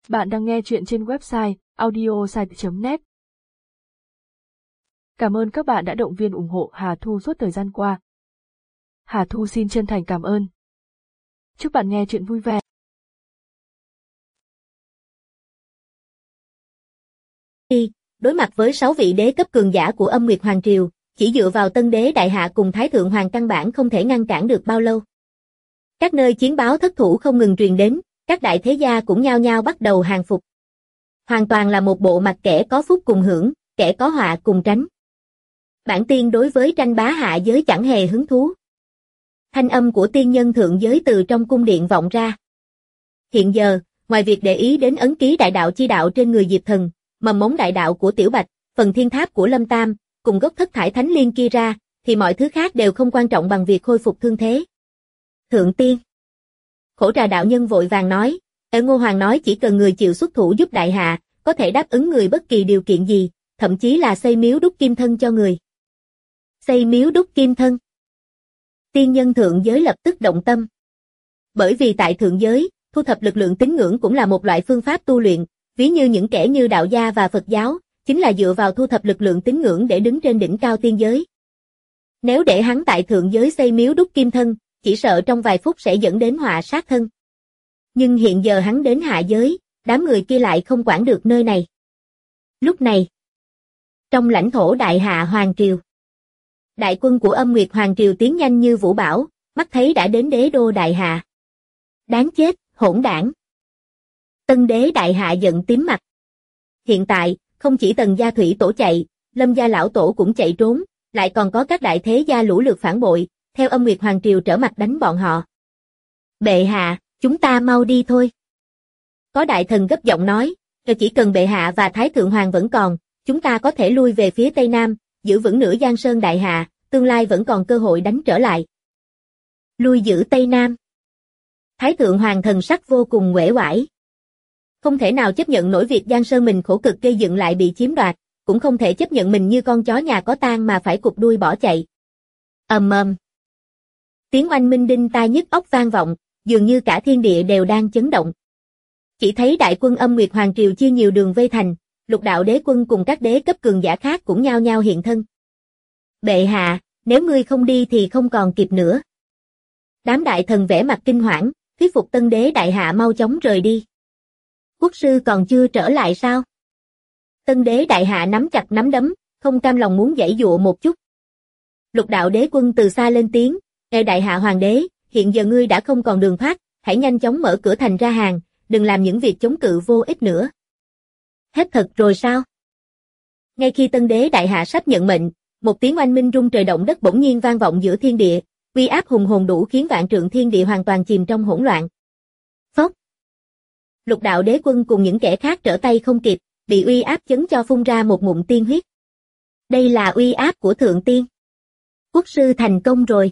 Bạn đang nghe chuyện trên website audiosite.net. Cảm ơn các bạn đã động viên ủng hộ Hà Thu suốt thời gian qua. Hà Thu xin chân thành cảm ơn. Chúc bạn nghe chuyện vui vẻ. Đối mặt với 6 vị đế cấp cường giả của Âm Nguyệt Hoàng Triều, chỉ dựa vào Tân Đế Đại Hạ cùng Thái Thượng Hoàng căn bản không thể ngăn cản được bao lâu. Các nơi chiến báo thất thủ không ngừng truyền đến, các đại thế gia cũng nhao nhao bắt đầu hàng phục. Hoàn toàn là một bộ mặt kẻ có phúc cùng hưởng, kẻ có họa cùng tránh. Bản tiên đối với tranh bá hạ giới chẳng hề hứng thú. Thanh âm của tiên nhân thượng giới từ trong cung điện vọng ra. Hiện giờ, ngoài việc để ý đến ấn ký đại đạo chi đạo trên người Diệp Thần, mầm mống đại đạo của Tiểu Bạch, phần thiên tháp của Lâm Tam, cùng gốc thất thải thánh liên kia ra, thì mọi thứ khác đều không quan trọng bằng việc khôi phục thương thế. Thượng tiên. Khổ Trà đạo nhân vội vàng nói, Ngô Hoàng nói chỉ cần người chịu xuất thủ giúp đại hạ, có thể đáp ứng người bất kỳ điều kiện gì, thậm chí là xây miếu đúc kim thân cho người. Xây miếu đúc kim thân. Tiên nhân thượng giới lập tức động tâm. Bởi vì tại thượng giới, thu thập lực lượng tín ngưỡng cũng là một loại phương pháp tu luyện, ví như những kẻ như đạo gia và Phật giáo, chính là dựa vào thu thập lực lượng tín ngưỡng để đứng trên đỉnh cao tiên giới. Nếu để hắn tại thượng giới xây miếu đúc kim thân, chỉ sợ trong vài phút sẽ dẫn đến họa sát thân. Nhưng hiện giờ hắn đến hạ giới, đám người kia lại không quản được nơi này. Lúc này, trong lãnh thổ Đại Hạ Hoàng Triều, đại quân của Âm Nguyệt Hoàng Triều tiến nhanh như vũ bão, mắt thấy đã đến đế đô Đại Hạ. Đáng chết, hỗn đảng. Tân đế Đại Hạ giận tím mặt. Hiện tại, không chỉ Tần gia thủy tổ chạy, Lâm gia lão tổ cũng chạy trốn, lại còn có các đại thế gia lũ lượt phản bội, theo Âm Nguyệt Hoàng Triều trở mặt đánh bọn họ. Bệ hạ, chúng ta mau đi thôi. Có đại thần gấp giọng nói, chỉ cần bệ hạ và Thái Thượng Hoàng vẫn còn, chúng ta có thể lui về phía Tây Nam, giữ vững nửa Giang Sơn Đại Hạ, tương lai vẫn còn cơ hội đánh trở lại. Lui giữ Tây Nam. Thái Thượng Hoàng thần sắc vô cùng uể oải. Không thể nào chấp nhận nổi việc Giang Sơn mình khổ cực gây dựng lại bị chiếm đoạt, cũng không thể chấp nhận mình như con chó nhà có tang mà phải cụp đuôi bỏ chạy. Ầm ầm. Tiếng oanh minh đinh tai nhức óc vang vọng, dường như cả thiên địa đều đang chấn động. Chỉ thấy đại quân Âm Nguyệt Hoàng Triều chia nhiều đường vây thành, Lục đạo đế quân cùng các đế cấp cường giả khác cũng nhao nhao hiện thân. Bệ hạ, nếu ngươi không đi thì không còn kịp nữa. Đám đại thần vẻ mặt kinh hoảng, thuyết phục Tân đế Đại Hạ mau chóng rời đi. Quốc sư còn chưa trở lại sao? Tân đế Đại Hạ nắm chặt nắm đấm, không cam lòng muốn giãy giụa một chút. Lục đạo đế quân từ xa lên tiếng, Đại Hạ Hoàng đế, hiện giờ ngươi đã không còn đường thoát, hãy nhanh chóng mở cửa thành ra hàng, đừng làm những việc chống cự vô ích nữa. Hết thật rồi sao? Ngay khi Tân đế Đại Hạ sắp nhận mệnh, một tiếng oanh minh rung trời động đất bỗng nhiên vang vọng giữa thiên địa, uy áp hùng hồn đủ khiến vạn trượng thiên địa hoàn toàn chìm trong hỗn loạn. Phốc. Lục đạo đế quân cùng những kẻ khác trở tay không kịp, bị uy áp chấn cho phun ra một ngụm tiên huyết. Đây là uy áp của thượng tiên. Quốc sư thành công rồi.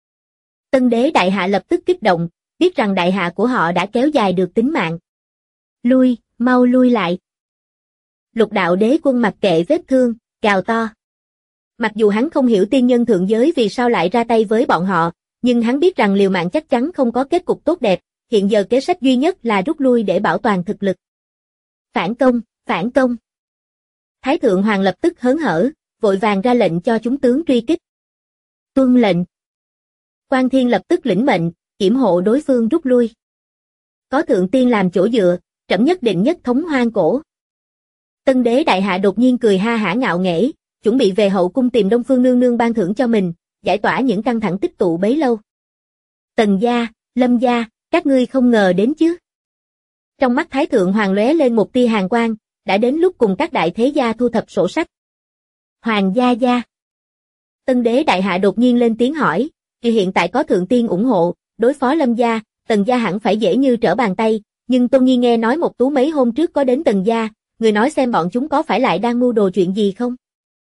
Tân đế Đại Hạ lập tức kích động, biết rằng đại hạ của họ đã kéo dài được tính mạng. Lui, mau lui lại. Lục đạo đế quân mặc kệ vết thương, gào to. Mặc dù hắn không hiểu tiên nhân thượng giới vì sao lại ra tay với bọn họ, nhưng hắn biết rằng liều mạng chắc chắn không có kết cục tốt đẹp, hiện giờ kế sách duy nhất là rút lui để bảo toàn thực lực. Phản công, phản công. Thái Thượng Hoàng lập tức hớn hở, vội vàng ra lệnh cho chúng tướng truy kích. Tuân lệnh. Quan Thiên lập tức lĩnh mệnh, yểm hộ đối phương rút lui. Có thượng tiên làm chỗ dựa, trẫm nhất định nhất thống hoang cổ. Tân đế Đại Hạ đột nhiên cười ha hả ngạo nghễ, chuẩn bị về hậu cung tìm Đông Phương nương nương ban thưởng cho mình, giải tỏa những căng thẳng tích tụ bấy lâu. Tần gia, Lâm gia, các ngươi không ngờ đến chứ? Trong mắt Thái Thượng Hoàng lóe lên một tia hàn quang, đã đến lúc cùng các đại thế gia thu thập sổ sách. Hoàng gia gia. Tân đế Đại Hạ đột nhiên lên tiếng hỏi, thì hiện tại có thượng tiên ủng hộ, đối phó Lâm gia, Tần gia hẳn phải dễ như trở bàn tay, nhưng Tôn Nhi nghe nói một tú mấy hôm trước có đến Tần gia, người nói xem bọn chúng có phải lại đang mưu đồ chuyện gì không?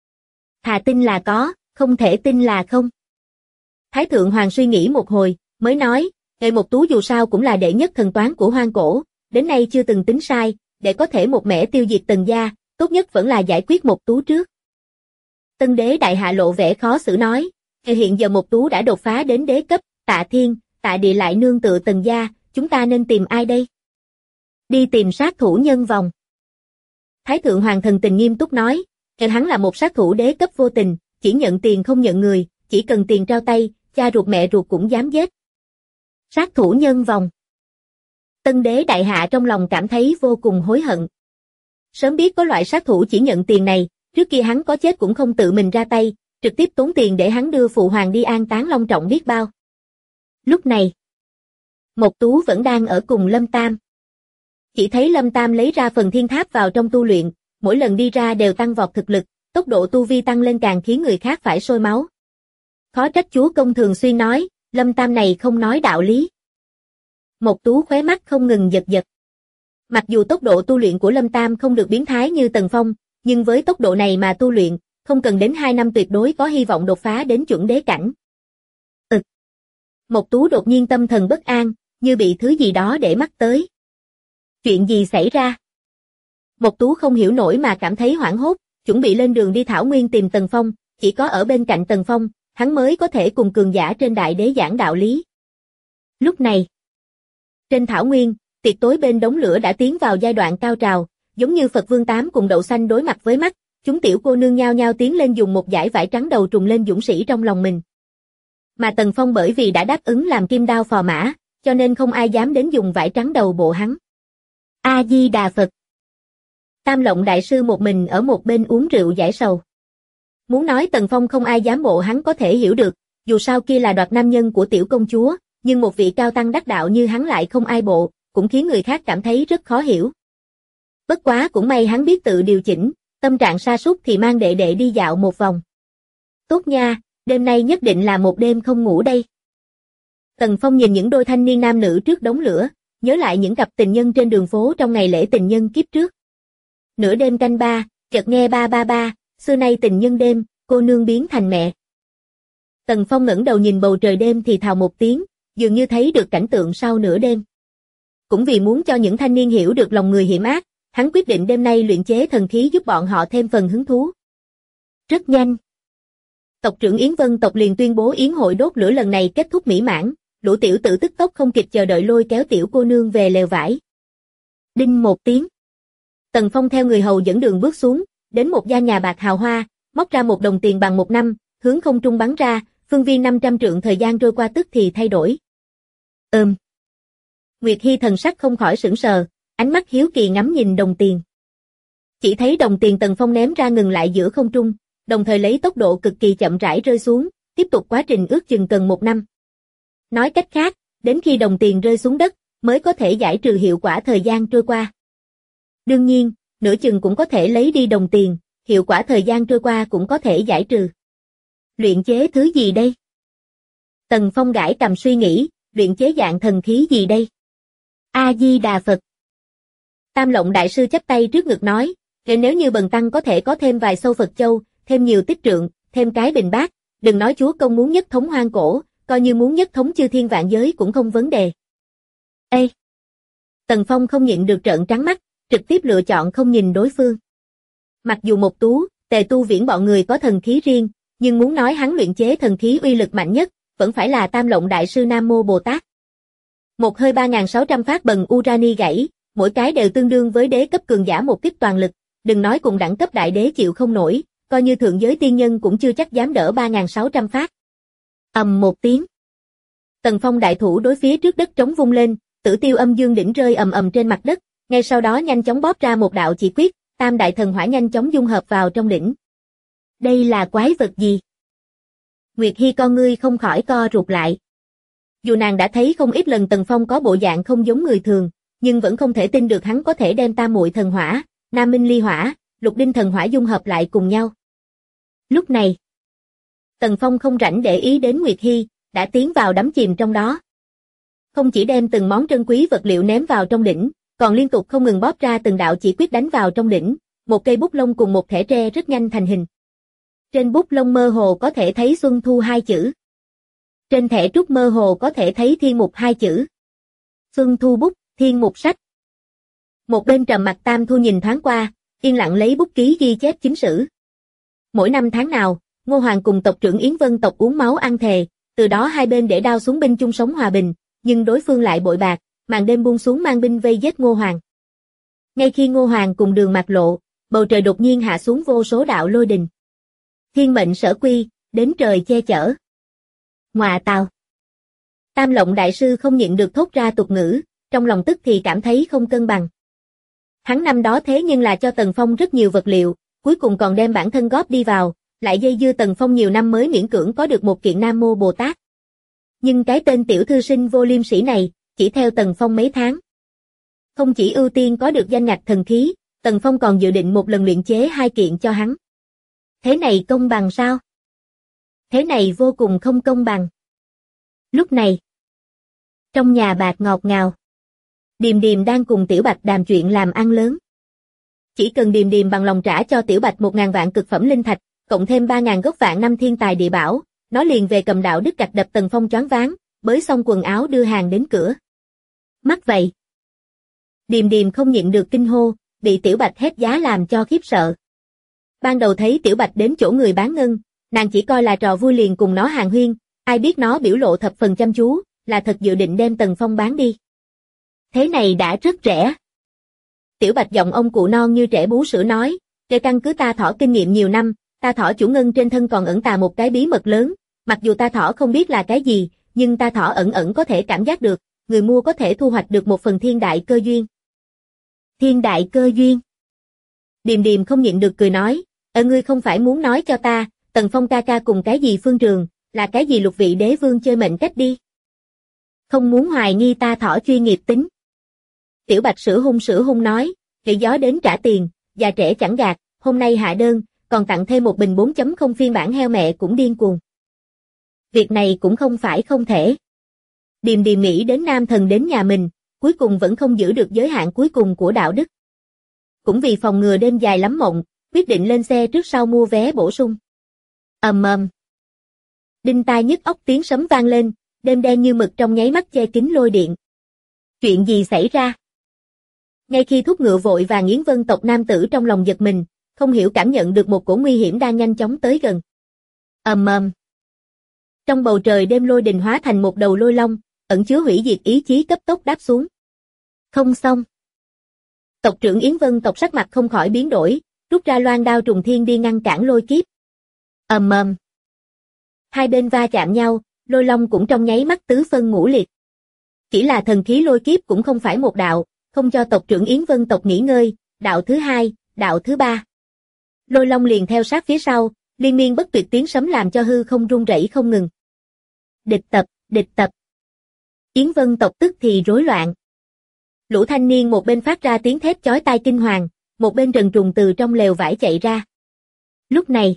Thà tin là có, không thể tin là không. Thái Thượng Hoàng suy nghĩ một hồi, mới nói, một tú dù sao cũng là đệ nhất thần toán của hoang cổ, đến nay chưa từng tính sai, để có thể một mẻ tiêu diệt Tần gia, tốt nhất vẫn là giải quyết một tú trước. Tân đế Đại Hạ lộ vẻ khó xử nói, hiện giờ một tú đã đột phá đến đế cấp, Tạ Thiên, Tạ Địa lại nương tựa Tần gia, chúng ta nên tìm ai đây? Đi tìm sát thủ nhân vòng. Thái thượng hoàng thần tình nghiêm túc nói, hắn là một sát thủ đế cấp vô tình, chỉ nhận tiền không nhận người, chỉ cần tiền trao tay, cha ruột mẹ ruột cũng dám giết. Sát thủ nhân vòng. Tân đế đại hạ trong lòng cảm thấy vô cùng hối hận. Sớm biết có loại sát thủ chỉ nhận tiền này, trước kia hắn có chết cũng không tự mình ra tay, trực tiếp tốn tiền để hắn đưa phụ hoàng đi an táng long trọng biết bao. Lúc này, Mộc Tú vẫn đang ở cùng Lâm Tam. Chỉ thấy Lâm Tam lấy ra phần thiên tháp vào trong tu luyện, mỗi lần đi ra đều tăng vọt thực lực, tốc độ tu vi tăng lên càng khiến người khác phải sôi máu. Khó trách chúa công thường xuyên nói, Lâm Tam này không nói đạo lý. Mộc Tú khóe mắt không ngừng giật giật. Mặc dù tốc độ tu luyện của Lâm Tam không được biến thái như Tần Phong, nhưng với tốc độ này mà tu luyện, không cần đến 2 năm tuyệt đối có hy vọng đột phá đến chuẩn đế cảnh. Mộc Tú đột nhiên tâm thần bất an, như bị thứ gì đó để mắt tới. Chuyện gì xảy ra? Mộc Tú không hiểu nổi mà cảm thấy hoảng hốt, chuẩn bị lên đường đi Thảo Nguyên tìm Tần Phong, chỉ có ở bên cạnh Tần Phong, hắn mới có thể cùng cường giả trên đại đế giảng đạo lý. Lúc này, trên Thảo Nguyên, tiệc tối bên đống lửa đã tiến vào giai đoạn cao trào, giống như Phật Vương Tám cùng Đậu Xanh đối mặt với mắt, chúng tiểu cô nương nhao nhao tiến lên dùng một dải vải trắng đầu trùm lên dũng sĩ trong lòng mình. Mà Tần Phong bởi vì đã đáp ứng làm kim đao phò mã, cho nên không ai dám đến dùng vải trắng đầu bộ hắn. A Di Đà Phật. Tam Lộng đại sư một mình ở một bên uống rượu giải sầu. Muốn nói Tần Phong không ai dám bộ hắn có thể hiểu được, dù sao kia là đoạt nam nhân của tiểu công chúa, nhưng một vị cao tăng đắc đạo như hắn lại không ai bộ, cũng khiến người khác cảm thấy rất khó hiểu. Bất quá cũng may hắn biết tự điều chỉnh, tâm trạng sa sút thì mang đệ đệ đi dạo một vòng. Tốt nha, đêm nay nhất định là một đêm không ngủ đây. Tần Phong nhìn những đôi thanh niên nam nữ trước đống lửa, nhớ lại những cặp tình nhân trên đường phố trong ngày lễ tình nhân kiếp trước. Nửa đêm canh 3, chợt nghe ba ba ba, xưa nay tình nhân đêm, cô nương biến thành mẹ. Tần Phong ngẩng đầu nhìn bầu trời đêm thì thào một tiếng, dường như thấy được cảnh tượng sau nửa đêm. Cũng vì muốn cho những thanh niên hiểu được lòng người hiểm ác, hắn quyết định đêm nay luyện chế thần khí giúp bọn họ thêm phần hứng thú. Rất nhanh, tộc trưởng Yến Vân tộc liền tuyên bố yến hội đốt lửa lần này kết thúc mỹ mãn, lũ tiểu tử tức tốc không kịp chờ đợi lôi kéo tiểu cô nương về lều vải. Đinh một tiếng. Tần Phong theo người hầu dẫn đường bước xuống, đến một gian nhà bạc hào hoa, móc ra một đồng tiền bằng 1 năm, hướng không trung bắn ra, phương viên 500 trượng thời gian trôi qua tức thì thay đổi. Nguyệt Hi thần sắc không khỏi sửng sờ, ánh mắt hiếu kỳ ngắm nhìn đồng tiền. Chỉ thấy đồng tiền Tần Phong ném ra ngừng lại giữa không trung, đồng thời lấy tốc độ cực kỳ chậm rãi rơi xuống, tiếp tục quá trình ước chừng cần 1 năm. Nói cách khác, đến khi đồng tiền rơi xuống đất, mới có thể giải trừ hiệu quả thời gian trôi qua. Đương nhiên, nửa chừng cũng có thể lấy đi đồng tiền, hiệu quả thời gian trôi qua cũng có thể giải trừ. Luyện chế thứ gì đây? Tần Phong gãi cầm suy nghĩ, luyện chế dạng thần khí gì đây? A Di Đà Phật. Tam Lộng đại sư chắp tay trước ngực nói, nếu như bần tăng có thể có thêm vài sâu Phật châu, thêm nhiều tích trượng, thêm cái bình bát, đừng nói chúa công muốn nhất thống hoang cổ, coi như muốn nhất thống chư thiên vạn giới cũng không vấn đề. Ê! Tần Phong không nhịn được trợn trắng mắt, trực tiếp lựa chọn không nhìn đối phương. Mặc dù Mộc Tú, Tề Tu Viễn bọn người có thần khí riêng, nhưng muốn nói hắn luyện chế thần khí uy lực mạnh nhất, vẫn phải là Tam Lộng đại sư Nam Mô Bồ Tát. Một hơi 3.600 phát bần Urani gãy, mỗi cái đều tương đương với đế cấp cường giả một kích toàn lực, đừng nói cùng đẳng cấp đại đế chịu không nổi, coi như thượng giới tiên nhân cũng chưa chắc dám đỡ 3.600 phát. Ầm một tiếng. Tần Phong đại thủ đối phía trước đất trống vung lên, Tử Tiêu Âm Dương đỉnh rơi ầm ầm trên mặt đất, ngay sau đó nhanh chóng bóp ra một đạo chỉ quyết, Tam đại thần hỏa nhanh chóng dung hợp vào trong đỉnh. Đây là quái vật gì? Nguyệt Hi con ngươi không khỏi co rụt lại. Dù nàng đã thấy không ít lần Tần Phong có bộ dạng không giống người thường, nhưng vẫn không thể tin được hắn có thể đem Tam muội thần hỏa, Nam Minh ly hỏa, Lục Đinh thần hỏa dung hợp lại cùng nhau. Lúc này, Tần Phong không rảnh để ý đến Nguyệt Hi, đã tiến vào đắm chìm trong đó. Không chỉ đem từng món trân quý vật liệu ném vào trong đỉnh, còn liên tục không ngừng bóp ra từng đạo chỉ quyết đánh vào trong đỉnh, một cây bút lông cùng một thẻ tre rất nhanh thành hình. Trên bút lông mơ hồ có thể thấy Xuân Thu 2 chữ. Trên thẻ trúc mơ hồ có thể thấy Thiên Mục 2 chữ. Xuân Thu bút, Thiên Mục sách. Một bên trầm mặc Tam Thu nhìn thoáng qua, yên lặng lấy bút ký ghi chép chính sử. Mỗi năm tháng nào, Ngô Hoàng cùng tộc trưởng Yến Vân tộc uống máu ăn thề, từ đó hai bên để đao xuống binh chung sống hòa bình, nhưng đối phương lại bội bạc, màn đêm buông xuống mang binh vây giết Ngô Hoàng. Ngay khi Ngô Hoàng cùng Đường Mạt lộ, bầu trời đột nhiên hạ xuống vô số đạo lôi đình. Thiên mệnh sở quy, đến trời che chở. Ngoạ tào. Tam Lộng đại sư không nhịn được thốt ra tục ngữ, trong lòng tức thì cảm thấy không cân bằng. Hắn năm đó thế nhưng là cho Tần Phong rất nhiều vật liệu, cuối cùng còn đem bản thân góp đi vào, lại dây dưa Tần Phong nhiều năm mới miễn cưỡng có được một kiện Nam Mô Bồ Tát. Nhưng cái tên tiểu thư sinh vô liêm sỉ này, chỉ theo Tần Phong mấy tháng. Không chỉ ưu tiên có được danh ngạch thần khí, Tần Phong còn dự định một lần luyện chế 2 kiện cho hắn. Thế này công bằng sao? Thế này vô cùng không công bằng. Lúc này, trong nhà bạc ngọt ngào, Điềm Điềm đang cùng Tiểu Bạch đàm chuyện làm ăn lớn. Chỉ cần Điềm Điềm bằng lòng trả cho Tiểu Bạch 1.000 vạn cực phẩm linh thạch, cộng thêm 3.000 gốc vạn năm thiên tài địa bảo, nó liền về cầm đạo đức gạch đập Tần Phong choáng váng, bới xong quần áo đưa hàng đến cửa. Mắc vậy. Điềm Điềm không nhịn được kinh hô, bị Tiểu Bạch hét giá làm cho khiếp sợ. Ban đầu thấy Tiểu Bạch đến chỗ người bán ngân, nàng chỉ coi là trò vui liền cùng nó hàn huyên, ai biết nó biểu lộ thập phần chăm chú, là thật dự định đem Tần Phong bán đi. Thế này đã rất rẻ. Tiểu Bạch giọng ông cụ non như trẻ bú sữa nói, về căn cứ ta thỏ kinh nghiệm nhiều năm, ta thỏ chủ ngân trên thân còn ẩn tà một cái bí mật lớn, mặc dù ta thỏ không biết là cái gì, nhưng ta thỏ ẩn ẩn có thể cảm giác được, người mua có thể thu hoạch được một phần thiên đại cơ duyên. Thiên đại cơ duyên. Điềm Điềm không nhịn được cười nói, ngươi không phải muốn nói cho ta, Tần Phong ca ca cùng cái gì Phương Trường, là cái gì lục vị đế vương chơi mệnh cách đi. Không muốn hoài nghi ta thỏ chuyên nghiệp tính. Tiểu Bạch sữa hung nói, nghĩ gió đến trả tiền, già trẻ chẳng gạt, hôm nay hạ đơn, còn tặng thêm một bình 4.0 phiên bản heo mẹ cũng điên cuồng. Việc này cũng không phải không thể. Điềm Điềm nghĩ đến nam thần đến nhà mình, cuối cùng vẫn không giữ được giới hạn cuối cùng của đạo đức. Cũng vì phòng ngừa đêm dài lắm mộng, quyết định lên xe trước sau mua vé bổ sung. Ầm ầm. Đinh tai nhức óc tiếng sấm vang lên, đêm đen như mực trong nháy mắt che kín lôi điện. Chuyện gì xảy ra? Ngay khi thúc ngựa vội và Nghiến Vân tộc nam tử trong lòng giật mình, không hiểu cảm nhận được một cỗ nguy hiểm đang nhanh chóng tới gần. Ầm ầm. Trong bầu trời đêm lôi đình hóa thành một đầu lôi long, ẩn chứa hủy diệt ý chí cấp tốc đáp xuống. Không xong. Tộc trưởng Yến Vân tộc sắc mặt không khỏi biến đổi, rút ra loan đao trùng thiên đi ngăn cản lôi kiếp. Ầm ầm. Hai bên va chạm nhau, lôi long cũng trong nháy mắt tứ phân ngũ liệt. Chỉ là thần khí lôi kiếp cũng không phải một đạo, không cho tộc trưởng Yến Vân tộc nghỉ ngơi, đạo thứ hai, đạo thứ ba. Lôi long liền theo sát phía sau, liên miên bất tuyệt tiếng sấm làm cho hư không rung rẩy không ngừng. Địch tập, địch tập. Yến Vân tộc tức thì rối loạn. Lũ thanh niên một bên phát ra tiếng thét chói tai kinh hoàng, một bên trần trùng từ trong lều vải chạy ra. Lúc này,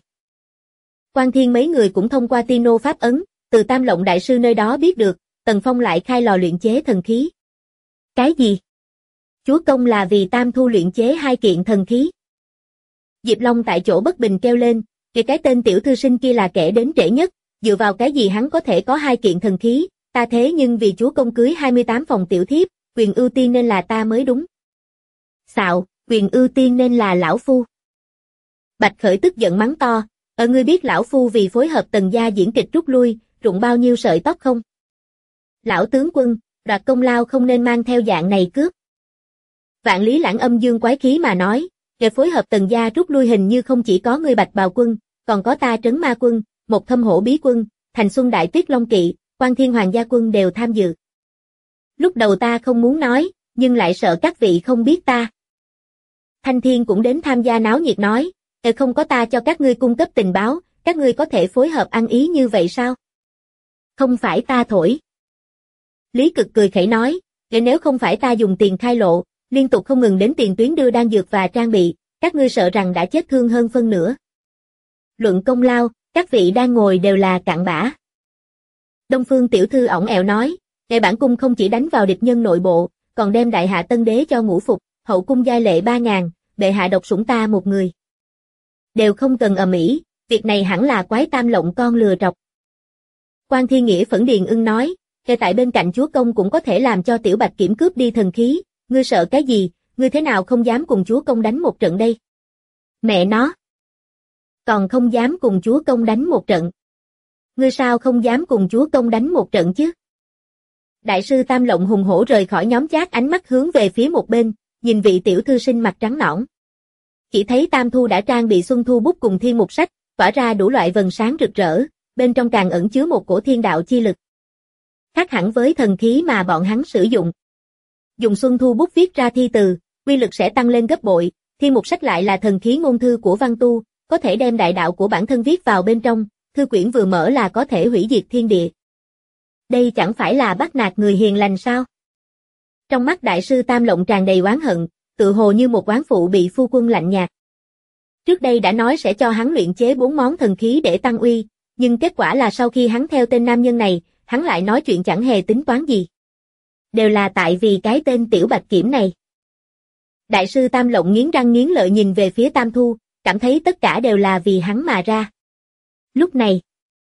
Quan Thiên mấy người cũng thông qua Tino pháp ấn, từ Tam Lộng đại sư nơi đó biết được, Tần Phong lại khai lò luyện chế thần khí. Cái gì? Chúa công là vì Tam Thu luyện chế 2 kiện thần khí. Diệp Long tại chỗ bất bình kêu lên, cái tên tiểu thư sinh kia là kẻ đến trễ nhất, dựa vào cái gì hắn có thể có 2 kiện thần khí, ta thế nhưng vì chúa công cưới 28 phòng tiểu thiếp, quyền ưu tiên nên là ta mới đúng. Xạo, quyền ưu tiên nên là lão phu. Bạch Khởi tức giận mắng to, ngươi biết lão phu vì phối hợp Tần gia diễn kịch rút lui, rụng bao nhiêu sợi tóc không? Lão tướng quân, đoạt công lao không nên mang theo dạng này cướp. Vạn Lý Lãng âm dương quái khí mà nói, để phối hợp Tần gia rút lui hình như không chỉ có ngươi Bạch Bào quân, còn có ta Trấn Ma quân, một Thâm Hổ bí quân, Thành Xuân Đại Tuyết Long kỵ, Quan Thiên Hoàng gia quân đều tham dự. Lúc đầu ta không muốn nói, nhưng lại sợ các vị không biết ta. Thanh Thiên cũng đến tham gia náo nhiệt nói, không có ta cho các ngươi cung cấp tình báo, các ngươi có thể phối hợp ăn ý như vậy sao? Không phải ta thổi. Lý Cực cười khẩy nói, nếu không phải ta dùng tiền khai lộ, liên tục không ngừng đến tiền tuyến đưa đan dược và trang bị, các ngươi sợ rằng đã chết thương hơn phân nửa. Luận công lao, các vị đang ngồi đều là cặn bã. Đông Phương tiểu thư ỏng ẹo nói, bản cung không chỉ đánh vào địch nhân nội bộ, còn đem đại hạ tân đế cho ngũ phục, hậu cung giai lệ 3.000, bệ hạ độc sủng ta một người. Đều không cần ầm ĩ, việc này hẳn là quái Tam Lộng con lừa trọc. Quan Thiên Nghĩa Phẫn Điền Ưng nói, tại bên cạnh chúa công cũng có thể làm cho Tiểu Bạch kiểm cướp đi thần khí, ngươi sợ cái gì, ngươi thế nào không dám cùng chúa công đánh một trận đây? Mẹ nó! Còn không dám cùng chúa công đánh một trận. Ngươi sao không dám cùng chúa công đánh một trận chứ? Đại sư Tam Lộng hùng hổ rời khỏi nhóm chat, ánh mắt hướng về phía một bên, nhìn vị tiểu thư sinh mặt trắng nõn. Chỉ thấy Tam Thu đã trang bị Xuân Thu bút cùng Thiên Mục sách, tỏa ra đủ loại vầng sáng rực rỡ, bên trong càng ẩn chứa một cổ thiên đạo chi lực. Khác hẳn với thần khí mà bọn hắn sử dụng. Dùng Xuân Thu bút viết ra thi từ, uy lực sẽ tăng lên gấp bội, Thiên Mục sách lại là thần khí ngôn thư của văn tu, có thể đem đại đạo của bản thân viết vào bên trong, thư quyển vừa mở là có thể hủy diệt thiên địa. Đây chẳng phải là bắt nạt người hiền lành sao? Trong mắt đại sư Tam Lộng tràn đầy oán hận, tự hồ như một oán phụ bị phu quân lạnh nhạt. Trước đây đã nói sẽ cho hắn luyện chế 4 món thần khí để tăng uy, nhưng kết quả là sau khi hắn theo tên nam nhân này, hắn lại nói chuyện chẳng hề tính toán gì. Đều là tại vì cái tên Tiểu Bạch Kiểm này. Đại sư Tam Lộng nghiến răng nghiến lợi nhìn về phía Tam Thu, cảm thấy tất cả đều là vì hắn mà ra. Lúc này,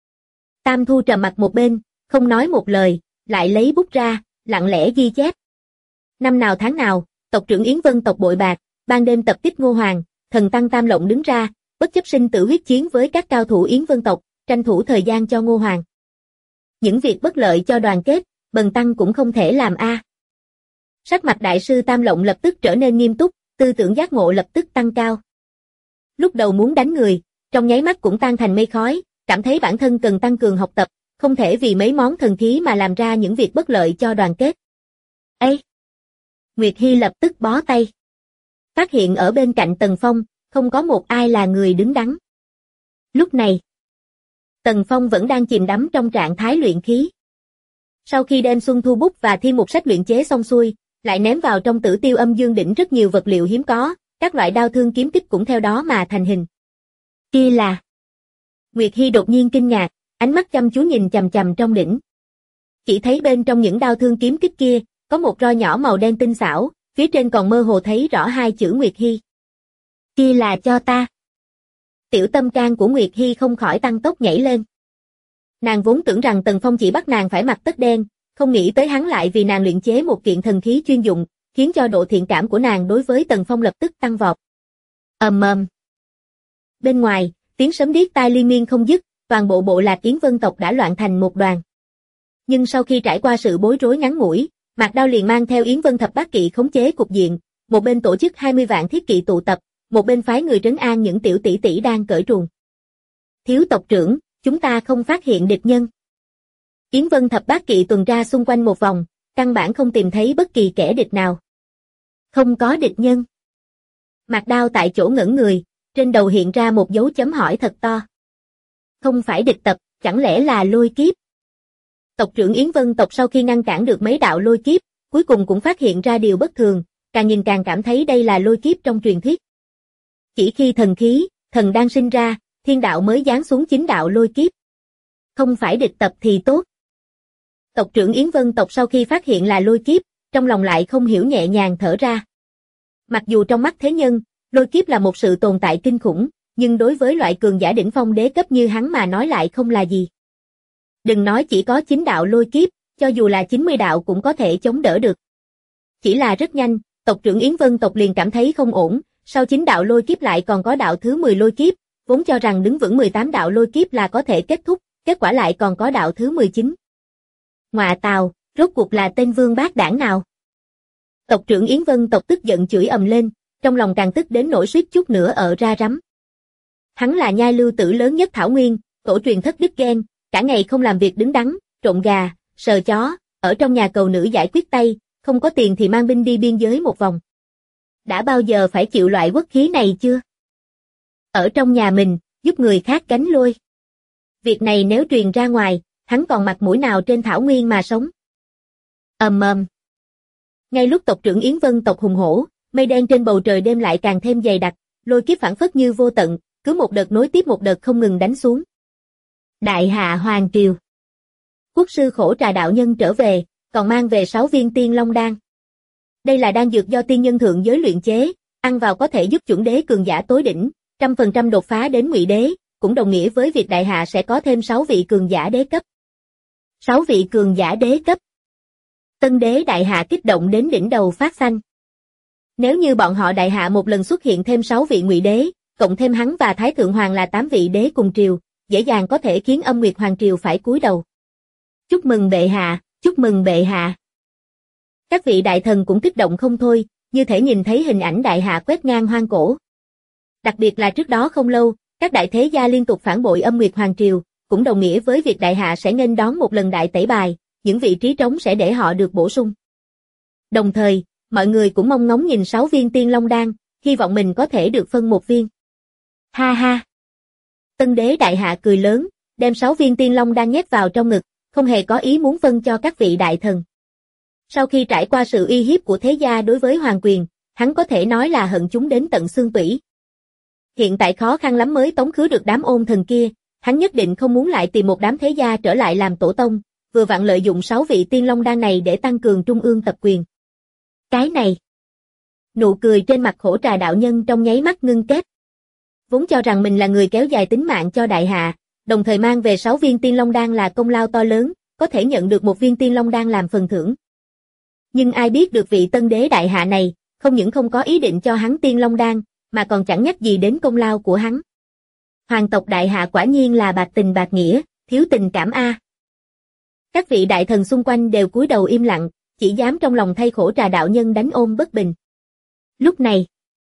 Tam Thu trầm mặt một bên, không nói một lời, lại lấy bút ra, lặng lẽ ghi chép. Năm nào tháng nào, tộc trưởng Yến Vân tộc bội bạc, ban đêm tập kích Ngô Hoàng, thần tăng Tam Lộng đứng ra, bất chấp sinh tử huyết chiến với các cao thủ Yến Vân tộc, tranh thủ thời gian cho Ngô Hoàng. Những việc bất lợi cho đoàn kết, bần tăng cũng không thể làm a. Sắc mặt đại sư Tam Lộng lập tức trở nên nghiêm túc, tư tưởng giác ngộ lập tức tăng cao. Lúc đầu muốn đánh người, trong nháy mắt cũng tan thành mây khói, cảm thấy bản thân cần tăng cường học tập, không thể vì mấy món thần khí mà làm ra những việc bất lợi cho đoàn kết. Ê! Nguyệt Hy lập tức bó tay. Phát hiện ở bên cạnh Tần Phong, không có một ai là người đứng đắn. Lúc này, Tần Phong vẫn đang chìm đắm trong trạng thái luyện khí. Sau khi đem Xuân Thu bút và Thiên Mục sách luyện chế xong xuôi, lại ném vào trong Tử Tiêu Âm Dương đỉnh rất nhiều vật liệu hiếm có, các loại đao thương kiếm kích cũng theo đó mà thành hình. Kia là... Nguyệt Hy đột nhiên kinh ngạc, ánh mắt chăm chú nhìn chằm chằm trong đỉnh. Chỉ thấy bên trong những đao thương kiếm kích kia, có một roi nhỏ màu đen tinh xảo, phía trên còn mơ hồ thấy rõ 2 chữ Nguyệt Hy. Kia là cho ta. Tiểu tâm can của Nguyệt Hy không khỏi tăng tốc nhảy lên. Nàng vốn tưởng rằng Tần Phong chỉ bắt nàng phải mặc tất đen, không nghĩ tới hắn lại vì nàng luyện chế một kiện thần khí chuyên dụng, khiến cho độ thiện cảm của nàng đối với Tần Phong lập tức tăng vọt. Ầm ầm. Bên ngoài, tiếng sấm điếc tai liên miên không dứt, toàn bộ bộ lạc Yến Vân tộc đã loạn thành một đoàn. Nhưng sau khi trải qua sự bối rối ngắn ngủi, Mạc Đao liền mang theo Yến Vân thập bát kỵ khống chế cục diện, một bên tổ chức 20 vạn thiết kỵ tụ tập, một bên phái người trấn an những tiểu tỷ tỷ đang cởi truồng. Thiếu tộc trưởng, chúng ta không phát hiện địch nhân. Yến Vân thập bát kỵ tuần ra xung quanh một vòng, căn bản không tìm thấy bất kỳ kẻ địch nào. Không có địch nhân. Mạc Đao tại chỗ ngẩn người, trên đầu hiện ra một dấu chấm hỏi thật to. Không phải địch tập, chẳng lẽ là lôi kiếp? Tộc trưởng Yến Vân tộc sau khi ngăn cản được mấy đạo lôi kiếp, cuối cùng cũng phát hiện ra điều bất thường, càng nhìn càng cảm thấy đây là lôi kiếp trong truyền thuyết. Chỉ khi thần khí, thần đang sinh ra, thiên đạo mới giáng xuống 9 đạo lôi kiếp. Không phải địch tập thì tốt. Tộc trưởng Yến Vân tộc sau khi phát hiện là lôi kiếp, trong lòng lại không hiểu nhẹ nhàng thở ra. Mặc dù trong mắt thế nhân, lôi kiếp là một sự tồn tại kinh khủng, nhưng đối với loại cường giả đỉnh phong đế cấp như hắn mà nói lại không là gì. Đừng nói chỉ có 9 đạo lôi kiếp, cho dù là 90 đạo cũng có thể chống đỡ được. Chỉ là rất nhanh, tộc trưởng Yến Vân tộc liền cảm thấy không ổn, sau 9 đạo lôi kiếp lại còn có đạo thứ 10 lôi kiếp, vốn cho rằng đứng vững 18 đạo lôi kiếp là có thể kết thúc, kết quả lại còn có đạo thứ 19. Ngọa tào, rốt cuộc là tên vương bát đảng nào? Tộc trưởng Yến Vân tộc tức giận chửi ầm lên, trong lòng càng tức đến nỗi suýt chút nữa ở ra rắm. Hắn là nhai lưu tử lớn nhất Thảo Nguyên, tổ truyền thất đức ghen, cả ngày không làm việc đứng đắn, trộn gà, sờ chó, ở trong nhà cầu nữ giải quyết tay, không có tiền thì mang binh đi biên giới một vòng. Đã bao giờ phải chịu loại quốc khí này chưa? Ở trong nhà mình, giúp người khác gánh lôi. Việc này nếu truyền ra ngoài, hắn còn mặt mũi nào trên Thảo Nguyên mà sống? Ầm ầm. Ngay lúc tộc trưởng Yến Vân tộc hùng hổ, mây đen trên bầu trời đêm lại càng thêm dày đặc, lôi kiếp phảng phất như vô tận, cứ một đợt nối tiếp một đợt không ngừng đánh xuống. Đại hạ hoàng triều. Quốc sư Khổ Trà đạo nhân trở về, còn mang về 6 viên tiên long đan. Đây là đan dược do tiên nhân thượng giới luyện chế, ăn vào có thể giúp chuẩn đế cường giả tối đỉnh, 100% đột phá đến ngụy đế, cũng đồng nghĩa với việc đại hạ sẽ có thêm 6 vị cường giả đế cấp. 6 vị cường giả đế cấp. Tân đế đại hạ kích động đến đỉnh đầu phát xanh. Nếu như bọn họ đại hạ một lần xuất hiện thêm 6 vị ngụy đế, cộng thêm hắn và Thái Thượng Hoàng là 8 vị đế cùng triều, dễ dàng có thể khiến Âm Nguyệt Hoàng triều phải cúi đầu. Chúc mừng bệ hạ, chúc mừng bệ hạ. Các vị đại thần cũng kích động không thôi, như thể nhìn thấy hình ảnh đại hạ quét ngang hoang cổ. Đặc biệt là trước đó không lâu, các đại thế gia liên tục phản bội Âm Nguyệt Hoàng Triều, cũng đồng nghĩa với việc đại hạ sẽ nghênh đón một lần đại tẩy bài, những vị trí trống sẽ để họ được bổ sung. Đồng thời, mọi người cũng mong ngóng nhìn 6 viên Tiên Long Đan, hy vọng mình có thể được phân một viên. Ha ha! Tân đế đại hạ cười lớn, đem 6 viên Tiên Long Đan nhét vào trong ngực, không hề có ý muốn phân cho các vị đại thần. Sau khi trải qua sự uy hiếp của thế gia đối với hoàng quyền, hắn có thể nói là hận chúng đến tận xương tủy. Hiện tại khó khăn lắm mới tống khứ được đám ôn thần kia, hắn nhất định không muốn lại tìm một đám thế gia trở lại làm tổ tông, vừa vặn lợi dụng 6 vị Tiên Long Đan này để tăng cường trung ương tập quyền. Cái này! Nụ cười trên mặt Khổ Trà đạo nhân trong nháy mắt ngưng kết. Vốn cho rằng mình là người kéo dài tính mạng cho đại hạ, đồng thời mang về 6 viên Tiên Long Đan là công lao to lớn, có thể nhận được một viên Tiên Long Đan làm phần thưởng. Nhưng ai biết được vị tân đế đại hạ này, không những không có ý định cho hắn Tiên Long Đan, mà còn chẳng nhắc gì đến công lao của hắn. Hoàng tộc đại hạ quả nhiên là bạc tình bạc nghĩa, thiếu tình cảm a. Các vị đại thần xung quanh đều cúi đầu im lặng, chỉ dám trong lòng thay Khổ Trà đạo nhân đánh ôm bất bình. Lúc này,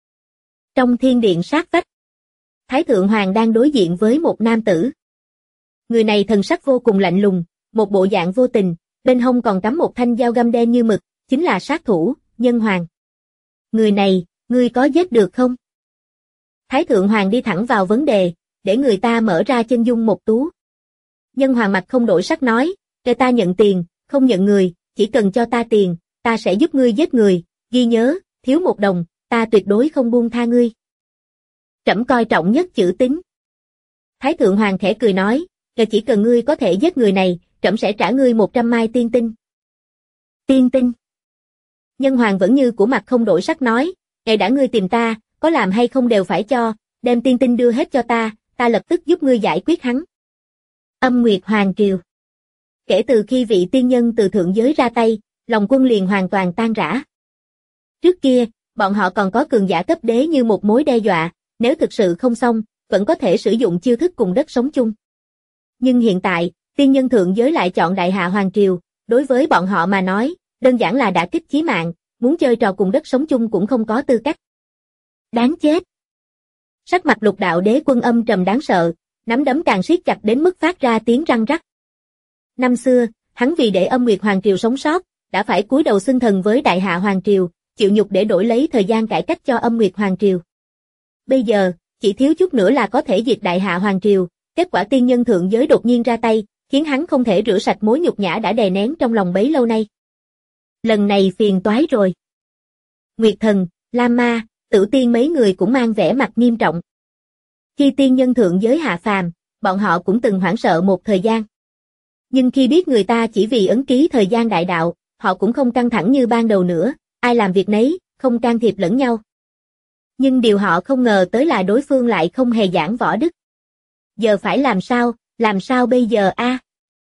trong thiên điện sát vách, Thái Thượng Hoàng đang đối diện với một nam tử. Người này thần sắc vô cùng lạnh lùng, một bộ dạng vô tình, bên hông còn cắm một thanh dao găm đen như mực, chính là sát thủ, Nhân Hoàng. Người này, ngươi có giết được không? Thái Thượng Hoàng đi thẳng vào vấn đề, để người ta mở ra chân dung một tú. Nhân Hoàng mặt không đổi sắc nói, để ta nhận tiền, không nhận người, chỉ cần cho ta tiền, ta sẽ giúp ngươi giết người, ghi nhớ, thiếu một đồng, ta tuyệt đối không buông tha ngươi. Trẫm coi trọng nhất chữ tín. Thái Thượng Hoàng khẽ cười nói, chỉ cần ngươi có thể giết người này, trẫm sẽ trả ngươi 100 mai tiên tinh. Tiên tinh. Nhân Hoàng vẫn như của mặt không đổi sắc nói, ngày đã ngươi tìm ta, có làm hay không đều phải cho, đem tiên tinh đưa hết cho ta lập tức giúp ngươi giải quyết hắn. Âm Nguyệt Hoàng Triều. Kể từ khi vị tiên nhân từ thượng giới ra tay, lòng quân liền hoàn toàn tan rã. Trước kia, bọn họ còn có cường giả cấp đế như một mối đe dọa, nếu thực sự không xong, vẫn có thể sử dụng chiêu thức cùng đất sống chung. Nhưng hiện tại, tiên nhân thượng giới lại chọn đại hạ Hoàng Triều, đối với bọn họ mà nói, đơn giản là đả kích chí mạng, muốn chơi trò cùng đất sống chung cũng không có tư cách. Đáng chết! Sắc mặt Lục Đạo Đế Quân âm trầm đáng sợ, nắm đấm càng siết chặt đến mức phát ra tiếng răng rắc. Năm xưa, hắn vì để Âm Nguyệt Hoàng Triều sống sót, đã phải cúi đầu xưng thần với đại hạ Hoàng Triều, chịu nhục để đổi lấy thời gian cải cách cho Âm Nguyệt Hoàng Triều. Bây giờ, chỉ thiếu chút nữa là có thể diệt đại hạ Hoàng Triều, kết quả tiên nhân thượng giới đột nhiên ra tay, khiến hắn không thể rửa sạch mối nhục nhã đã đè nén trong lòng bấy lâu nay. Lần này phiền toái rồi. Nguyệt Thần, Lam Ma, Tử Tiên mấy người cũng mang vẻ mặt nghiêm trọng. Khi tiên nhân thượng giới hạ phàm, bọn họ cũng từng hoảng sợ một thời gian. Nhưng khi biết người ta chỉ vì ấn ký thời gian đại đạo, họ cũng không căng thẳng như ban đầu nữa, ai làm việc nấy, không can thiệp lẫn nhau. Nhưng điều họ không ngờ tới là đối phương lại không hề giảng võ đức. Giờ phải làm sao bây giờ a?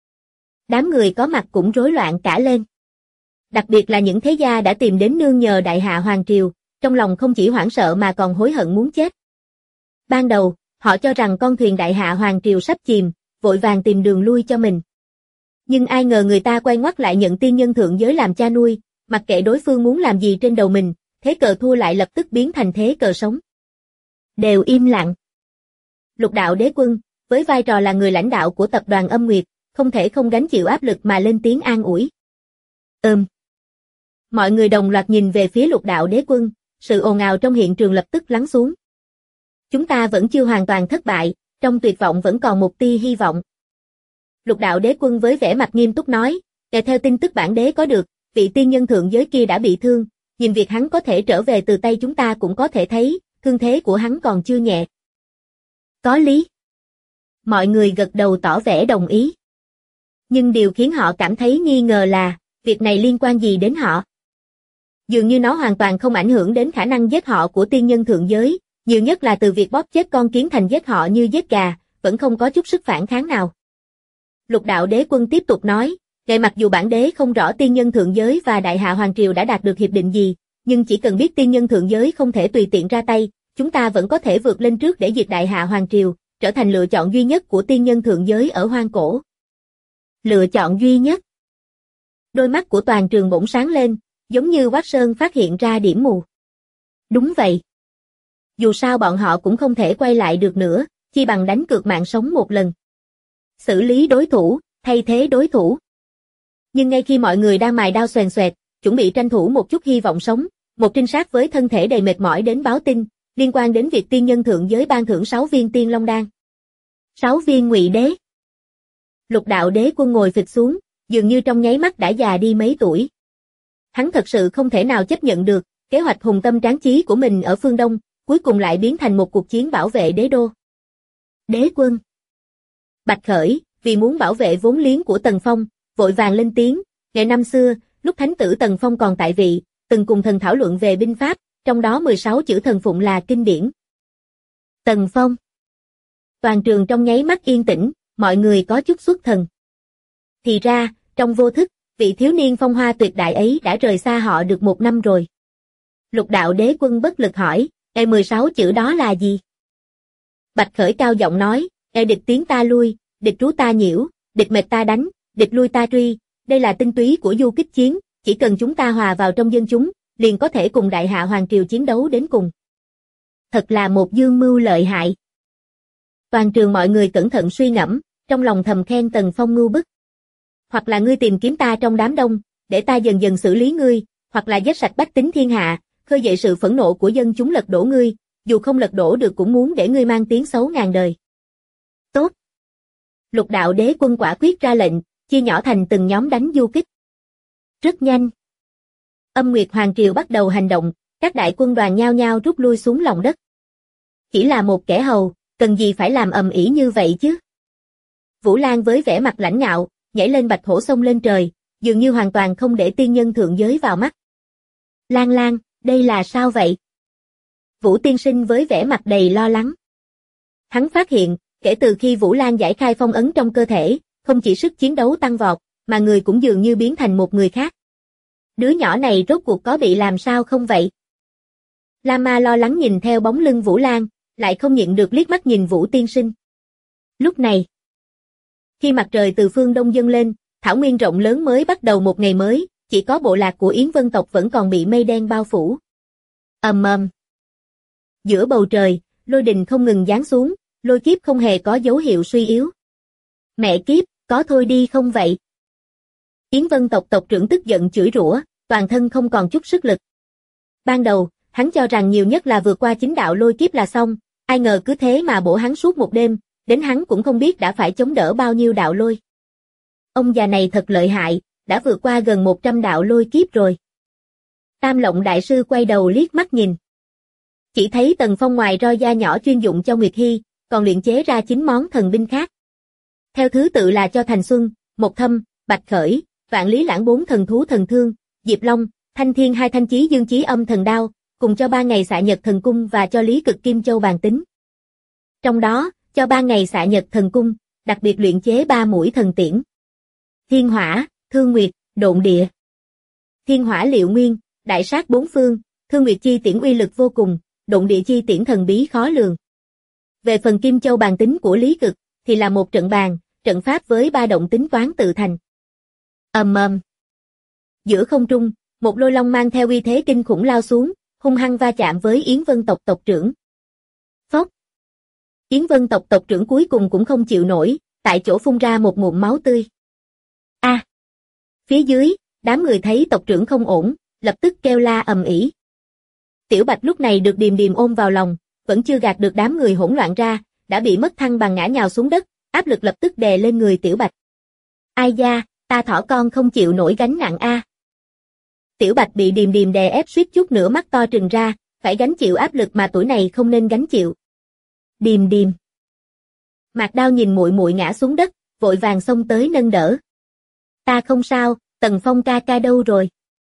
Đám người có mặt cũng rối loạn cả lên. Đặc biệt là những thế gia đã tìm đến nương nhờ đại hạ Hoàng Triều, trong lòng không chỉ hoảng sợ mà còn hối hận muốn chết. Ban đầu, họ cho rằng con thuyền đại hạ Hoàng Triều sắp chìm, vội vàng tìm đường lui cho mình. Nhưng ai ngờ người ta quay ngoắt lại nhận tiên nhân thượng giới làm cha nuôi, mặc kệ đối phương muốn làm gì trên đầu mình, thế cờ thua lại lập tức biến thành thế cờ sống. Đều im lặng. Lục Đạo Đế Quân, với vai trò là người lãnh đạo của tập đoàn Âm Nguyệt, không thể không gánh chịu áp lực mà lên tiếng an ủi. Mọi người đồng loạt nhìn về phía Lục Đạo Đế Quân, sự ồn ào trong hiện trường lập tức lắng xuống. Chúng ta vẫn chưa hoàn toàn thất bại, trong tuyệt vọng vẫn còn một tia hy vọng. Lục Đạo Đế Quân với vẻ mặt nghiêm túc nói, theo tin tức bản đế có được, vị tiên nhân thượng giới kia đã bị thương, nhìn việc hắn có thể trở về từ tay chúng ta cũng có thể thấy, thương thế của hắn còn chưa nhẹ. Có lý. Mọi người gật đầu tỏ vẻ đồng ý. Nhưng điều khiến họ cảm thấy nghi ngờ là, việc này liên quan gì đến họ? Dường như nó hoàn toàn không ảnh hưởng đến khả năng giết họ của tiên nhân thượng giới, nhiều nhất là từ việc bóp chết con kiến thành giết họ như giết gà, vẫn không có chút sức phản kháng nào. Lục Đạo Đế Quân tiếp tục nói, mặc dù bản đế không rõ tiên nhân thượng giới và đại hạ Hoàng Triều đã đạt được hiệp định gì, nhưng chỉ cần biết tiên nhân thượng giới không thể tùy tiện ra tay, chúng ta vẫn có thể vượt lên trước để diệt đại hạ Hoàng Triều, trở thành lựa chọn duy nhất của tiên nhân thượng giới ở hoang cổ. Lựa chọn duy nhất. Đôi mắt của toàn trường bỗng sáng lên, giống như Quát Sơn phát hiện ra điểm mù. Đúng vậy. Dù sao bọn họ cũng không thể quay lại được nữa, chi bằng đánh cược mạng sống một lần. Xử lý đối thủ, thay thế đối thủ. Nhưng ngay khi mọi người đang mài đao xoèn xoẹt, chuẩn bị tranh thủ một chút hy vọng sống, một trinh sát với thân thể đầy mệt mỏi đến báo tin, liên quan đến việc tiên nhân thượng giới ban thưởng 6 viên tiên long đan. 6 viên Ngụy Đế. Lục Đạo Đế Quân ngồi phịch xuống, dường như trong nháy mắt đã già đi mấy tuổi. Hắn thật sự không thể nào chấp nhận được, kế hoạch hùng tâm tráng chí của mình ở phương Đông, cuối cùng lại biến thành một cuộc chiến bảo vệ đế đô. Đế Quân. Bạch Khởi, vì muốn bảo vệ vốn liếng của Tần Phong, vội vàng lên tiếng, ngày năm xưa, lúc thánh tử Tần Phong còn tại vị, từng cùng thần thảo luận về binh pháp, trong đó 16 chữ thần phụng là kinh điển. Tần Phong. Toàn trường trong nháy mắt yên tĩnh, mọi người có chút xuất thần. Thì ra, trong vô thức, vị thiếu niên phong hoa tuyệt đại ấy đã rời xa họ được 1 năm rồi. Lục Đạo Đế Quân bất lực hỏi, 16 chữ đó là gì? Bạch Khởi cao giọng nói, địch tiến ta lui, địch trú ta nhiễu, địch mệt ta đánh, địch lui ta truy, đây là tinh túy của du kích chiến, chỉ cần chúng ta hòa vào trong dân chúng, liền có thể cùng đại hạ hoàng triều chiến đấu đến cùng. Thật là một dương mưu lợi hại. Toàn trường mọi người cẩn thận suy ngẫm, trong lòng thầm khen Tần Phong ngu bức. Hoặc là ngươi tìm kiếm ta trong đám đông, để ta dần dần xử lý ngươi, hoặc là giết sạch bách tính thiên hạ, khơi dậy sự phẫn nộ của dân chúng lật đổ ngươi, dù không lật đổ được cũng muốn để ngươi mang tiếng xấu ngàn đời. Tốt. Lục Đạo Đế Quân quả quyết ra lệnh, chia nhỏ thành từng nhóm đánh du kích. Rất nhanh. Âm Nguyệt Hoàng Triều bắt đầu hành động, các đại quân đoàn nhao nhao rút lui xuống lòng đất. Chỉ là một kẻ hầu, cần gì phải làm ầm ĩ như vậy chứ? Vũ Lan với vẻ mặt lãnh ngạo, nhảy lên bạch hổ xông lên trời, dường như hoàn toàn không để tiên nhân thượng giới vào mắt. Lan Lan, đây là sao vậy? Vũ tiên sinh với vẻ mặt đầy lo lắng. Hắn phát hiện, kể từ khi Vũ Lan giải khai phong ấn trong cơ thể, không chỉ sức chiến đấu tăng vọt, mà người cũng dường như biến thành một người khác. Đứa nhỏ này rốt cuộc có bị làm sao không vậy? Lama lo lắng nhìn theo bóng lưng Vũ Lan, lại không nhịn được liếc mắt nhìn Vũ tiên sinh. Lúc này, khi mặt trời từ phương đông dâng lên, thảo nguyên rộng lớn mới bắt đầu một ngày mới, chỉ có bộ lạc của Yến Vân tộc vẫn còn bị mây đen bao phủ. Ầm ầm. Giữa bầu trời, lôi đình không ngừng giáng xuống, lôi kiếp không hề có dấu hiệu suy yếu. Mẹ kiếp, có thôi đi không vậy? Yến Vân tộc tộc trưởng tức giận chửi rủa, toàn thân không còn chút sức lực. Ban đầu, hắn cho rằng nhiều nhất là vượt qua 9 đạo lôi kiếp là xong, ai ngờ cứ thế mà bổ hắn suốt một đêm, đến hắn cũng không biết đã phải chống đỡ bao nhiêu đạo lôi. Ông già này thật lợi hại, đã vượt qua gần 100 đạo lôi kiếp rồi. Tam Lộng đại sư quay đầu liếc mắt nhìn. Chỉ thấy Tần Phong ngoài roi da nhỏ chuyên dụng cho Nguyệt Hy, còn luyện chế ra 9 món thần binh khác. Theo thứ tự là cho Thành Xuân, Mộc Thâm, Bạch Khởi, Vạn Lý Lãng 4 thần thú thần thương, Diệp Long, Thanh Thiên 2 thanh chí dương chí âm thần đao, cùng cho 3 ngày xạ nhật thần cung và cho Lý Cực Kim Châu bàn tính. Trong đó, cho 3 ngày xạ nhật thần cung, đặc biệt luyện chế 3 mũi thần tiễn. Thiên hỏa, thương nguyệt, độn địa. Thiên hỏa liệu nguyên, đại sát 4 phương, thương nguyệt chi tiễn uy lực vô cùng, độn địa chi tiễn thần bí khó lường. Về phần Kim Châu bàn tính của Lý Cực, thì là một trận bàn, trận pháp với 3 động tính toán tự thành. Ầm ầm. Giữa không trung, một lôi long mang theo uy thế kinh khủng lao xuống, hung hăng va chạm với Yến Vân tộc tộc trưởng. Phốc. Yến Vân tộc tộc trưởng cuối cùng cũng không chịu nổi, tại chỗ phun ra một ngụm máu tươi. A. Phía dưới, đám người thấy tộc trưởng không ổn, lập tức kêu la ầm ĩ. Tiểu Bạch lúc này được Điềm Điềm ôm vào lòng, vẫn chưa gạt được đám người hỗn loạn ra, đã bị mất thăng bằng ngã nhào xuống đất, áp lực lập tức đè lên người Tiểu Bạch. Ai da, ta thỏ con không chịu nổi gánh nặng a. Tiểu Bạch bị Điềm Điềm đè ép suýt chút nữa mắt to trừng ra, phải gánh chịu áp lực mà tuổi này không nên gánh chịu. Điềm Điềm. Mạc Đao nhìn muội muội ngã xuống đất, vội vàng xông tới nâng đỡ. Ta không sao, Tần Phong ca ca đâu rồi?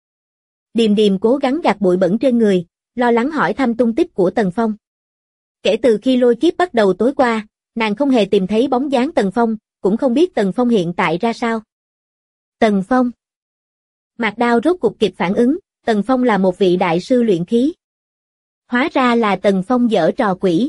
Điềm Điềm cố gắng gạt bụi bẩn trên người, lo lắng hỏi thăm tung tích của Tần Phong. Kể từ khi lôi kiếp bắt đầu tối qua, nàng không hề tìm thấy bóng dáng Tần Phong, cũng không biết Tần Phong hiện tại ra sao. Tần Phong. Mạc Đao rốt cuộc kịp phản ứng, Tần Phong là một vị đại sư luyện khí. Hóa ra là Tần Phong giở trò quỷ.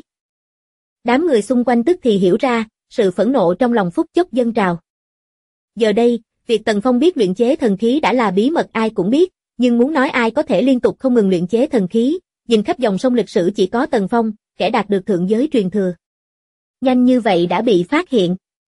Đám người xung quanh tức thì hiểu ra, sự phẫn nộ trong lòng phút chốc dâng trào. Giờ đây, việc Tần Phong biết luyện chế thần khí đã là bí mật ai cũng biết, nhưng muốn nói ai có thể liên tục không ngừng luyện chế thần khí, nhìn khắp dòng sông lịch sử chỉ có Tần Phong, kẻ đạt được thượng giới truyền thừa. Nhanh như vậy đã bị phát hiện.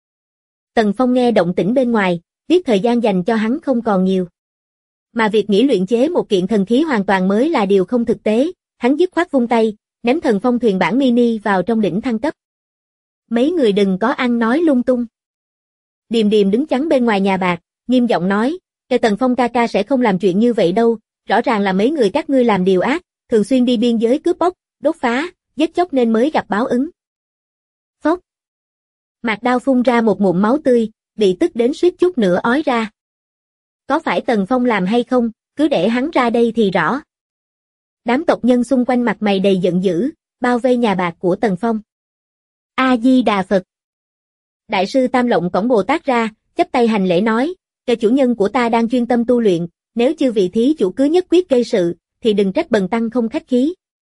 Tần Phong nghe động tĩnh bên ngoài, biết thời gian dành cho hắn không còn nhiều. Mà việc nghĩ luyện chế một kiện thần khí hoàn toàn mới là điều không thực tế, hắn dứt khoát vung tay, ném thần phong thuyền bản mini vào trong đỉnh thăng cấp. Mấy người đừng có ăn nói lung tung. Điềm Điềm đứng chắn bên ngoài nhà bạc, nghiêm giọng nói, cái Tần Phong ca ca sẽ không làm chuyện như vậy đâu, rõ ràng là mấy người các ngươi làm điều ác, thường xuyên đi biên giới cướp bóc, đốt phá, giết chóc nên mới gặp báo ứng. Phốc. Mạc Đao phun ra một ngụm máu tươi, bị tức đến suýt chút nữa ói ra. Có phải Tần Phong làm hay không, cứ để hắn ra đây thì rõ. Đám tộc nhân xung quanh mặt mày đầy giận dữ, bao vây nhà bạc của Tần Phong. A-di-đà Phật. Đại sư Tam Lộng cõng Bồ Tát ra, chắp tay hành lễ nói, cái chủ nhân của ta đang chuyên tâm tu luyện, nếu chư vị thí chủ cứ nhất quyết gây sự, thì đừng trách bần tăng không khách khí.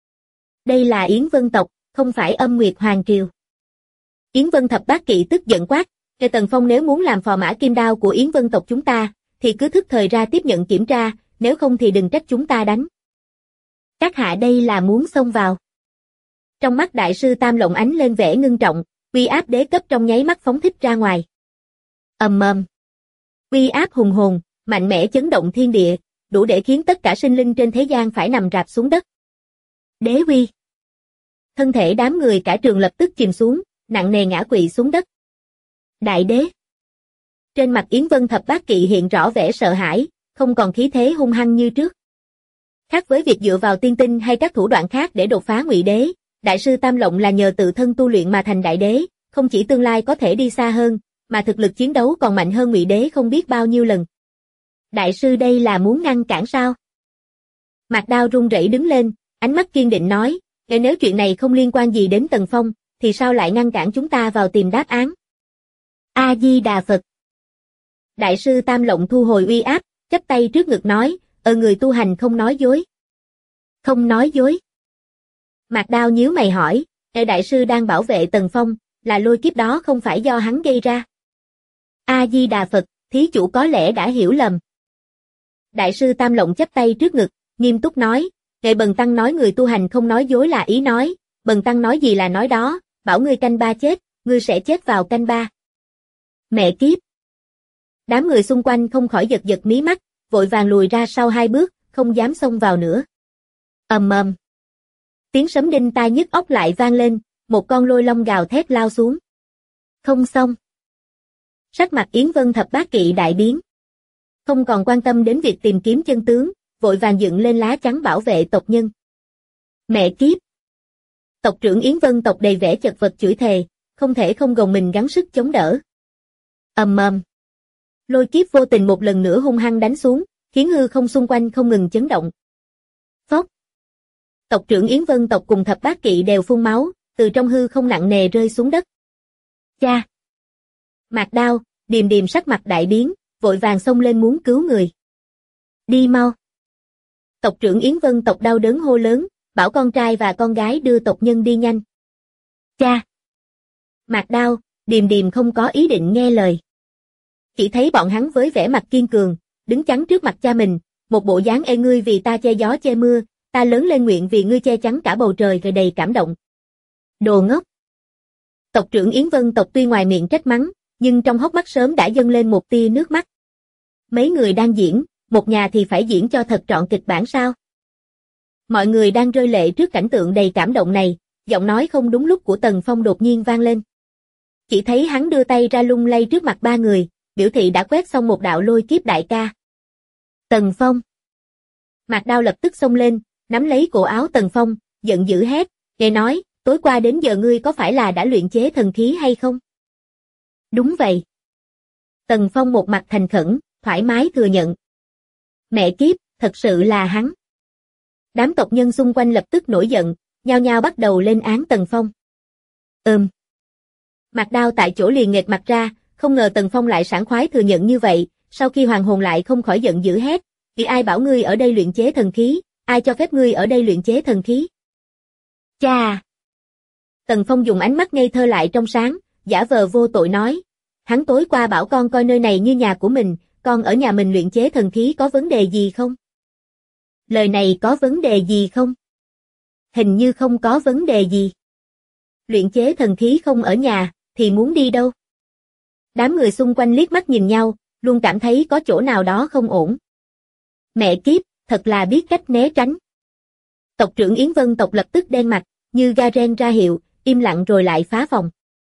Đây là Yến Vân tộc, không phải Âm Nguyệt Hoàng triều. Yến Vân Thập Bát Kỵ tức giận quát, cái Tần Phong nếu muốn làm phò mã kim đao của Yến Vân tộc chúng ta, thì cứ thức thời ra tiếp nhận kiểm tra, nếu không thì đừng trách chúng ta đánh. Các hạ đây là muốn xông vào. Trong mắt đại sư Tam Lộng ánh lên vẻ ngưng trọng, uy áp đế cấp trong nháy mắt phóng thích ra ngoài. Ầm ầm. Uy áp hùng hồn, mạnh mẽ chấn động thiên địa, đủ để khiến tất cả sinh linh trên thế gian phải nằm rạp xuống đất. Đế uy. Thân thể đám người cả trường lập tức chìm xuống, nặng nề ngã quỵ xuống đất. Đại đế. Trên mặt Yến Vân Thập Bát Kỵ hiện rõ vẻ sợ hãi, không còn khí thế hung hăng như trước. Khác với việc dựa vào tiên tinh hay các thủ đoạn khác để đột phá Ngụy Đế, đại sư Tam Lộng là nhờ tự thân tu luyện mà thành đại đế, không chỉ tương lai có thể đi xa hơn, mà thực lực chiến đấu còn mạnh hơn Ngụy Đế không biết bao nhiêu lần. Đại sư đây là muốn ngăn cản sao? Mạc Đao run rẩy đứng lên, ánh mắt kiên định nói, nếu chuyện này không liên quan gì đến Tần Phong, thì sao lại ngăn cản chúng ta vào tìm đáp án? A-di-đà Phật. Đại sư Tam Lộng thu hồi uy áp, chắp tay trước ngực nói, người tu hành không nói dối. Không nói dối. Mạc Đao nhíu mày hỏi, đại sư đang bảo vệ Tần Phong, là lôi kiếp đó không phải do hắn gây ra. A-di-đà Phật, thí chủ có lẽ đã hiểu lầm. Đại sư Tam Lộng chắp tay trước ngực, nghiêm túc nói, bần tăng nói người tu hành không nói dối là ý nói, bần tăng nói gì là nói đó, bảo ngươi canh ba chết, ngươi sẽ chết vào canh ba. Mẹ kiếp. Đám người xung quanh không khỏi giật giật mí mắt, vội vàng lùi ra sau 2 bước, không dám xông vào nữa. Ầm ầm. Tiếng sấm đinh tai nhức óc lại vang lên, một con lôi long gào thét lao xuống. Không xong. Sắc mặt Yến Vân Thập Bát Kỵ đại biến. Không còn quan tâm đến việc tìm kiếm chân tướng, vội vàng dựng lên lá chắn bảo vệ tộc nhân. Mẹ kiếp. Tộc trưởng Yến Vân tộc đầy vẻ chật vật chửi thề, không thể không gồng mình gắng sức chống đỡ. Ầm ầm. Lôi kiếp vô tình một lần nữa hung hăng đánh xuống, khiến hư không xung quanh không ngừng chấn động. Phốc. Tộc trưởng Yến Vân tộc cùng Thập Bát Kỵ đều phun máu, từ trong hư không nặng nề rơi xuống đất. Cha. Mạc Đao, Điềm Điềm sắc mặt đại biến, vội vàng xông lên muốn cứu người. Đi mau. Tộc trưởng Yến Vân tộc đau đớn hô lớn, bảo con trai và con gái đưa tộc nhân đi nhanh. Cha. Mạc Đao, Điềm Điềm không có ý định nghe lời. Chỉ thấy bọn hắn với vẻ mặt kiên cường, đứng chắn trước mặt cha mình, một bộ dáng ê ngươi vì ta che gió che mưa, ta lớn lên nguyện vì ngươi che chắn cả bầu trời về đầy cảm động. Đồ ngốc. Tộc trưởng Yến Vân tộc tuy ngoài miệng trách mắng, nhưng trong hốc mắt sớm đã dâng lên một tia nước mắt. Mấy người đang diễn, một nhà thì phải diễn cho thật trọn kịch bản sao? Mọi người đang rơi lệ trước cảnh tượng đầy cảm động này, giọng nói không đúng lúc của Tần Phong đột nhiên vang lên. Chỉ thấy hắn đưa tay ra lung lay trước mặt 3 người, biểu thị đã quét xong một đạo lôi kiếp đại ca. Tần Phong. Mạc Đao lập tức xông lên, nắm lấy cổ áo Tần Phong, giận dữ hét, nghe nói, tối qua đến giờ ngươi có phải là đã luyện chế thần khí hay không? Đúng vậy. Tần Phong một mặt thành khẩn, thoải mái thừa nhận. Mẹ kiếp, thật sự là hắn. Đám tộc nhân xung quanh lập tức nổi giận, nhao nhao bắt đầu lên án Tần Phong. Mạc Đao tại chỗ liền nghệt mặt ra, không ngờ Tần Phong lại sảng khoái thừa nhận như vậy, sau khi hoàn hồn lại không khỏi giận dữ hét, vì ai bảo ngươi ở đây luyện chế thần khí, ai cho phép ngươi ở đây luyện chế thần khí? Cha! Tần Phong dùng ánh mắt ngây thơ lại trong sáng, giả vờ vô tội nói, hắn tối qua bảo con coi nơi này như nhà của mình, con ở nhà mình luyện chế thần khí có vấn đề gì không? Lời này có vấn đề gì không? hình như không có vấn đề gì. Luyện chế thần khí không ở nhà, thì muốn đi đâu? Đám người xung quanh liếc mắt nhìn nhau, luôn cảm thấy có chỗ nào đó không ổn. Mẹ kiếp, thật là biết cách né tránh. Tộc trưởng Yến Vân tộc lập tức đen mặt, như Garen ra hiệu, im lặng rồi lại phá phòng.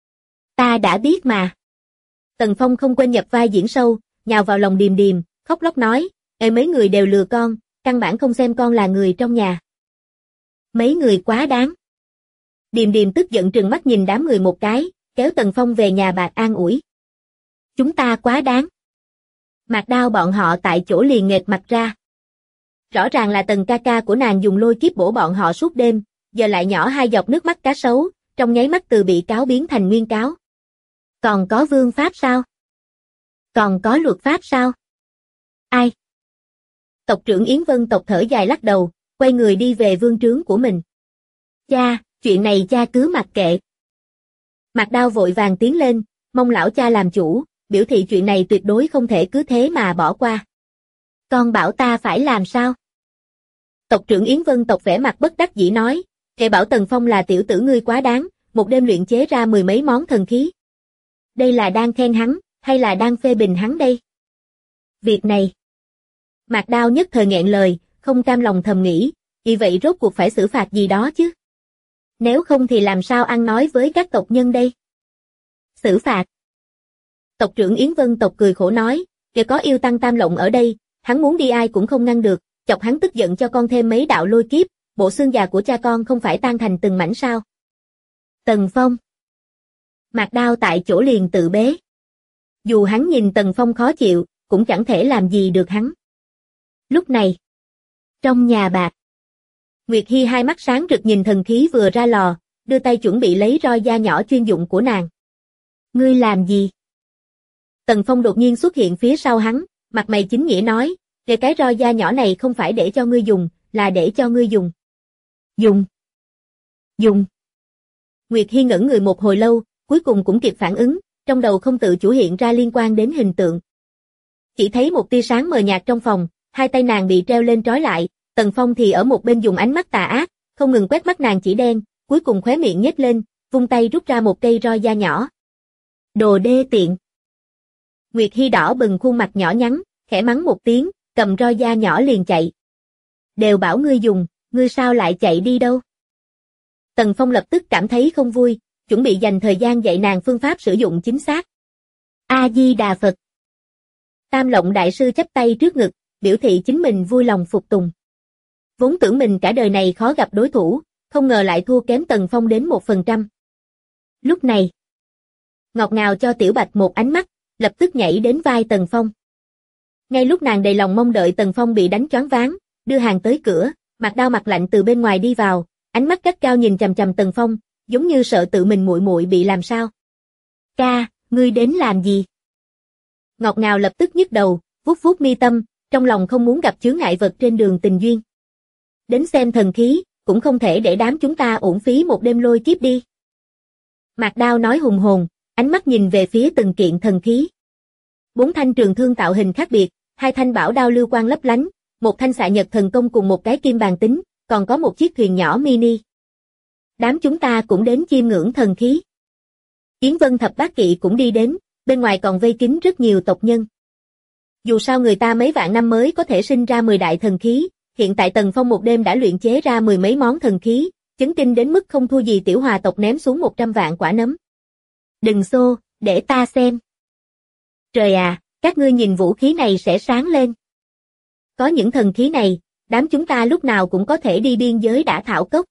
Ta đã biết mà. Tần Phong không quên nhập vai diễn sâu, nhào vào lòng Điềm Điềm, khóc lóc nói, ê mấy người đều lừa con, căn bản không xem con là người trong nhà. Mấy người quá đáng. Điềm Điềm tức giận trừng mắt nhìn đám người một cái, kéo Tần Phong về nhà bạc an ủi. Chúng ta quá đáng. Mạc Đao bọn họ tại chỗ liền nghệt mặt ra. Rõ ràng là Tần ca ca của nàng dùng lôi kiếp bổ bọn họ suốt đêm, giờ lại nhỏ hai giọt nước mắt cá sấu, trong nháy mắt từ bị cáo biến thành nguyên cáo. Còn có vương pháp sao? Còn có luật pháp sao? Ai? Tộc trưởng Yến Vân tộc thở dài lắc đầu, quay người đi về vương trướng của mình. Cha, chuyện này cha cứ mặc kệ. Mạc Đao vội vàng tiến lên, mong lão cha làm chủ, biểu thị chuyện này tuyệt đối không thể cứ thế mà bỏ qua. Con bảo ta phải làm sao? Tộc trưởng Yến Vân tộc vẻ mặt bất đắc dĩ nói, kệ bảo Tần Phong là tiểu tử ngươi quá đáng, một đêm luyện chế ra mười mấy món thần khí. Đây là đang khen hắn, hay là đang phê bình hắn đây? Việc này. Mạc Đao nhất thời nghẹn lời, không cam lòng thầm nghĩ, vì vậy rốt cuộc phải xử phạt gì đó chứ. Nếu không thì làm sao ăn nói với các tộc nhân đây? Xử phạt. Tộc trưởng Yến Vân tộc cười khổ nói, kìa có yêu tăng Tam Lộng ở đây, hắn muốn đi ai cũng không ngăn được, chọc hắn tức giận cho con thêm mấy đạo lôi kiếp, bộ xương già của cha con không phải tan thành từng mảnh sao? Tần Phong. Mạc Đao tại chỗ liền tự bế. Dù hắn nhìn Tần Phong khó chịu, cũng chẳng thể làm gì được hắn. Lúc này, trong nhà bạc, Nguyệt Hi hai mắt sáng rực nhìn thần khí vừa ra lò, đưa tay chuẩn bị lấy roi da nhỏ chuyên dụng của nàng. Ngươi làm gì? Tần Phong đột nhiên xuất hiện phía sau hắn, mặt mày chính nghĩa nói, cái roi da nhỏ này không phải để cho ngươi dùng, là để cho ngươi dùng. Dùng. Dùng. Nguyệt Hi ngẩn người một hồi lâu, cuối cùng cũng kịp phản ứng, trong đầu không tự chủ hiện ra liên quan đến hình tượng. Chỉ thấy một tia sáng mờ nhạt trong phòng, hai tay nàng bị treo lên trói lại, Tần Phong thì ở một bên dùng ánh mắt tà ác, không ngừng quét mắt nàng chỉ đen, cuối cùng khóe miệng nhếch lên, vung tay rút ra một cây roi da nhỏ. Đồ đê tiện. Nguyệt Hi đỏ bừng khuôn mặt nhỏ nhắn, khẽ mắng một tiếng, cầm roi da nhỏ liền chạy. Đều bảo ngươi dùng, ngươi sao lại chạy đi đâu? Tần Phong lập tức cảm thấy không vui, chuẩn bị dành thời gian dạy nàng phương pháp sử dụng chính xác. A-di-đà Phật. Tam Lộng đại sư chắp tay trước ngực, biểu thị chính mình vui lòng phục tùng. Vốn tưởng mình cả đời này khó gặp đối thủ, không ngờ lại thua kém Tần Phong đến 1%. Lúc này, ngọt ngào cho Tiểu Bạch một ánh mắt, lập tức nhảy đến vai Tần Phong. Ngay lúc nàng đầy lòng mong đợi Tần Phong bị đánh choáng váng, đưa hàng tới cửa, Mạc Đao mặt lạnh từ bên ngoài đi vào, ánh mắt gắt cao nhìn chằm chằm Tần Phong, giống như sợ tự mình muội muội bị làm sao. Ca, ngươi đến làm gì? Ngọt ngào lập tức nhức đầu, vuốt vuốt mi tâm, trong lòng không muốn gặp chướng ngại vật trên đường tình duyên. Đến xem thần khí, cũng không thể để đám chúng ta uổng phí một đêm lôi kiếp đi. Mạc Đao nói hùng hồn, ánh mắt nhìn về phía từng kiện thần khí. 4 thanh trường thương tạo hình khác biệt, 2 thanh bảo đao lưu quang lấp lánh, 1 thanh xạ nhật thần công cùng một cái kim bàn tính, còn có một chiếc thuyền nhỏ mini. Đám chúng ta cũng đến chiêm ngưỡng thần khí. Yến Vân thập bát kỵ cũng đi đến, bên ngoài còn vây kín rất nhiều tộc nhân. Dù sao người ta mấy vạn năm mới có thể sinh ra 10 đại thần khí, hiện tại Tần Phong một đêm đã luyện chế ra 10 mấy món thần khí, chấn kinh đến mức không thua gì Tiểu Hòa tộc ném xuống 100 vạn quả nấm. Đừng xô, để ta xem. Trời à, các ngươi nhìn vũ khí này sẽ sáng lên. Có những thần khí này, đám chúng ta lúc nào cũng có thể đi biên giới đả thảo cốc.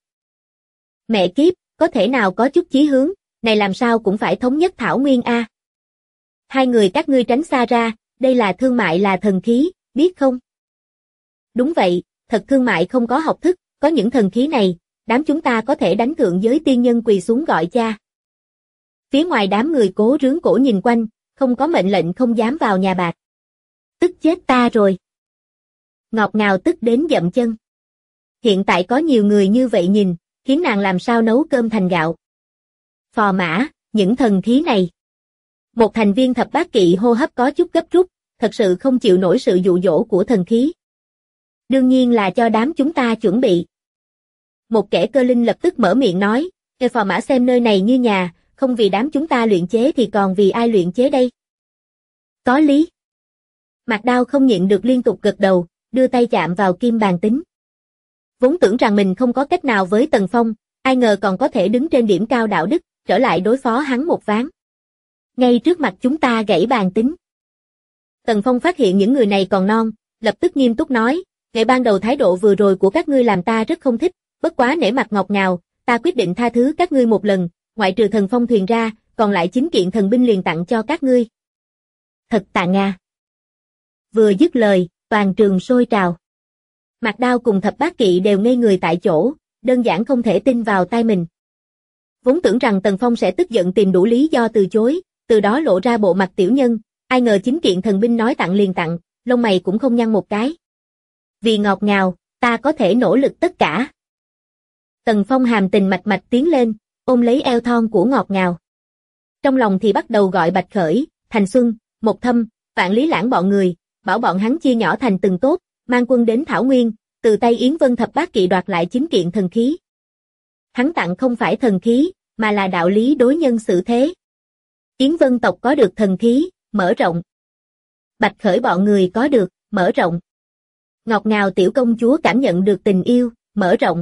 Mẹ kiếp, có thể nào có chút chí hướng, này làm sao cũng phải thống nhất thảo nguyên a. Hai người các ngươi tránh xa ra, đây là thương mại là thần khí, biết không? Đúng vậy, thật thương mại không có học thức, có những thần khí này, đám chúng ta có thể đánh thượng giới tiên nhân quỳ xuống gọi cha. Phía ngoài đám người cố rướng cổ nhìn quanh, không có mệnh lệnh không dám vào nhà bạc. Tức chết ta rồi. Ngọt ngào tức đến dậm chân. Hiện tại có nhiều người như vậy nhìn, khiến nàng làm sao nấu cơm thành gạo. Phò mã, những thần khí này. Một thành viên thập bát kỵ hô hấp có chút gấp rút, thật sự không chịu nổi sự dụ dỗ của thần khí. Đương nhiên là cho đám chúng ta chuẩn bị. một kẻ cơ linh lập tức mở miệng nói, phò mã xem nơi này như nhà, không vì đám chúng ta luyện chế thì còn vì ai luyện chế đây? Có lý. Mạc Đao không nhịn được liên tục gật đầu, đưa tay chạm vào kim bàn tính. Vốn tưởng rằng mình không có cách nào với Tần Phong, ai ngờ còn có thể đứng trên điểm cao đạo đức, trở lại đối phó hắn một ván. Ngay trước mặt chúng ta gãy bàn tính. Tần Phong phát hiện những người này còn non, lập tức nghiêm túc nói, ngày ban đầu thái độ vừa rồi của các ngươi làm ta rất không thích, bất quá nể mặt ngọt ngào, ta quyết định tha thứ các ngươi một lần, ngoại trừ thần phong thuyền ra, còn lại 9 kiện thần binh liền tặng cho các ngươi. Thật tạ Nga. Vừa dứt lời, toàn trường sôi trào. Mạc Đao cùng Thập Bát Kỵ đều ngây người tại chỗ, đơn giản không thể tin vào tai mình. Vốn tưởng rằng Tần Phong sẽ tức giận tìm đủ lý do từ chối, từ đó lộ ra bộ mặt tiểu nhân, ai ngờ 9 kiện thần binh nói tặng liền tặng, lông mày cũng không nhăn một cái. Vì ngọt ngào, ta có thể nỗ lực tất cả. Tần Phong hàm tình mạch mạch tiến lên, ôm lấy eo thon của ngọt ngào. Trong lòng thì bắt đầu gọi Bạch Khởi, Thành Xuân, Một Thâm, Vạn Lý Lãng bọn người, bảo bọn hắn chia nhỏ thành từng tốt, mang quân đến Thảo Nguyên, từ tay Yến Vân Thập Bát Kỵ đoạt lại 9 kiện thần khí. Hắn tặng không phải thần khí, mà là đạo lý đối nhân xử thế. Yến Vân tộc có được thần khí, mở rộng. Bạch Khởi bọn người có được, mở rộng. Ngọt ngào tiểu công chúa cảm nhận được tình yêu, mở rộng.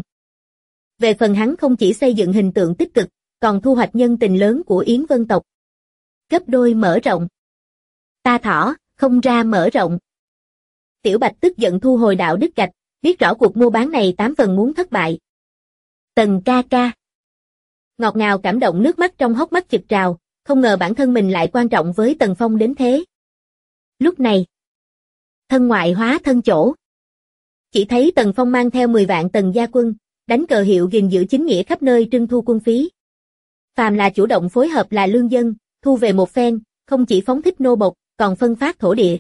Về phần hắn không chỉ xây dựng hình tượng tích cực, còn thu hoạch nhân tình lớn của Yến Vân tộc. Gấp đôi mở rộng. Ta thỏ, không ra mở rộng. Tiểu Bạch tức giận thu hồi đạo đức gạch, biết rõ cuộc mua bán này 8 phần muốn thất bại. Tần ca ca. Ngọt ngào cảm động nước mắt trong hốc mắt trực trào, không ngờ bản thân mình lại quan trọng với Tần Phong đến thế. Lúc này, thân ngoại hóa thân chỗ. Chỉ thấy Tần Phong mang theo 10 vạn tần gia quân, đánh cờ hiệu gìn giữ chính nghĩa khắp nơi trưng thu quân phí. Phàm là chủ động phối hợp là lương dân, thu về một phen, không chỉ phóng thích nô bộc, còn phân phát thổ địa.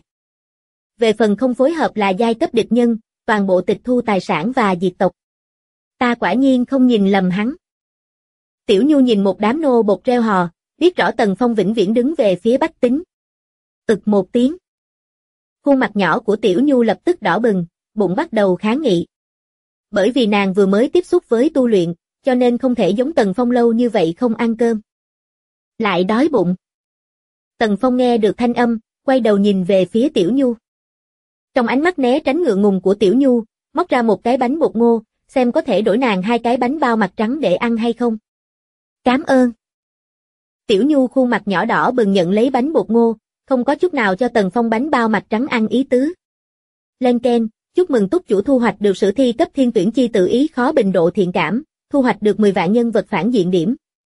Về phần không phối hợp là giai cấp địch nhân, toàn bộ tịch thu tài sản và diệt tộc. Ta quả nhiên không nhìn lầm hắn. Tiểu Nhu nhìn một đám nô bộc reo hò, biết rõ Tần Phong vĩnh viễn đứng về phía bách tính. Ực một tiếng. Khuôn mặt nhỏ của Tiểu Nhu lập tức đỏ bừng, bụng bắt đầu kháng nghị. Bởi vì nàng vừa mới tiếp xúc với tu luyện, cho nên không thể giống Tần Phong lâu như vậy không ăn cơm. Lại đói bụng. Tần Phong nghe được thanh âm, quay đầu nhìn về phía Tiểu Nhu. Trong ánh mắt né tránh ngượng ngùng của Tiểu Nhu, móc ra một cái bánh bột ngô, xem có thể đổi nàng 2 cái bánh bao mặt trắng để ăn hay không. Cảm ơn. Tiểu Nhu khuôn mặt nhỏ đỏ bừng nhận lấy bánh bột ngô, không có chút nào cho Tần Phong bánh bao mặt trắng ăn ý tứ. Lên keng, chúc mừng túc chủ thu hoạch được sử thi cấp thiên tuyển chi tự ý khó bình độ thiện cảm, thu hoạch được 10 vạn nhân vật phản diện điểm.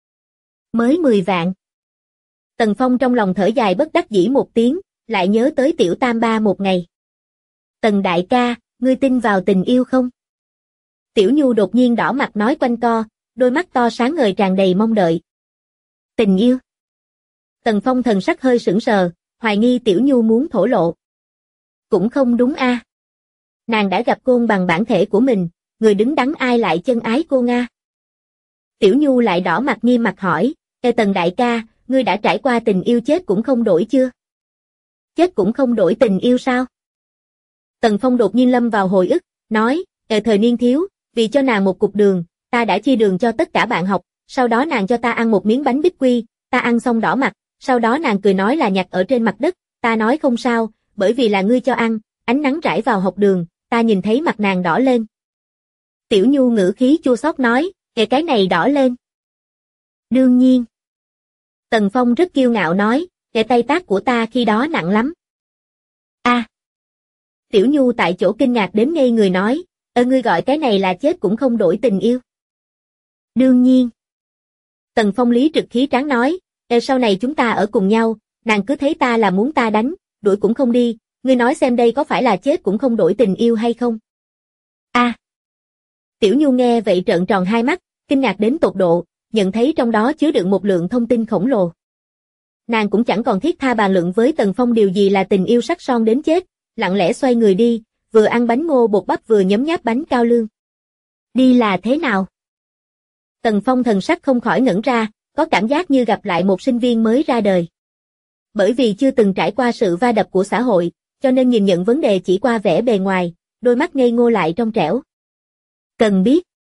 Mới 10 vạn. Tần Phong trong lòng thở dài bất đắc dĩ một tiếng, lại nhớ tới Tiểu Tam Ba một ngày. Tần đại ca, ngươi tin vào tình yêu không? Tiểu Nhu đột nhiên đỏ mặt nói quanh co, đôi mắt to sáng ngời tràn đầy mong đợi. Tình yêu. Tần Phong thần sắc hơi sững sờ, hoài nghi Tiểu Nhu muốn thổ lộ. Cũng không đúng a. Nàng đã gặp Côn bằng bản thể của mình, người đứng đắn ai lại chân ái cô Nga. Tiểu Nhu lại đỏ mặt nghiêm mặt hỏi, Tần đại ca, ngươi đã trải qua tình yêu chết cũng không đổi chưa? Chết cũng không đổi tình yêu sao? Tần Phong đột nhiên lâm vào hồi ức, nói, thời niên thiếu, vì cho nàng một cục đường, ta đã chia đường cho tất cả bạn học, sau đó nàng cho ta ăn một miếng bánh bích quy, ta ăn xong đỏ mặt, sau đó nàng cười nói là nhặt ở trên mặt đất, ta nói không sao, bởi vì là ngươi cho ăn, ánh nắng rải vào học đường, ta nhìn thấy mặt nàng đỏ lên. Tiểu Nhu ngữ khí chua xót nói, cái này đỏ lên. Đương nhiên. Tần Phong rất kiêu ngạo nói, tay tác của ta khi đó nặng lắm. Tiểu Nhu tại chỗ kinh ngạc đến ngây người nói, ngươi gọi cái này là chết cũng không đổi tình yêu. Đương nhiên. Tần Phong lý trực khí tráng nói, sau này chúng ta ở cùng nhau, nàng cứ thấy ta là muốn ta đánh, đuổi cũng không đi, ngươi nói xem đây có phải là chết cũng không đổi tình yêu hay không? Tiểu Nhu nghe vậy trợn tròn hai mắt, kinh ngạc đến tột độ, nhận thấy trong đó chứa đựng một lượng thông tin khổng lồ. Nàng cũng chẳng còn thiết tha bàn luận với Tần Phong điều gì là tình yêu sắc son đến chết, lặng lẽ xoay người đi, vừa ăn bánh ngô bột bắp vừa nhấm nháp bánh cao lương. Đi là thế nào? Tần Phong thần sắc không khỏi ngẩn ra, có cảm giác như gặp lại một sinh viên mới ra đời. Bởi vì chưa từng trải qua sự va đập của xã hội, cho nên nhìn nhận vấn đề chỉ qua vẻ bề ngoài, đôi mắt ngây ngô lại trong trẻo. Cần biết.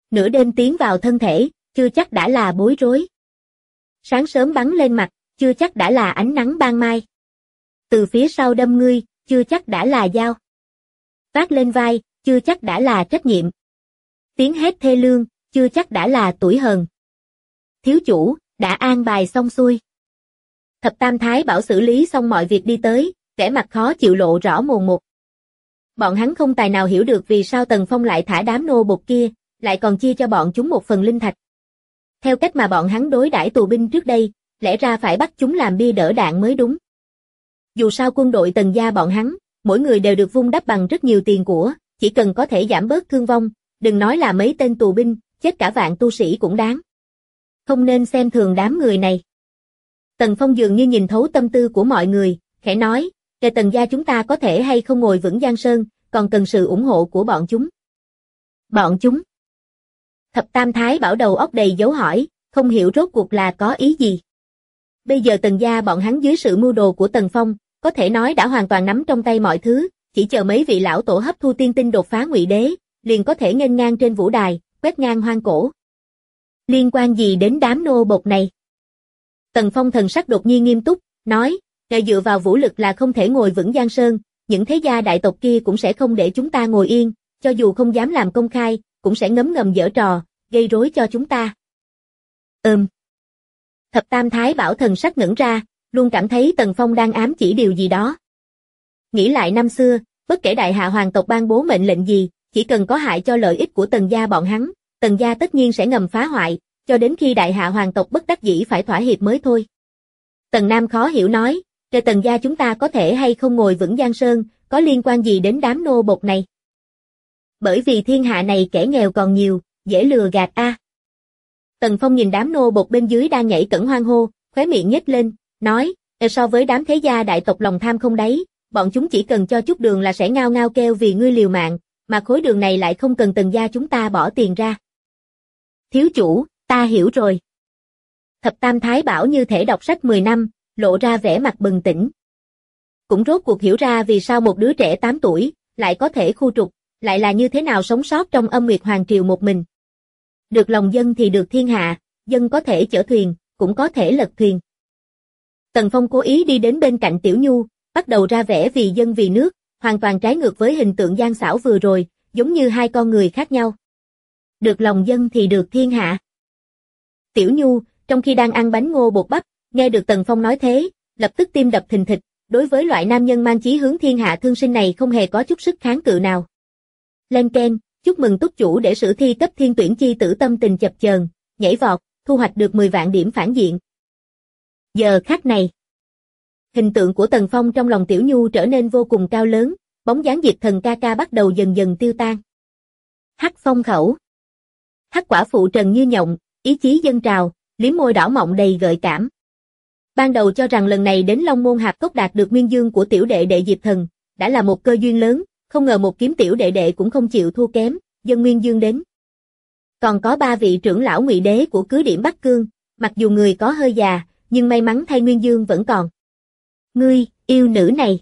Nửa đêm tiến vào thân thể, chưa chắc đã là bối rối. Sáng sớm bắn lên mặt, chưa chắc đã là ánh nắng ban mai. Từ phía sau đâm ngươi, chưa chắc đã là dao. Vác lên vai, chưa chắc đã là trách nhiệm. Tiếng hét thê lương, chưa chắc đã là tủi hờn. Thiếu chủ, đã an bài xong xuôi. Thập Tam Thái Bảo xử lý xong mọi việc đi tới, vẻ mặt khó chịu lộ rõ mồn một. Bọn hắn không tài nào hiểu được vì sao Tần Phong lại thả đám nô bộc kia, lại còn chia cho bọn chúng một phần linh thạch. Theo cách mà bọn hắn đối đãi tù binh trước đây, lẽ ra phải bắt chúng làm bia đỡ đạn mới đúng. Dù sao quân đội Tần gia bọn hắn, mỗi người đều được vun đắp bằng rất nhiều tiền của, chỉ cần có thể giảm bớt thương vong, đừng nói là mấy tên tù binh, chết cả vạn tu sĩ cũng đáng. Không nên xem thường đám người này. Tần Phong dường như nhìn thấu tâm tư của mọi người, khẽ nói, về Tần gia chúng ta có thể hay không ngồi vững Giang Sơn, còn cần sự ủng hộ của bọn chúng. Bọn chúng. Thập Tam Thái Bảo đầu óc đầy dấu hỏi, không hiểu rốt cuộc là có ý gì. Bây giờ Tần gia bọn hắn dưới sự mưu đồ của Tần Phong, có thể nói đã hoàn toàn nắm trong tay mọi thứ, chỉ chờ mấy vị lão tổ hấp thu tiên tinh đột phá Ngụy Đế, liền có thể nghênh ngang trên vũ đài, quét ngang hoang cổ. Liên quan gì đến đám nô bộc này? Tần Phong thần sắc đột nhiên nghiêm túc, nói, để dựa vào vũ lực là không thể ngồi vững Giang Sơn, những thế gia đại tộc kia cũng sẽ không để chúng ta ngồi yên, cho dù không dám làm công khai, cũng sẽ ngấm ngầm giở trò, gây rối cho chúng ta. Thập Tam Thái Bảo thần sắc ngẩn ra, luôn cảm thấy Tần Phong đang ám chỉ điều gì đó. Nghĩ lại năm xưa, bất kể đại hạ hoàng tộc ban bố mệnh lệnh gì, chỉ cần có hại cho lợi ích của Tần gia bọn hắn, Tần gia tất nhiên sẽ ngầm phá hoại, cho đến khi đại hạ hoàng tộc bất đắc dĩ phải thỏa hiệp mới thôi. Tần Nam khó hiểu nói, về Tần gia chúng ta có thể hay không ngồi vững Giang Sơn, có liên quan gì đến đám nô bộc này? Bởi vì thiên hạ này kẻ nghèo còn nhiều, dễ lừa gạt a. Tần Phong nhìn đám nô bộc bên dưới đang nhảy cẫng hoan hô, khóe miệng nhếch lên, nói, so với đám thế gia đại tộc lòng tham không đáy, bọn chúng chỉ cần cho chút đường là sẽ ngao ngao kêu vì ngươi liều mạng, mà khối đường này lại không cần Tần gia chúng ta bỏ tiền ra. Thiếu chủ, ta hiểu rồi. Thập Tam Thái Bảo như thể đọc sách 10 năm, lộ ra vẻ mặt bừng tỉnh. Cũng rốt cuộc hiểu ra vì sao một đứa trẻ 8 tuổi, lại có thể khu trục, lại là như thế nào sống sót trong Âm Nguyệt Hoàng Triều một mình. Được lòng dân thì được thiên hạ, dân có thể chở thuyền, cũng có thể lật thuyền. Tần Phong cố ý đi đến bên cạnh Tiểu Nhu, bắt đầu ra vẻ vì dân vì nước, hoàn toàn trái ngược với hình tượng gian xảo vừa rồi, giống như hai con người khác nhau. Được lòng dân thì được thiên hạ. Tiểu Nhu, trong khi đang ăn bánh ngô bột bắp, nghe được Tần Phong nói thế, lập tức tim đập thình thịch, đối với loại nam nhân mang chí hướng thiên hạ thương sinh này không hề có chút sức kháng cự nào. Lên keng, chúc mừng túc chủ để sử thi cấp thiên tuyển chi tử tâm tình chập chờn, nhảy vọt, thu hoạch được 10 vạn điểm phản diện. Giờ khắc này, hình tượng của Tần Phong trong lòng Tiểu Nhu trở nên vô cùng cao lớn, bóng dáng Diệp Thần ca ca bắt đầu dần dần tiêu tan. Hắc phong khẩu. Hắc quả phụ trần như nhộng, ý chí dâng trào, liếm môi đỏ mọng đầy gợi cảm. Ban đầu cho rằng lần này đến Long Môn Hạp Cốc đạt được nguyên dương của tiểu đệ đệ Diệp Thần, đã là một cơ duyên lớn, không ngờ một kiếm tiểu đệ đệ cũng không chịu thua kém, dâng nguyên dương đến. Còn có 3 vị trưởng lão Ngụy Đế của cứ điểm Bắc Cương, mặc dù người có hơi già, nhưng may mắn thay nguyên dương vẫn còn. Ngươi, yêu nữ này.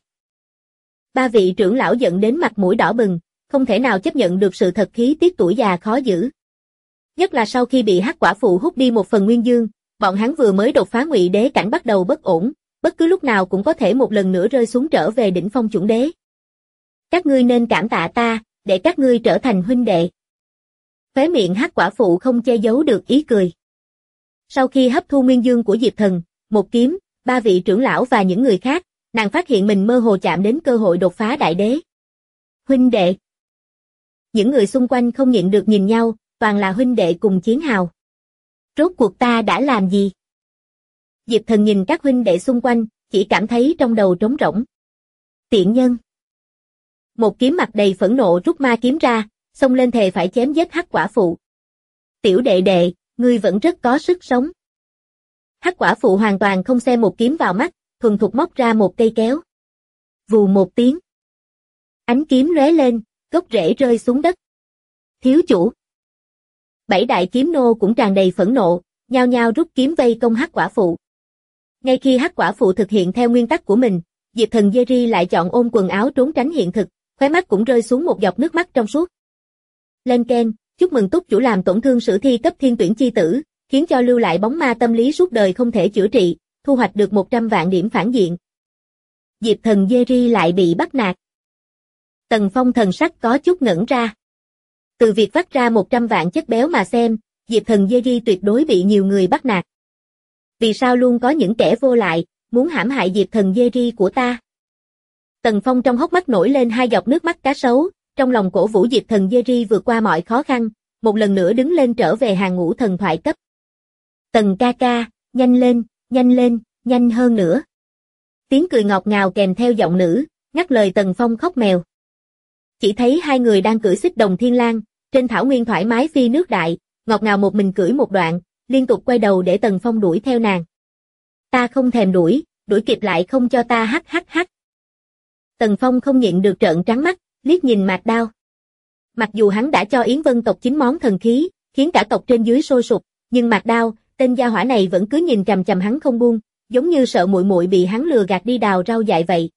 3 vị trưởng lão giận đến mặt mũi đỏ bừng, không thể nào chấp nhận được sự thật khí tiết tuổi già khó giữ. Nhất là sau khi bị Hắc quả phụ hút đi một phần nguyên dương, bọn hắn vừa mới đột phá Ngụy Đế cảnh bắt đầu bất ổn, bất cứ lúc nào cũng có thể một lần nữa rơi xuống trở về đỉnh phong chủng đế. Các ngươi nên cảm tạ ta, để các ngươi trở thành huynh đệ. Khóe miệng Hắc quả phụ không che giấu được ý cười. Sau khi hấp thu nguyên dương của Diệp Thần, một kiếm, 3 vị trưởng lão và những người khác, nàng phát hiện mình mơ hồ chạm đến cơ hội đột phá đại đế. Huynh đệ. Những người xung quanh không nhịn được nhìn nhau, toàn là huynh đệ cùng chiến hào. Rốt cuộc ta đã làm gì? Diệp Thần nhìn các huynh đệ xung quanh, chỉ cảm thấy trong đầu trống rỗng. Tiện nhân. Một kiếm mặt đầy phẫn nộ rút ma kiếm ra, xông lên thề phải chém giết Hắc quả phụ. Tiểu đệ đệ, ngươi vẫn rất có sức sống. Hắc quả phụ hoàn toàn không xem một kiếm vào mắt, thuần thục móc ra một cây kéo. Vù một tiếng. Ánh kiếm lóe lên, gốc rễ rơi xuống đất. Thiếu chủ. 7 đại kiếm nô cũng tràn đầy phẫn nộ, nhao nhao rút kiếm vây công Hắc quả phụ. Ngay khi Hắc quả phụ thực hiện theo nguyên tắc của mình, Diệp Thần Jerry lại chọn ôm quần áo trốn tránh hiện thực, khóe mắt cũng rơi xuống một giọt nước mắt trong suốt. Lên keng, chúc mừng túc chủ làm tổn thương sử thi cấp thiên tuyển chi tử, khiến cho lưu lại bóng ma tâm lý suốt đời không thể chữa trị, thu hoạch được 100 vạn điểm phản diện. Diệp thần Jerry lại bị bắt nạt. Tần Phong thần sắc có chút ngẩn ra. Từ việc vắt ra 100 vạn chất béo mà xem, Diệp thần Jerry tuyệt đối bị nhiều người bắt nạt. Vì sao luôn có những kẻ vô lại, muốn hãm hại Diệp thần Jerry của ta? Tần Phong trong hốc mắt nổi lên 2 giọt nước mắt cá sấu, trong lòng cổ vũ Diệp thần Jerry vượt qua mọi khó khăn, một lần nữa đứng lên trở về hàng ngũ thần thoại cấp. Tần ca ca, nhanh lên, nhanh hơn nữa. Tiếng cười ngọt ngào kèm theo giọng nữ, ngắt lời Tần Phong khóc mèo. Chỉ thấy 2 người đang cưỡi xích đồng thiên lang, trên thảo nguyên thoải mái phi nước đại, ngọt ngào một mình cưỡi một đoạn, liên tục quay đầu để Tần Phong đuổi theo nàng. Ta không thèm đuổi kịp lại không cho ta hắc hắc hắc. Tần Phong không nhịn được trợn trắng mắt, liếc nhìn Mạc Đao. Mặc dù hắn đã cho Yến Vân tộc 9 món thần khí, khiến cả tộc trên dưới sôi sục, nhưng Mạc Đao, tên gia hỏa này vẫn cứ nhìn chằm chằm hắn không buông, giống như sợ muội muội bị hắn lừa gạt đi đào rau dại vậy.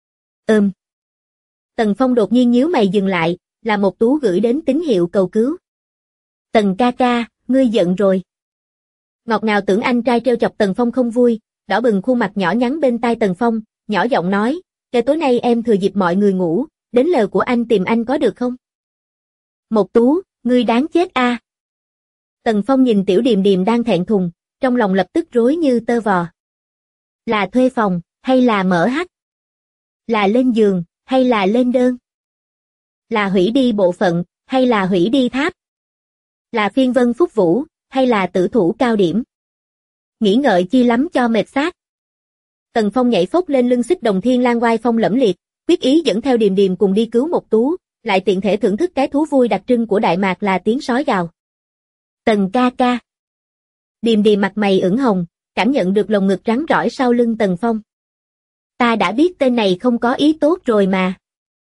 Tần Phong đột nhiên nhíu mày dừng lại, là Mộc Tú gửi đến tín hiệu cầu cứu. Tần ca ca, ngươi giận rồi. Ngọt ngào tưởng anh trai trêu chọc Tần Phong không vui, đỏ bừng khuôn mặt nhỏ nhắn bên tai Tần Phong, nhỏ giọng nói, "Kể tối nay em thừa dịp mọi người ngủ, đến lều của anh tìm anh có được không?" Mộc Tú, ngươi đáng chết a. Tần Phong nhìn Tiểu Điềm Điềm đang thẹn thùng, trong lòng lập tức rối như tơ vò. Là thuê phòng, hay là mở hắc? Là lên giường, hay là lên đơn? Là hủy đi bộ phận, hay là hủy đi tháp? Là phiên vân phúc vũ, hay là tử thủ cao điểm? Nghĩ ngợi chi lắm cho mệt xác. Tần Phong nhảy phốc lên lưng xích đồng thiên lang oai phong lẫm liệt, quyết ý dẫn theo Điềm Điềm cùng đi cứu Mộc Tú, lại tiện thể thưởng thức cái thú vui đặc trưng của Đại Mạc là tiếng sói gào. Tần ca ca. Điềm Điềm mặt mày ửng hồng, cảm nhận được lồng ngực rắn rỏi sau lưng Tần Phong. Ta đã biết tên này không có ý tốt rồi mà.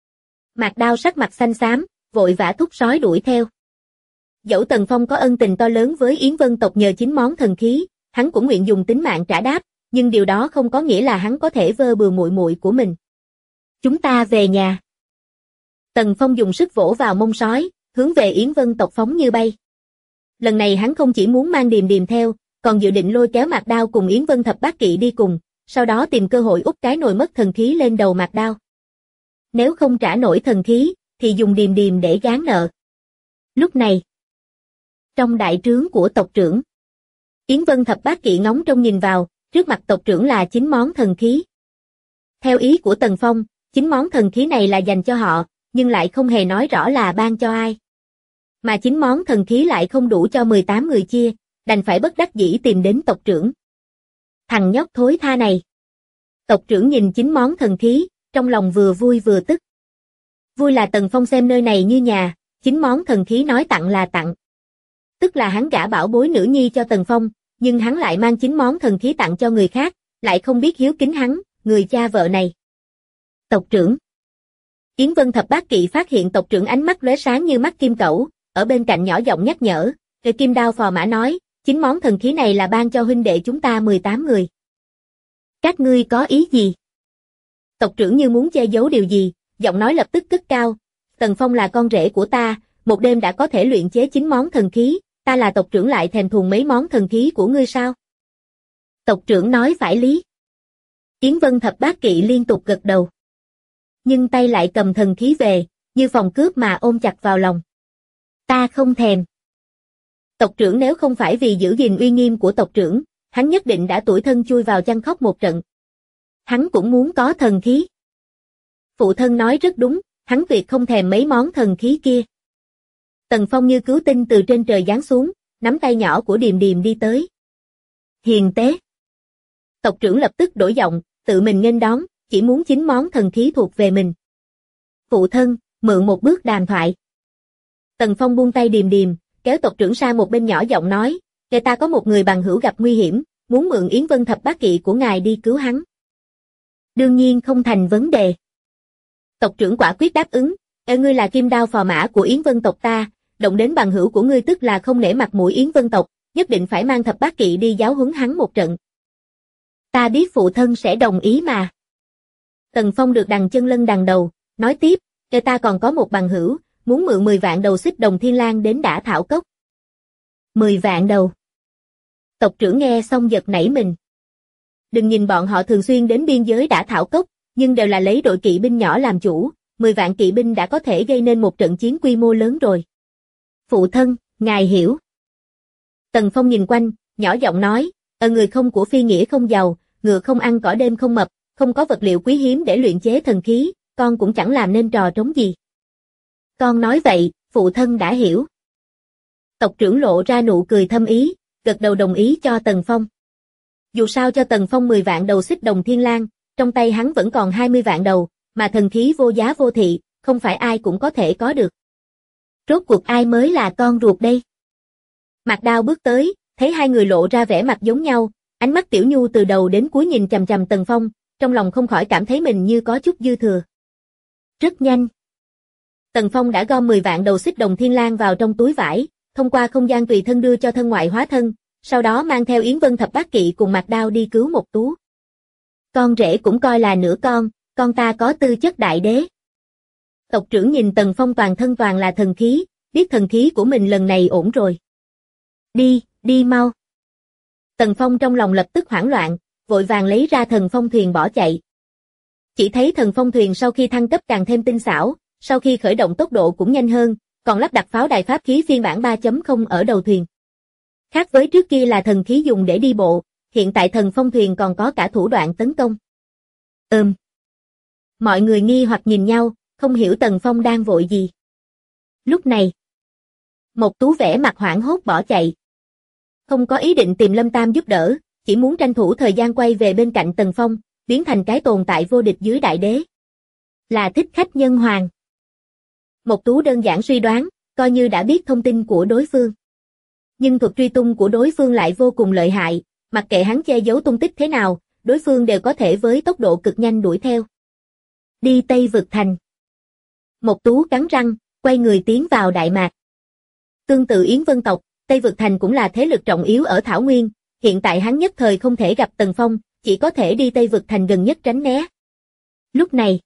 Mạc Đao sắc mặt xanh xám, vội vã thúc sói đuổi theo. Dẫu Tần Phong có ân tình to lớn với Yến Vân tộc nhờ 9 món thần khí, hắn cũng nguyện dùng tính mạng trả đáp, nhưng điều đó không có nghĩa là hắn có thể vơ bừa muội muội của mình. Chúng ta về nhà. Tần Phong dùng sức vỗ vào mông sói, hướng về Yến Vân tộc phóng như bay. Lần này hắn không chỉ muốn mang Điềm Điềm theo, còn dự định lôi kéo Mạc Đao cùng Yến Vân thập bát kỵ đi cùng, sau đó tìm cơ hội úp cái nồi mất thần khí lên đầu Mạc Đao. Nếu không trả nổi thần khí, thì dùng Điềm Điềm để gán nợ. Lúc này, trong đại trướng của tộc trưởng, Yến Vân thập bát kỵ ngóng trông nhìn vào, trước mặt tộc trưởng là 9 món thần khí. Theo ý của Tần Phong, 9 món thần khí này là dành cho họ, nhưng lại không hề nói rõ là ban cho ai. Mà 9 món thần khí lại không đủ cho 18 người chia, đành phải bất đắc dĩ tìm đến tộc trưởng. Thằng nhóc thối tha này. Tộc trưởng nhìn 9 món thần khí, trong lòng vừa vui vừa tức. Vui là Tần Phong xem nơi này như nhà, 9 món thần khí nói tặng là tặng. Tức là hắn gả bảo bối nữ nhi cho Tần Phong, nhưng hắn lại mang 9 món thần khí tặng cho người khác, lại không biết hiếu kính hắn, người cha vợ này. Tộc trưởng. Yến Vân thập bát kỵ phát hiện tộc trưởng ánh mắt lóe sáng như mắt kim cẩu, ở bên cạnh nhỏ giọng nhắc nhở, rồi Kim Đao phò mã nói, 9 món thần khí này là ban cho huynh đệ chúng ta 18 người. Các ngươi có ý gì? Tộc trưởng như muốn che giấu điều gì, giọng nói lập tức cất cao, Tần Phong là con rể của ta, một đêm đã có thể luyện chế 9 món thần khí, ta là tộc trưởng lại thèm thuồng mấy món thần khí của ngươi sao? Tộc trưởng nói phải lý. Yến Vân thập bát kỵ liên tục gật đầu. Nhưng tay lại cầm thần khí về, như phòng cướp mà ôm chặt vào lòng. Ta không thèm. Tộc trưởng nếu không phải vì giữ gìn uy nghiêm của tộc trưởng, hắn nhất định đã tủi thân chui vào chăn khóc một trận. Hắn cũng muốn có thần khí. Phụ thân nói rất đúng, hắn tuyệt không thèm mấy món thần khí kia. Tần Phong như cứu tinh từ trên trời giáng xuống, nắm tay nhỏ của Điềm Điềm đi tới. Hiền tế. Tộc trưởng lập tức đổi giọng, tự mình nghênh đón, chỉ muốn 9 món thần khí thuộc về mình. Phụ thân, mượn một bước đàm thoại. Tần Phong buông tay Điềm Điềm, kéo tộc trưởng sang một bên nhỏ giọng nói, người ta có một người bằng hữu gặp nguy hiểm, muốn mượn Yến Vân thập bát kỵ của ngài đi cứu hắn. Đương nhiên không thành vấn đề. Tộc trưởng quả quyết đáp ứng, ngươi là Kim Đao phò mã của Yến Vân tộc ta, động đến bằng hữu của ngươi tức là không nể mặt mũi Yến Vân tộc, nhất định phải mang thập bát kỵ đi giáo huấn hắn một trận. Ta biết phụ thân sẽ đồng ý mà. Tần Phong được đằng chân lân đằng đầu, nói tiếp, ta còn có một bằng hữu, muốn mượn 10 vạn đầu xích đồng thiên lang đến đả thảo cốc. 10 vạn đầu. Tộc trưởng nghe xong giật nảy mình. Đừng nhìn bọn họ thường xuyên đến biên giới đả thảo cốc, nhưng đều là lấy đội kỵ binh nhỏ làm chủ, 10 vạn kỵ binh đã có thể gây nên một trận chiến quy mô lớn rồi. Phụ thân, ngài hiểu. Tần Phong nhìn quanh, nhỏ giọng nói, người không của phi nghĩa không giàu, ngựa không ăn cỏ đêm không mập, không có vật liệu quý hiếm để luyện chế thần khí, con cũng chẳng làm nên trò trống gì. Con nói vậy, phụ thân đã hiểu. Tộc trưởng lộ ra nụ cười thâm ý, gật đầu đồng ý cho Tần Phong. Dù sao cho Tần Phong 10 vạn đầu xích đồng thiên lang, trong tay hắn vẫn còn 20 vạn đầu, mà thần khí vô giá vô thị, không phải ai cũng có thể có được. Rốt cuộc ai mới là con ruột đây? Mạc Đao bước tới, thấy hai người lộ ra vẻ mặt giống nhau, ánh mắt Tiểu Nhu từ đầu đến cuối nhìn chằm chằm Tần Phong, trong lòng không khỏi cảm thấy mình như có chút dư thừa. Rất nhanh. Tần Phong đã gom 10 vạn đầu xích đồng thiên lang vào trong túi vải, thông qua không gian tùy thân đưa cho thân ngoại hóa thân, sau đó mang theo Yến Vân Thập Bát Kỵ cùng Mạc Đao đi cứu Mộc Tú. Con rể cũng coi là nửa con ta có tư chất đại đế. Tộc trưởng nhìn Tần Phong toàn thân toàn là thần khí, biết thần khí của mình lần này ổn rồi. Đi mau. Tần Phong trong lòng lập tức hoảng loạn, vội vàng lấy ra thần phong thuyền bỏ chạy. Chỉ thấy thần phong thuyền sau khi thăng cấp càng thêm tinh xảo, sau khi khởi động tốc độ cũng nhanh hơn, còn lắp đặt pháo đài pháp khí phiên bản 3.0 ở đầu thuyền. Khác với trước kia là thần khí dùng để đi bộ, hiện tại thần phong thuyền còn có cả thủ đoạn tấn công. Mọi người nghi hoặc nhìn nhau, không hiểu Tần Phong đang vội gì. Lúc này, Mộc Tú vẻ mặt hoảng hốt bỏ chạy. Không có ý định tìm Lâm Tam giúp đỡ, chỉ muốn tranh thủ thời gian quay về bên cạnh Tần Phong, biến thành cái tồn tại vô địch dưới đại đế. Là thích khách nhân hoàng. Mộc Tú đơn giản suy đoán, coi như đã biết thông tin của đối phương. Nhưng thuật truy tung của đối phương lại vô cùng lợi hại, mặc kệ hắn che giấu tung tích thế nào, đối phương đều có thể với tốc độ cực nhanh đuổi theo. Đi Tây Vực Thành. Mộc Tú cắn răng, quay người tiến vào Đại Mạc. Tương tự Yến Vân tộc, Tây Vực Thành cũng là thế lực trọng yếu ở Thảo Nguyên, hiện tại hắn nhất thời không thể gặp Tần Phong, chỉ có thể đi Tây Vực Thành gần nhất tránh né. Lúc này,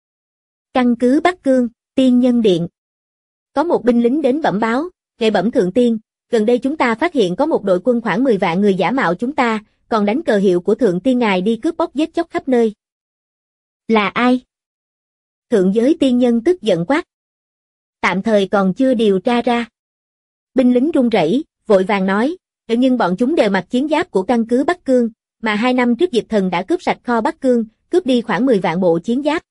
căn cứ Bắc Cương, Tiên Nhân Điện. Có một binh lính đến bẩm báo, "Ngài bẩm thượng tiên, gần đây chúng ta phát hiện có một đội quân khoảng 10 vạn người giả mạo chúng ta, còn đánh cờ hiệu của thượng tiên ngài đi cướp bóc giết chóc khắp nơi." Là ai? Thượng giới tiên nhân tức giận quát. Tạm thời còn chưa điều tra ra. Binh lính run rẩy, vội vàng nói, nhưng bọn chúng đều mặc chiến giáp của căn cứ Bắc Cương, mà 2 năm trước Diệp Thần đã cướp sạch kho Bắc Cương, cướp đi khoảng 10 vạn bộ chiến giáp.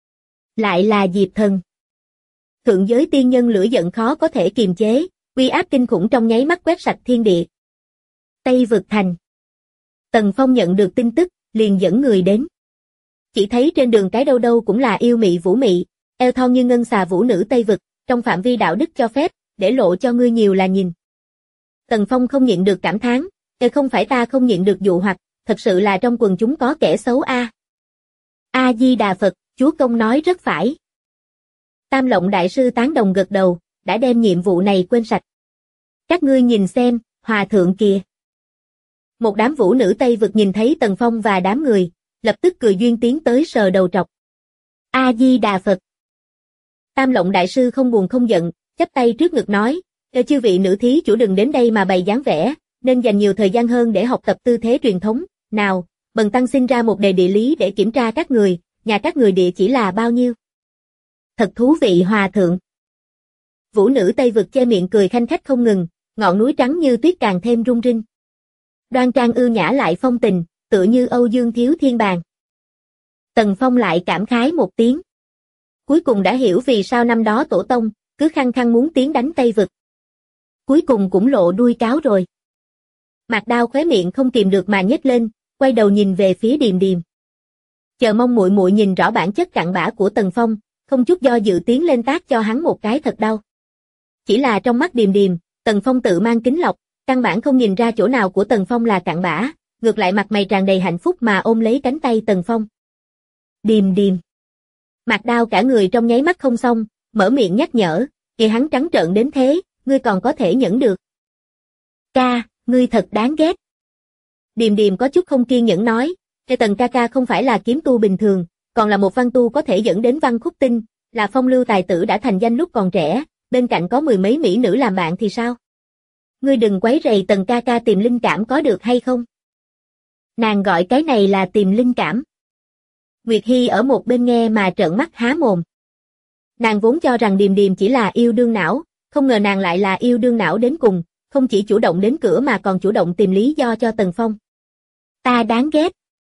Lại là Diệp Thần. Thượng giới tiên nhân lửa giận khó có thể kiềm chế, uy áp kinh khủng trong nháy mắt quét sạch thiên địa. Tây Vực Thành. Tần Phong nhận được tin tức, liền dẫn người đến. Chỉ thấy trên đường cái đâu đâu cũng là yêu mị vũ mị, eo thon như ngân xà vũ nữ Tây Vực, trong phạm vi đạo đức cho phép, để lộ cho ngươi nhiều là nhìn. Tần Phong không nhịn được cảm thán, không phải ta không nhịn được dụ hoặc, thật sự là trong quần chúng có kẻ xấu a. A Di Đà Phật, chúa công nói rất phải. Tam Lộng đại sư tán đồng gật đầu, đã đem nhiệm vụ này quên sạch. Các ngươi nhìn xem, hòa thượng kìa. Một đám vũ nữ Tây Vực nhìn thấy Tần Phong và đám người, lập tức cười duyên tiến tới sờ đầu trọc. A Di Đà Phật. Tam Lộng đại sư không buồn không giận, chắp tay trước ngực nói, chư vị nữ thí chủ đừng đến đây mà bày dáng vẻ, nên dành nhiều thời gian hơn để học tập tư thế truyền thống. Nào, bần tăng xin ra một đề địa lý để kiểm tra các người, nhà các người địa chỉ là bao nhiêu? Thật thú vị hòa thượng. Vũ nữ Tây Vực che miệng cười khanh khách không ngừng, ngọn núi trắng như tuyết càng thêm rung rinh. Đoan trang ưu nhã lại phong tình, tựa như Âu Dương Thiếu Thiên Bàn. Tần Phong lại cảm khái một tiếng. Cuối cùng đã hiểu vì sao năm đó tổ tông cứ khăng khăng muốn tiến đánh Tây Vực. Cuối cùng cũng lộ đuôi cáo rồi. Mạc Đao khóe miệng không kìm được mà nhếch lên, quay đầu nhìn về phía Điềm Điềm. Chờ mong muội muội nhìn rõ bản chất cặn bã của Tần Phong, không chút do dự tiến lên tát cho hắn một cái thật đau. Chỉ là trong mắt Điềm Điềm, Tần Phong tự mang kính lọc, căn bản không nhìn ra chỗ nào của Tần Phong là cặn bã, ngược lại mặt mày tràn đầy hạnh phúc mà ôm lấy cánh tay Tần Phong. Điềm Điềm. Mạc Đao cả người trong nháy mắt không xong, mở miệng nhắc nhở, kìa hắn trắng trợn đến thế, ngươi còn có thể nhẫn được. Ca, ngươi thật đáng ghét. Điềm Điềm có chút không kiên nhẫn nói, Tần ca ca không phải là kiếm tu bình thường, còn là một văn tu có thể dẫn đến văn khúc tinh, là phong lưu tài tử đã thành danh lúc còn trẻ, bên cạnh có mười mấy mỹ nữ làm bạn thì sao? Ngươi đừng quấy rầy Tần ca ca tìm linh cảm có được hay không? Nàng gọi cái này là tìm linh cảm. Nguyệt Hi ở một bên nghe mà trợn mắt há mồm. Nàng vốn cho rằng Điềm Điềm chỉ là yêu đương não, không ngờ nàng lại là yêu đương não đến cùng, không chỉ chủ động đến cửa mà còn chủ động tìm lý do cho Tần Phong. Ta đáng ghét.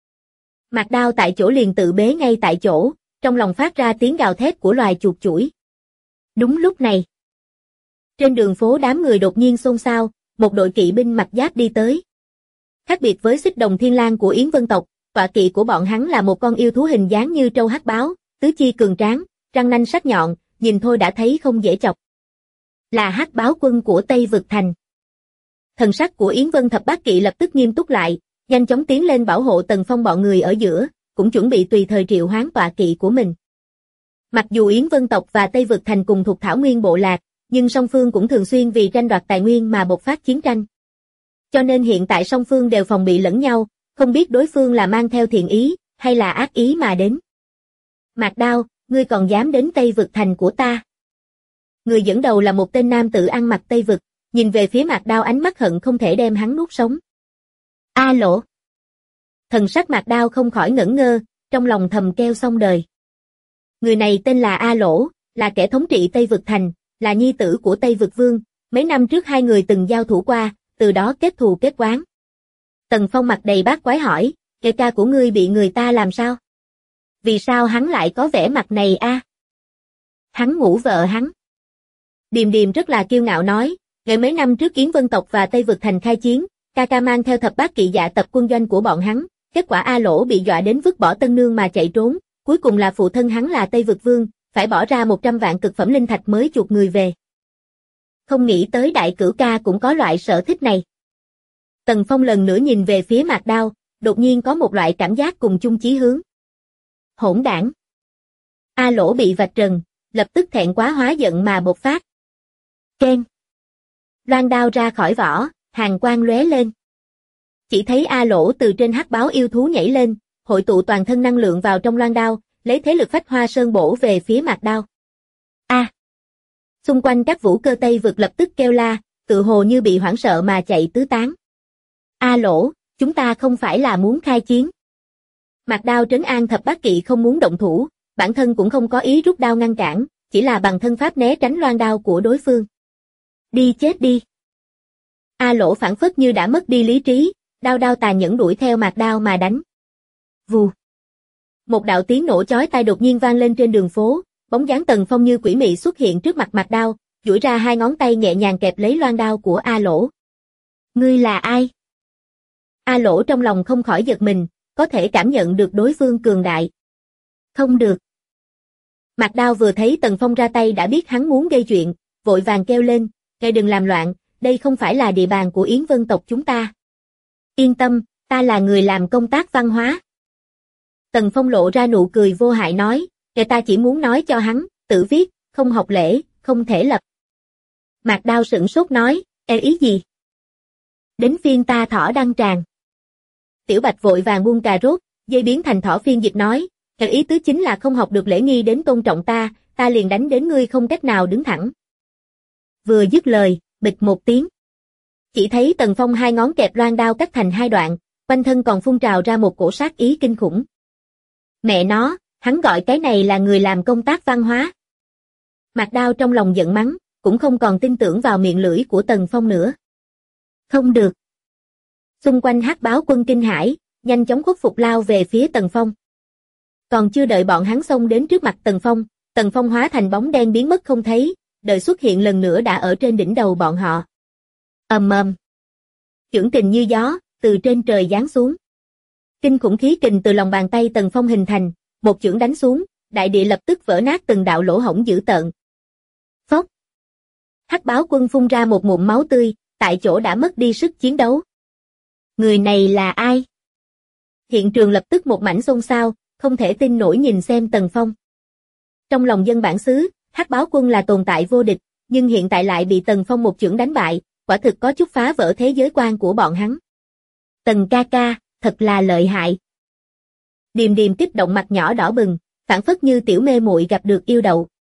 Mạc Đao tại chỗ liền tự bế ngay tại chỗ, trong lòng phát ra tiếng gào thét của loài chuột chủi. Đúng lúc này, trên đường phố đám người đột nhiên xôn xao, một đội kỵ binh mặc giáp đi tới. Khác biệt với Xích Đồng Thiên Lang của Yến Vân tộc, tọa kỵ của bọn hắn là một con yêu thú hình dáng như trâu hắc báo, tứ chi cường tráng, răng nanh sắc nhọn, nhìn thôi đã thấy không dễ chọc. Là hắc báo quân của Tây Vực Thành. Thần sắc của Yến Vân thập bát kỵ lập tức nghiêm túc lại, nhanh chóng tiến lên bảo hộ Tần Phong bọn người ở giữa, cũng chuẩn bị tùy thời triệu hoán tọa kỵ của mình. Mặc dù Yến Vân tộc và Tây Vực Thành cùng thuộc Thảo Nguyên bộ lạc, nhưng song phương cũng thường xuyên vì tranh đoạt tài nguyên mà bộc phát chiến tranh. Cho nên hiện tại song phương đều phòng bị lẫn nhau, không biết đối phương là mang theo thiện ý, hay là ác ý mà đến. Mạc Đao, ngươi còn dám đến Tây Vực Thành của ta? Người dẫn đầu là một tên nam tử ăn mặc Tây Vực, nhìn về phía Mạc Đao ánh mắt hận không thể đem hắn nuốt sống. A Lỗ. Thần sắc Mạc Đao không khỏi ngẩn ngơ, trong lòng thầm kêu xong đời. Người này tên là A Lỗ, là kẻ thống trị Tây Vực Thành, là nhi tử của Tây Vực Vương, mấy năm trước hai người từng giao thủ qua, từ đó kết thù kết oán. Tần Phong mặt đầy bát quái hỏi, kẻ ca của ngươi bị người ta làm sao? Vì sao hắn lại có vẻ mặt này a? Hắn ngủ vợ hắn. Điềm Điềm rất là kiêu ngạo nói, ngày mấy năm trước Yến Vân tộc và Tây Vực Thành khai chiến, ca ca mang theo thập bát kỵ dạ tập quân doanh của bọn hắn, kết quả A Lỗ bị dọa đến vứt bỏ tân nương mà chạy trốn, cuối cùng là phụ thân hắn là Tây Vực Vương, phải bỏ ra 100 vạn cực phẩm linh thạch mới chuộc người về. Không nghĩ tới đại cửu ca cũng có loại sở thích này. Tần Phong lần nữa nhìn về phía Mạc Đao, đột nhiên có một loại cảm giác cùng chung chí hướng. Hỗn đảng. A Lỗ bị vạch trần, lập tức thẹn quá hóa giận mà bộc phát. Keng. Loan đao ra khỏi vỏ, hàn quang lóe lên. Chỉ thấy A Lỗ từ trên hắc báo yêu thú nhảy lên, hội tụ toàn thân năng lượng vào trong loan đao, lấy thế lực phách hoa sơn bổ về phía Mạc Đao. A. Xung quanh các vũ cơ Tây Vực lập tức kêu la, tự hồ như bị hoảng sợ mà chạy tứ tán. A Lỗ, chúng ta không phải là muốn khai chiến. Mạc Đao trấn an thập bát kỵ không muốn động thủ, bản thân cũng không có ý rút đao ngăn cản, chỉ là bằng thân pháp né tránh loan đao của đối phương. Đi chết đi. A Lỗ phảng phất như đã mất đi lý trí, đao đao tàn nhẫn đuổi theo Mạc Đao mà đánh. Vù. Một đạo tiếng nổ chói tai đột nhiên vang lên trên đường phố, bóng dáng Tần Phong như quỷ mị xuất hiện trước mặt Mạc Đao, duỗi ra hai ngón tay nhẹ nhàng kẹp lấy loan đao của A Lỗ. Ngươi là ai? A Lỗ trong lòng không khỏi giật mình, có thể cảm nhận được đối phương cường đại. Không được. Mạc Đao vừa thấy Tần Phong ra tay đã biết hắn muốn gây chuyện, vội vàng kêu lên, ngài đừng làm loạn, đây không phải là địa bàn của Yến Vân tộc chúng ta. Yên tâm, ta là người làm công tác văn hóa. Tần Phong lộ ra nụ cười vô hại nói, người ta chỉ muốn nói cho hắn, tự viết, không học lễ, không thể lập. Mạc Đao sửng sốt nói, ý gì? Đến phiên ta thỏ đăng tràng. Tiểu Bạch vội vàng buông cà rốt, dây biến thành thỏ phiên dịch nói, ý tứ chính là không học được lễ nghi đến tôn trọng ta, ta liền đánh đến ngươi không cách nào đứng thẳng. Vừa dứt lời, bịch một tiếng. Chỉ thấy Tần Phong hai ngón kẹp loan đao cắt thành hai đoạn, quanh thân còn phun trào ra một cổ sát ý kinh khủng. Mẹ nó, hắn gọi cái này là người làm công tác văn hóa. Mạc Đao trong lòng giận mắng, cũng không còn tin tưởng vào miệng lưỡi của Tần Phong nữa. Không được. Xung quanh hắc báo quân kinh hãi, nhanh chóng khuất phục lao về phía Tần Phong. Còn chưa đợi bọn hắn xông đến trước mặt Tần Phong hóa thành bóng đen biến mất không thấy, đợi xuất hiện lần nữa đã ở trên đỉnh đầu bọn họ. Ầm ầm. Chưởng kình như gió, từ trên trời giáng xuống. Kinh khủng khí kình từ lòng bàn tay Tần Phong hình thành, một chưởng đánh xuống, đại địa lập tức vỡ nát từng đạo lỗ hổng dữ tợn. Phốc. Hắc báo quân phun ra một ngụm máu tươi, tại chỗ đã mất đi sức chiến đấu. Người này là ai? Hiện trường lập tức một mảnh xôn xao, không thể tin nổi nhìn xem Tần Phong. Trong lòng dân bản xứ, Hắc báo quân là tồn tại vô địch, nhưng hiện tại lại bị Tần Phong một chưởng đánh bại, quả thực có chút phá vỡ thế giới quan của bọn hắn. Tần ca ca, thật là lợi hại. Điềm Điềm kích động mặt nhỏ đỏ bừng, phảng phất như tiểu mê muội gặp được yêu đậu.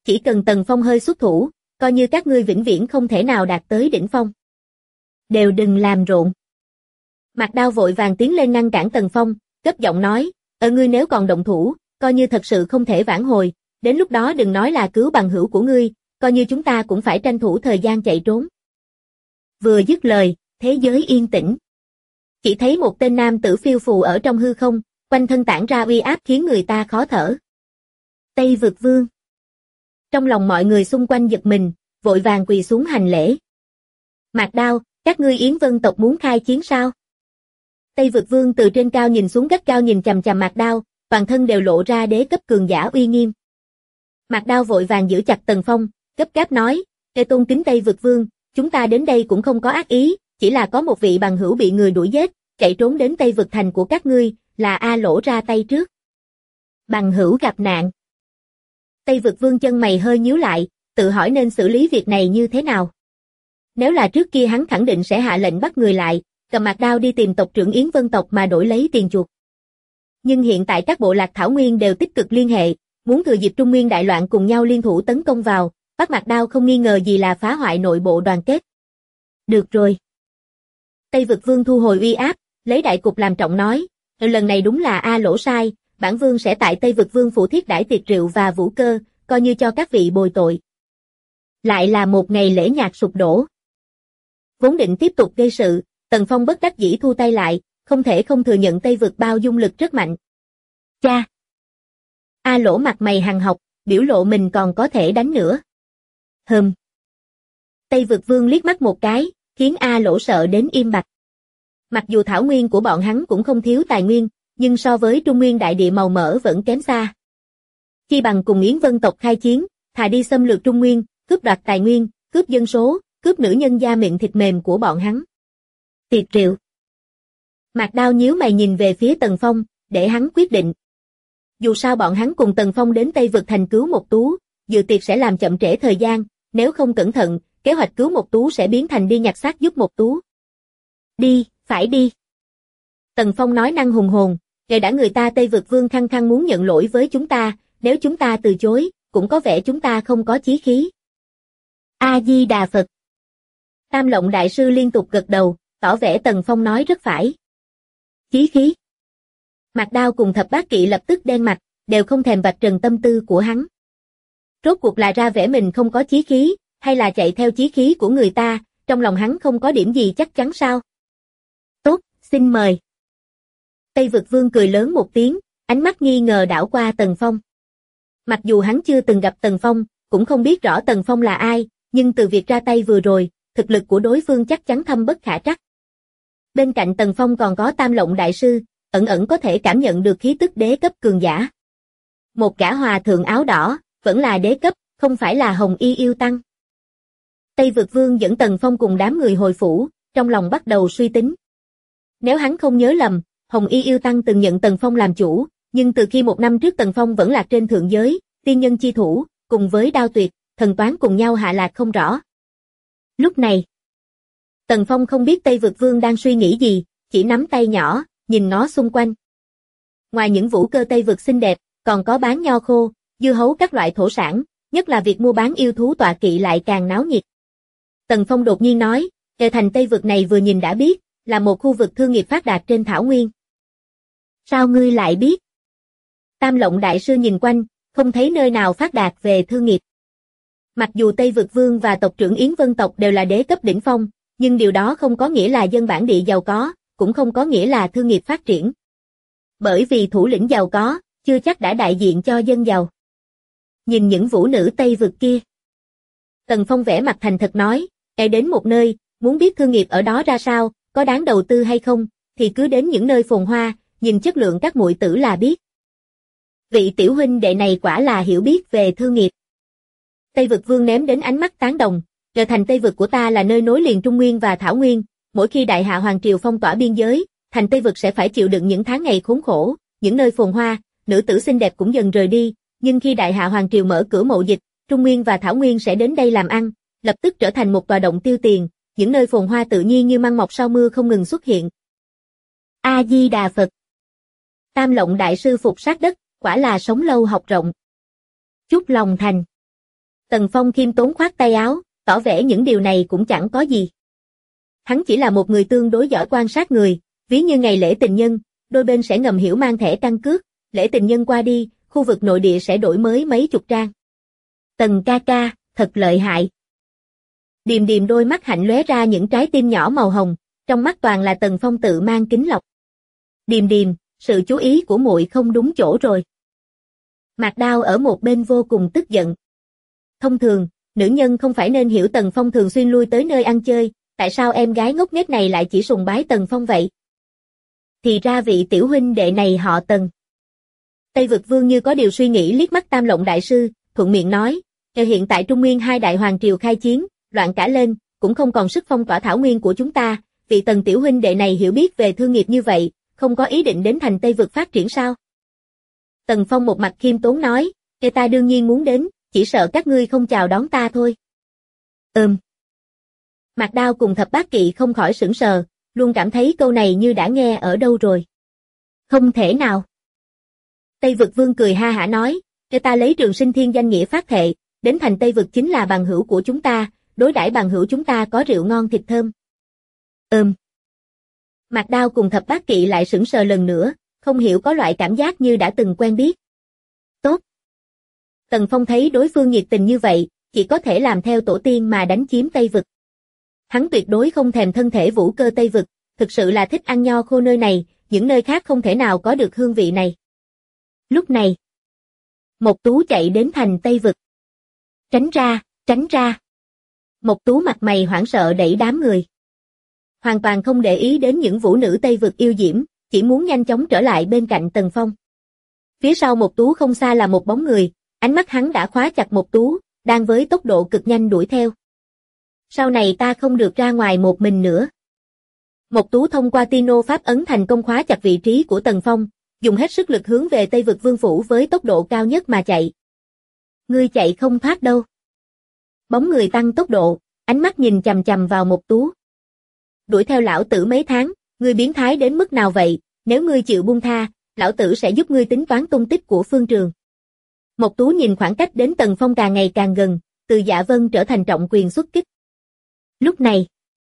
chỉ cần Tần Phong hơi xuất thủ, coi như các ngươi vĩnh viễn không thể nào đạt tới đỉnh phong. Đều đừng làm rộn. Mạc Đao vội vàng tiến lên ngăn cản Tần Phong, gấp giọng nói, ngươi nếu còn động thủ, coi như thật sự không thể vãn hồi, đến lúc đó đừng nói là cứu bằng hữu của ngươi, coi như chúng ta cũng phải tranh thủ thời gian chạy trốn. Vừa dứt lời, thế giới yên tĩnh. Chỉ thấy một tên nam tử phiêu phù ở trong hư không, quanh thân tản ra uy áp khiến người ta khó thở. Tây Vực Vương. Trong lòng mọi người xung quanh giật mình, vội vàng quỳ xuống hành lễ. Mạc Đao, các ngươi Yến Vân tộc muốn khai chiến sao? Tây Vực Vương từ trên cao nhìn xuống gắt cao nhìn chằm chằm Mạc Đao, toàn thân đều lộ ra đế cấp cường giả uy nghiêm. Mạc Đao vội vàng giữ chặt Tần Phong, gấp gáp nói, tôn kính Tây Vực Vương, chúng ta đến đây cũng không có ác ý, chỉ là có một vị bằng hữu bị người đuổi giết, chạy trốn đến Tây Vực thành của các ngươi, là A Lỗ ra tay trước. Bằng hữu gặp nạn. Tây Vực Vương chân mày hơi nhíu lại, tự hỏi nên xử lý việc này như thế nào. Nếu là trước kia hắn khẳng định sẽ hạ lệnh bắt người lại, cầm Mạc Đao đi tìm tộc trưởng Yến Vân tộc mà đổi lấy tiền chuộc. Nhưng hiện tại các bộ lạc Thảo Nguyên đều tích cực liên hệ, muốn thừa dịp Trung Nguyên đại loạn cùng nhau liên thủ tấn công vào, bắt Mạc Đao không nghi ngờ gì là phá hoại nội bộ đoàn kết. Được rồi. Tây Vực Vương thu hồi uy áp, lấy đại cục làm trọng nói, lần này đúng là A Lỗ sai, bản vương sẽ tại Tây Vực Vương phủ thiết đãi tiệc rượu và vũ cơ, coi như cho các vị bồi tội. Lại là một ngày lễ nhạc sụp đổ. Vốn định tiếp tục gây sự, Tần Phong bất đắc dĩ thu tay lại, không thể không thừa nhận Tây Vực bao dung lực rất mạnh. Cha! A Lỗ mặt mày hằn học, biểu lộ mình còn có thể đánh nữa. Tây Vực Vương liếc mắt một cái, khiến A Lỗ sợ đến im bặt. Mặc dù thảo nguyên của bọn hắn cũng không thiếu tài nguyên, nhưng so với Trung Nguyên đại địa màu mỡ vẫn kém xa. Chi bằng cùng Yến Vân tộc khai chiến, thà đi xâm lược Trung Nguyên, cướp đoạt tài nguyên, cướp dân số, cướp nữ nhân da mịn thịt mềm của bọn hắn. Tiệc rượu. Mạc Đao nhíu mày nhìn về phía Tần Phong, để hắn quyết định. Dù sao bọn hắn cùng Tần Phong đến Tây Vực thành cứu Mộc Tú, dự tiệc sẽ làm chậm trễ thời gian, nếu không cẩn thận, kế hoạch cứu Mộc Tú sẽ biến thành đi nhặt xác giúp Mộc Tú. Đi, phải đi. Tần Phong nói năng hùng hồn, kể đã người ta Tây Vực Vương khăng khăng muốn nhận lỗi với chúng ta, nếu chúng ta từ chối, cũng có vẻ chúng ta không có chí khí. A-di-đà Phật. Tam Lộng Đại Sư liên tục gật đầu, tỏ vẻ Tần Phong nói rất phải. Chí khí. Mạc Đao cùng Thập Bát Kỵ lập tức đen mặt, đều không thèm vạch trần tâm tư của hắn. Rốt cuộc là ra vẻ mình không có chí khí, hay là chạy theo chí khí của người ta, trong lòng hắn không có điểm gì chắc chắn sao? Tốt, xin mời. Tây Vực Vương cười lớn một tiếng, ánh mắt nghi ngờ đảo qua Tần Phong. Mặc dù hắn chưa từng gặp Tần Phong, cũng không biết rõ Tần Phong là ai, nhưng từ việc ra tay vừa rồi, thực lực của đối phương chắc chắn thâm bất khả trắc. Bên cạnh Tần Phong còn có Tam Lộng Đại Sư, ẩn ẩn có thể cảm nhận được khí tức đế cấp cường giả. Một gã hòa thượng áo đỏ, vẫn là đế cấp, không phải là Hồng Y yêu tăng. Tây Vực Vương dẫn Tần Phong cùng đám người hồi phủ, trong lòng bắt đầu suy tính. Nếu hắn không nhớ lầm, Hồng Y yêu tăng từng nhận Tần Phong làm chủ, nhưng từ khi 1 năm trước Tần Phong vẫn lạc trên thượng giới, tiên nhân chi thủ, cùng với đao tuyệt, thần toán cùng nhau hạ lạc không rõ. Lúc này, Tần Phong không biết Tây Vực Vương đang suy nghĩ gì, chỉ nắm tay nhỏ, nhìn ngó xung quanh. Ngoài những vũ cơ Tây Vực xinh đẹp, còn có bán nho khô, dưa hấu các loại thổ sản, nhất là việc mua bán yêu thú tọa kỵ lại càng náo nhiệt. Tần Phong đột nhiên nói, thành Tây Vực này vừa nhìn đã biết, là một khu vực thương nghiệp phát đạt trên thảo nguyên. Sao ngươi lại biết? Tam Lộng Đại Sư nhìn quanh, không thấy nơi nào phát đạt về thương nghiệp. Mặc dù Tây Vực Vương và tộc trưởng Yến Vân tộc đều là đế cấp đỉnh phong, nhưng điều đó không có nghĩa là dân bản địa giàu có, cũng không có nghĩa là thương nghiệp phát triển. Bởi vì thủ lĩnh giàu có, chưa chắc đã đại diện cho dân giàu. Nhìn những vũ nữ Tây Vực kia. Tần Phong vẽ mặt thành thật nói, đến một nơi, muốn biết thương nghiệp ở đó ra sao, có đáng đầu tư hay không, thì cứ đến những nơi phồn hoa, nhìn chất lượng các muội tử là biết. Vị tiểu huynh đệ này quả là hiểu biết về thương nghiệp. Tây Vực Vương ném đến ánh mắt tán đồng, trở thành Tây Vực của ta là nơi nối liền Trung Nguyên và Thảo Nguyên, mỗi khi Đại Hạ Hoàng Triều phong tỏa biên giới, thành Tây Vực sẽ phải chịu đựng những tháng ngày khốn khổ, những nơi phồn hoa, nữ tử xinh đẹp cũng dần rời đi, nhưng khi Đại Hạ Hoàng Triều mở cửa mậu dịch, Trung Nguyên và Thảo Nguyên sẽ đến đây làm ăn, lập tức trở thành một tòa động tiêu tiền, những nơi phồn hoa tự nhiên như măng mọc sau mưa không ngừng xuất hiện. A-di-đà Phật. Tam Lộng Đại Sư phục sát đất, quả là sống lâu học rộng. Chúc lòng thành. Tần Phong khiêm tốn khoát tay áo, tỏ vẻ những điều này cũng chẳng có gì. Hắn chỉ là một người tương đối giỏi quan sát người, ví như ngày lễ tình nhân, đôi bên sẽ ngầm hiểu mang thẻ căn cước, lễ tình nhân qua đi, khu vực nội địa sẽ đổi mới mấy chục trang. Tần ca ca, thật lợi hại. Điềm điềm đôi mắt hạnh lóe ra những trái tim nhỏ màu hồng, trong mắt toàn là Tần Phong tự mang kính lọc. Điềm điềm, sự chú ý của muội không đúng chỗ rồi. Mạc Đao ở một bên vô cùng tức giận. Thông thường, nữ nhân không phải nên hiểu Tần Phong thường xuyên lui tới nơi ăn chơi, tại sao em gái ngốc nghếch này lại chỉ sùng bái Tần Phong vậy? Thì ra vị tiểu huynh đệ này họ Tần. Tây Vực Vương như có điều suy nghĩ liếc mắt Tam Lộng đại sư, thuận miệng nói, hiện tại Trung Nguyên hai đại hoàng triều khai chiến, loạn cả lên, cũng không còn sức phong tỏa thảo nguyên của chúng ta, vị Tần tiểu huynh đệ này hiểu biết về thương nghiệp như vậy, không có ý định đến thành Tây Vực phát triển sao? Tần Phong một mặt khiêm tốn nói, ta đương nhiên muốn đến, chỉ sợ các ngươi không chào đón ta thôi. Mạc Đao cùng Thập Bát Kỵ không khỏi sửng sờ, luôn cảm thấy câu này như đã nghe ở đâu rồi. Không thể nào. Tây Vực Vương cười ha hả nói, ta lấy Trường Sinh Thiên danh nghĩa phát thệ, đến thành Tây Vực chính là bằng hữu của chúng ta, đối đãi bằng hữu chúng ta có rượu ngon thịt thơm. Mạc Đao cùng Thập Bát Kỵ lại sửng sờ lần nữa, không hiểu có loại cảm giác như đã từng quen biết. Tốt. Tần Phong thấy đối phương nhiệt tình như vậy, chỉ có thể làm theo tổ tiên mà đánh chiếm Tây Vực. Hắn tuyệt đối không thèm thân thể vũ cơ Tây Vực, thực sự là thích ăn nho khô nơi này, những nơi khác không thể nào có được hương vị này. Lúc này, Mộc Tú chạy đến thành Tây Vực. Tránh ra, tránh ra. Mộc Tú mặt mày hoảng sợ đẩy đám người. Hoàn toàn không để ý đến những vũ nữ Tây Vực yêu diễm, chỉ muốn nhanh chóng trở lại bên cạnh Tần Phong. Phía sau Mộc Tú không xa là một bóng người, ánh mắt hắn đã khóa chặt Mộc Tú, đang với tốc độ cực nhanh đuổi theo. Sau này ta không được ra ngoài một mình nữa. Mộc Tú thông qua Tino pháp ấn thành công khóa chặt vị trí của Tần Phong, dùng hết sức lực hướng về Tây Vực Vương phủ với tốc độ cao nhất mà chạy. Ngươi chạy không thoát đâu. Bóng người tăng tốc độ, ánh mắt nhìn chằm chằm vào Mộc Tú. Đuổi theo lão tử mấy tháng, ngươi biến thái đến mức nào vậy, nếu ngươi chịu buông tha, lão tử sẽ giúp ngươi tính toán tung tích của Phương Trường. Mộc Tú nhìn khoảng cách đến Tần Phong càng ngày càng gần, từ Dạ Vân trở thành trọng quyền xuất kích. Lúc này,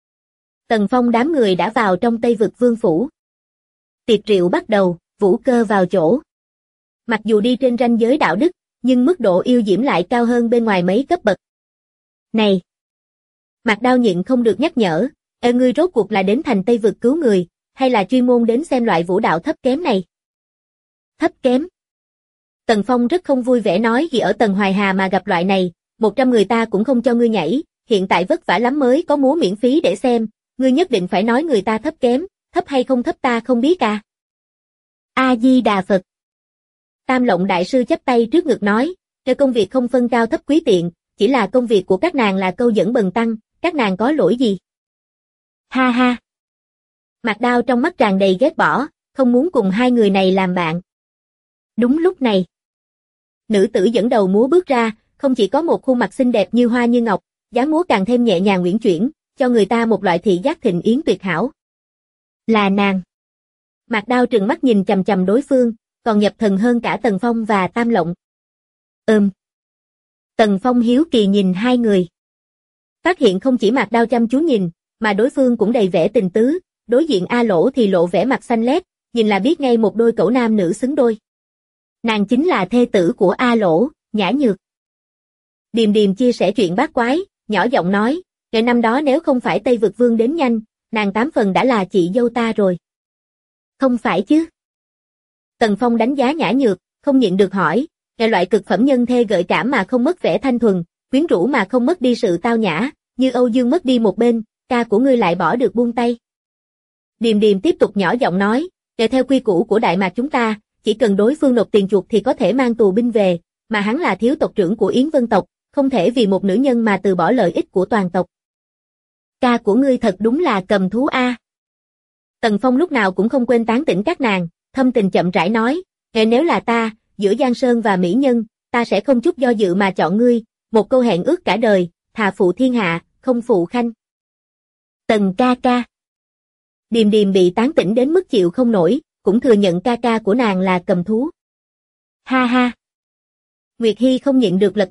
Tần Phong đám người đã vào trong Tây Vực Vương phủ. Tiệc rượu bắt đầu, vũ cơ vào chỗ. Mặc dù đi trên ranh giới đạo đức, nhưng mức độ yêu diễm lại cao hơn bên ngoài mấy cấp bậc. Này! Mạc Đao nhịn không được nhắc nhở, ngươi rốt cuộc là đến thành Tây Vực cứu người, hay là chuyên môn đến xem loại vũ đạo thấp kém này? Thấp kém? Tần Phong rất không vui vẻ nói gì ở Tần Hoài Hà mà gặp loại này, 100 người ta cũng không cho ngươi nhảy, hiện tại vất vả lắm mới có múa miễn phí để xem, ngươi nhất định phải nói người ta thấp kém, thấp hay không thấp ta không biết à. A-di-đà Phật. Tam Lộng đại sư chắp tay trước ngực nói, cái công việc không phân cao thấp quý tiện, chỉ là công việc của các nàng là câu dẫn bần tăng, các nàng có lỗi gì? Ha ha. Mạc Đao trong mắt tràn đầy ghét bỏ, không muốn cùng hai người này làm bạn. Đúng lúc này, nữ tử dẫn đầu múa bước ra, không chỉ có một khuôn mặt xinh đẹp như hoa như ngọc, dáng múa càng thêm nhẹ nhàng uyển chuyển, cho người ta một loại thị giác thịnh yến tuyệt hảo. Là nàng. Mạc Đao trừng mắt nhìn chằm chằm đối phương, còn nhập thần hơn cả Tần Phong và Tam Lộng. Tần Phong hiếu kỳ nhìn hai người. Phát hiện không chỉ Mạc Đao chăm chú nhìn, mà đối phương cũng đầy vẻ tình tứ, đối diện A Lỗ thì lộ vẻ mặt xanh lét, nhìn là biết ngay một đôi cẩu nam nữ xứng đôi. Nàng chính là thê tử của A Lỗ, Nhã Nhược. Điềm Điềm chia sẻ chuyện bát quái, nhỏ giọng nói, ngày năm đó nếu không phải Tây Vực Vương đến nhanh, nàng 8 phần đã là chị dâu ta rồi. Không phải chứ? Tần Phong đánh giá Nhã Nhược, không nhịn được hỏi, ngày loại cực phẩm nhân thê gợi cảm mà không mất vẻ thanh thuần, quyến rũ mà không mất đi sự tao nhã, như Âu Dương mất đi một bên, ca của ngươi lại bỏ được buông tay. Điềm Điềm tiếp tục nhỏ giọng nói, theo quy củ của Đại Mạc chúng ta, chỉ cần đối phương nộp tiền chuộc thì có thể mang tù binh về, mà hắn là thiếu tộc trưởng của Yến Vân tộc, không thể vì một nữ nhân mà từ bỏ lợi ích của toàn tộc. Ca của ngươi thật đúng là cầm thú a. Tần Phong lúc nào cũng không quên tán tỉnh các nàng, thâm tình chậm rãi nói, nếu là ta, giữa Giang Sơn và mỹ nhân, ta sẽ không chút do dự mà chọn ngươi, một câu hẹn ước cả đời, thà phụ thiên hạ, không phụ khanh. Tần ca ca. Điềm Điềm bị tán tỉnh đến mức chịu không nổi, cũng thừa nhận ca ca của nàng là cầm thú. Ha ha. Nguyệt Hy không nhịn được lật mắt,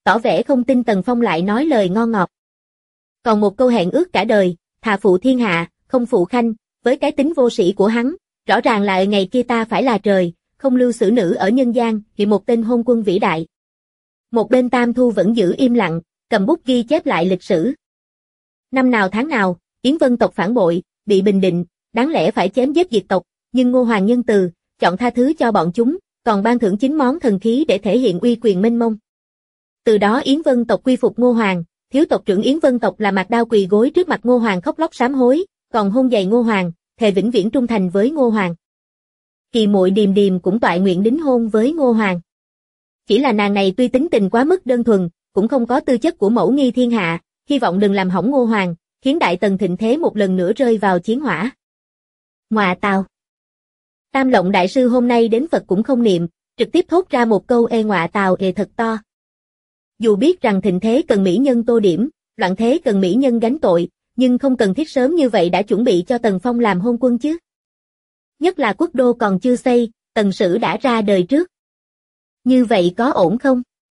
tỏ vẻ không tin Tần Phong lại nói lời ngon ngọt. Còn một câu hẹn ước cả đời, thà phụ thiên hạ, không phụ khanh, với cái tính vô sĩ của hắn, rõ ràng là ngày kia ta phải là trời, không lưu xử nữ ở nhân gian, thì một tên hôn quân vĩ đại. Một bên Tam Thu vẫn giữ im lặng, cầm bút ghi chép lại lịch sử. Năm nào tháng nào, Yến Vân tộc phản bội, bị bình định, đáng lẽ phải chém giết diệt tộc, nhưng Ngô Hoàng nhân từ, chọn tha thứ cho bọn chúng, còn ban thưởng 9 món thần khí để thể hiện uy quyền mênh mông. Từ đó Yến Vân tộc quy phục Ngô Hoàng, thiếu tộc trưởng Yến Vân tộc là Mạc Đao quỳ gối trước mặt Ngô Hoàng khóc lóc sám hối, còn hôn giày Ngô Hoàng, thề vĩnh viễn trung thành với Ngô Hoàng. Kỳ muội Điềm Điềm cũng toại nguyện đính hôn với Ngô Hoàng. Chỉ là nàng này tuy tính tình quá mức đơn thuần, cũng không có tư chất của mẫu nghi thiên hạ, hy vọng đừng làm hỏng Ngô Hoàng, khiến Đại Tần thịnh thế một lần nữa rơi vào chiến hỏa. Ngoà tào. Tam Lộng đại sư hôm nay đến Phật cũng không niệm, trực tiếp thốt ra một câu ngoạ tào thật to. Dù biết rằng thịnh thế cần mỹ nhân tô điểm, loạn thế cần mỹ nhân gánh tội, nhưng không cần thiết sớm như vậy đã chuẩn bị cho Tần Phong làm hôn quân chứ. Nhất là quốc đô còn chưa xây, Tần Sử đã ra đời trước. Như vậy có ổn không?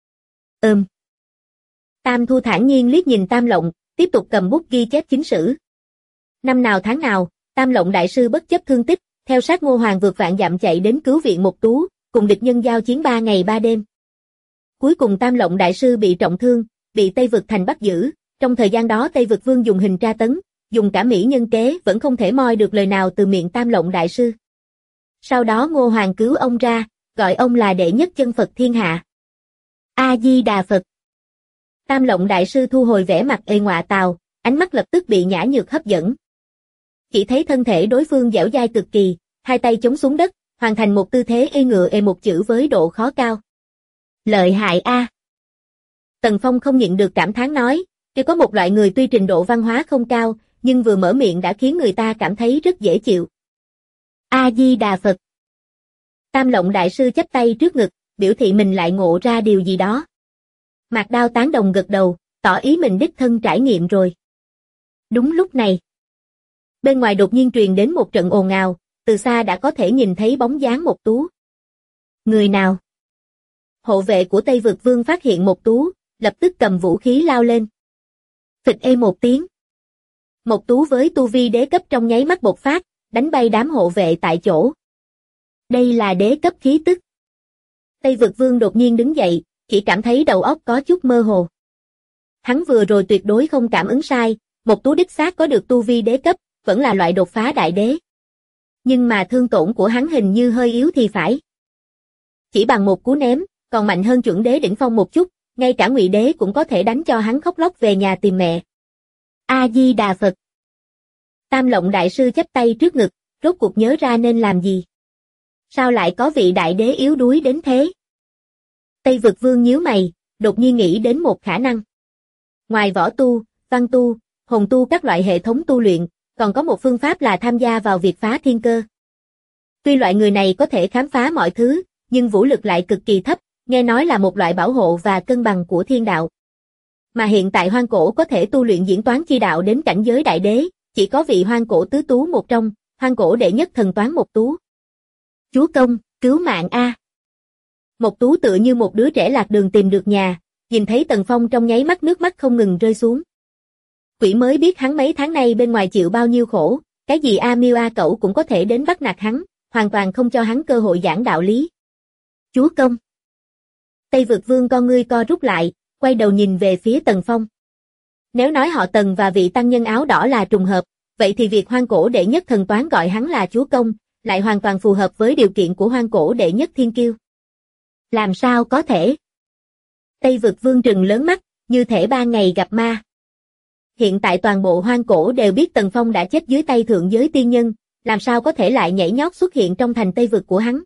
Tam Thu thản nhiên liếc nhìn Tam Lộng, tiếp tục cầm bút ghi chép chính sử. Năm nào tháng nào, Tam Lộng đại sư bất chấp thương tích, theo sát Ngô Hoàng vượt vạn dặm chạy đến cứu viện Mộc Tú, cùng địch nhân giao chiến 3 ngày 3 đêm. Cuối cùng Tam Lộng đại sư bị trọng thương, bị Tây Vực Thành bắt giữ, trong thời gian đó Tây Vực Vương dùng hình tra tấn, dùng cả mỹ nhân kế vẫn không thể moi được lời nào từ miệng Tam Lộng đại sư. Sau đó Ngô Hoàng cứu ông ra, gọi ông là đệ nhất chân Phật thiên hạ. A Di Đà Phật. Tam Lộng đại sư thu hồi vẻ mặt ngoạ tào, ánh mắt lập tức bị nhã nhược hấp dẫn. Chỉ thấy thân thể đối phương dẻo dai cực kỳ, hai tay chống xuống đất, hoàn thành một tư thế ngựa một chữ với độ khó cao. Lợi hại a. Tần Phong không nhịn được cảm thán nói, có một loại người tuy trình độ văn hóa không cao, nhưng vừa mở miệng đã khiến người ta cảm thấy rất dễ chịu. A Di Đà Phật. Tam Lộng đại sư chắp tay trước ngực, biểu thị mình lại ngộ ra điều gì đó. Mạc Đao tán đồng gật đầu, tỏ ý mình đích thân trải nghiệm rồi. Đúng lúc này, bên ngoài đột nhiên truyền đến một trận ồn ào, từ xa đã có thể nhìn thấy bóng dáng Mộc Tú. Người nào? Hộ vệ của Tây Vực Vương phát hiện Mộc Tú, lập tức cầm vũ khí lao lên. Phịch một tiếng. Mộc Tú với tu vi đế cấp trong nháy mắt bộc phát, đánh bay đám hộ vệ tại chỗ. Đây là đế cấp khí tức. Tây Vực Vương đột nhiên đứng dậy, chỉ cảm thấy đầu óc có chút mơ hồ. Hắn vừa rồi tuyệt đối không cảm ứng sai, Mộc Tú đích xác có được tu vi đế cấp, vẫn là loại đột phá đại đế. Nhưng mà thương tổn của hắn hình như hơi yếu thì phải. Chỉ bằng một cú ném, còn mạnh hơn chuẩn đế đỉnh phong một chút, ngay cả Ngụy đế cũng có thể đánh cho hắn khóc lóc về nhà tìm mẹ. A Di Đà Phật. Tam Lộng đại sư chắp tay trước ngực, rốt cuộc nhớ ra nên làm gì. Sao lại có vị đại đế yếu đuối đến thế? Tây Vực Vương nhíu mày, đột nhiên nghĩ đến một khả năng. Ngoài võ tu, văn tu, hồn tu các loại hệ thống tu luyện, còn có một phương pháp là tham gia vào việc phá thiên cơ. Tuy loại người này có thể khám phá mọi thứ, nhưng vũ lực lại cực kỳ thấp, nghe nói là một loại bảo hộ và cân bằng của thiên đạo. Mà hiện tại Hoang Cổ có thể tu luyện diễn toán chi đạo đến cảnh giới đại đế, chỉ có vị Hoang Cổ tứ tú một trong, Hoang Cổ đệ nhất thần toán Mộc Tú. Chúa công, cứu mạng a. Mộc Tú tựa như một đứa trẻ lạc đường tìm được nhà, nhìn thấy Tần Phong trong nháy mắt nước mắt không ngừng rơi xuống. Quỷ mới biết hắn mấy tháng nay bên ngoài chịu bao nhiêu khổ, cái gì A Miêu A Cẩu cũng có thể đến bắt nạt hắn, hoàn toàn không cho hắn cơ hội giảng đạo lý. Chúa công. Tây Vực Vương con ngươi co rút lại, quay đầu nhìn về phía Tần Phong. Nếu nói họ Tần và vị tăng nhân áo đỏ là trùng hợp, vậy thì việc Hoang Cổ đệ nhất thần toán gọi hắn là chúa công, lại hoàn toàn phù hợp với điều kiện của Hoang Cổ đệ nhất thiên kiêu. Làm sao có thể? Tây Vực Vương trừng lớn mắt, như thể 3 ngày gặp ma. Hiện tại toàn bộ Hoang Cổ đều biết Tần Phong đã chết dưới tay thượng giới tiên nhân, làm sao có thể lại nhảy nhót xuất hiện trong thành Tây Vực của hắn.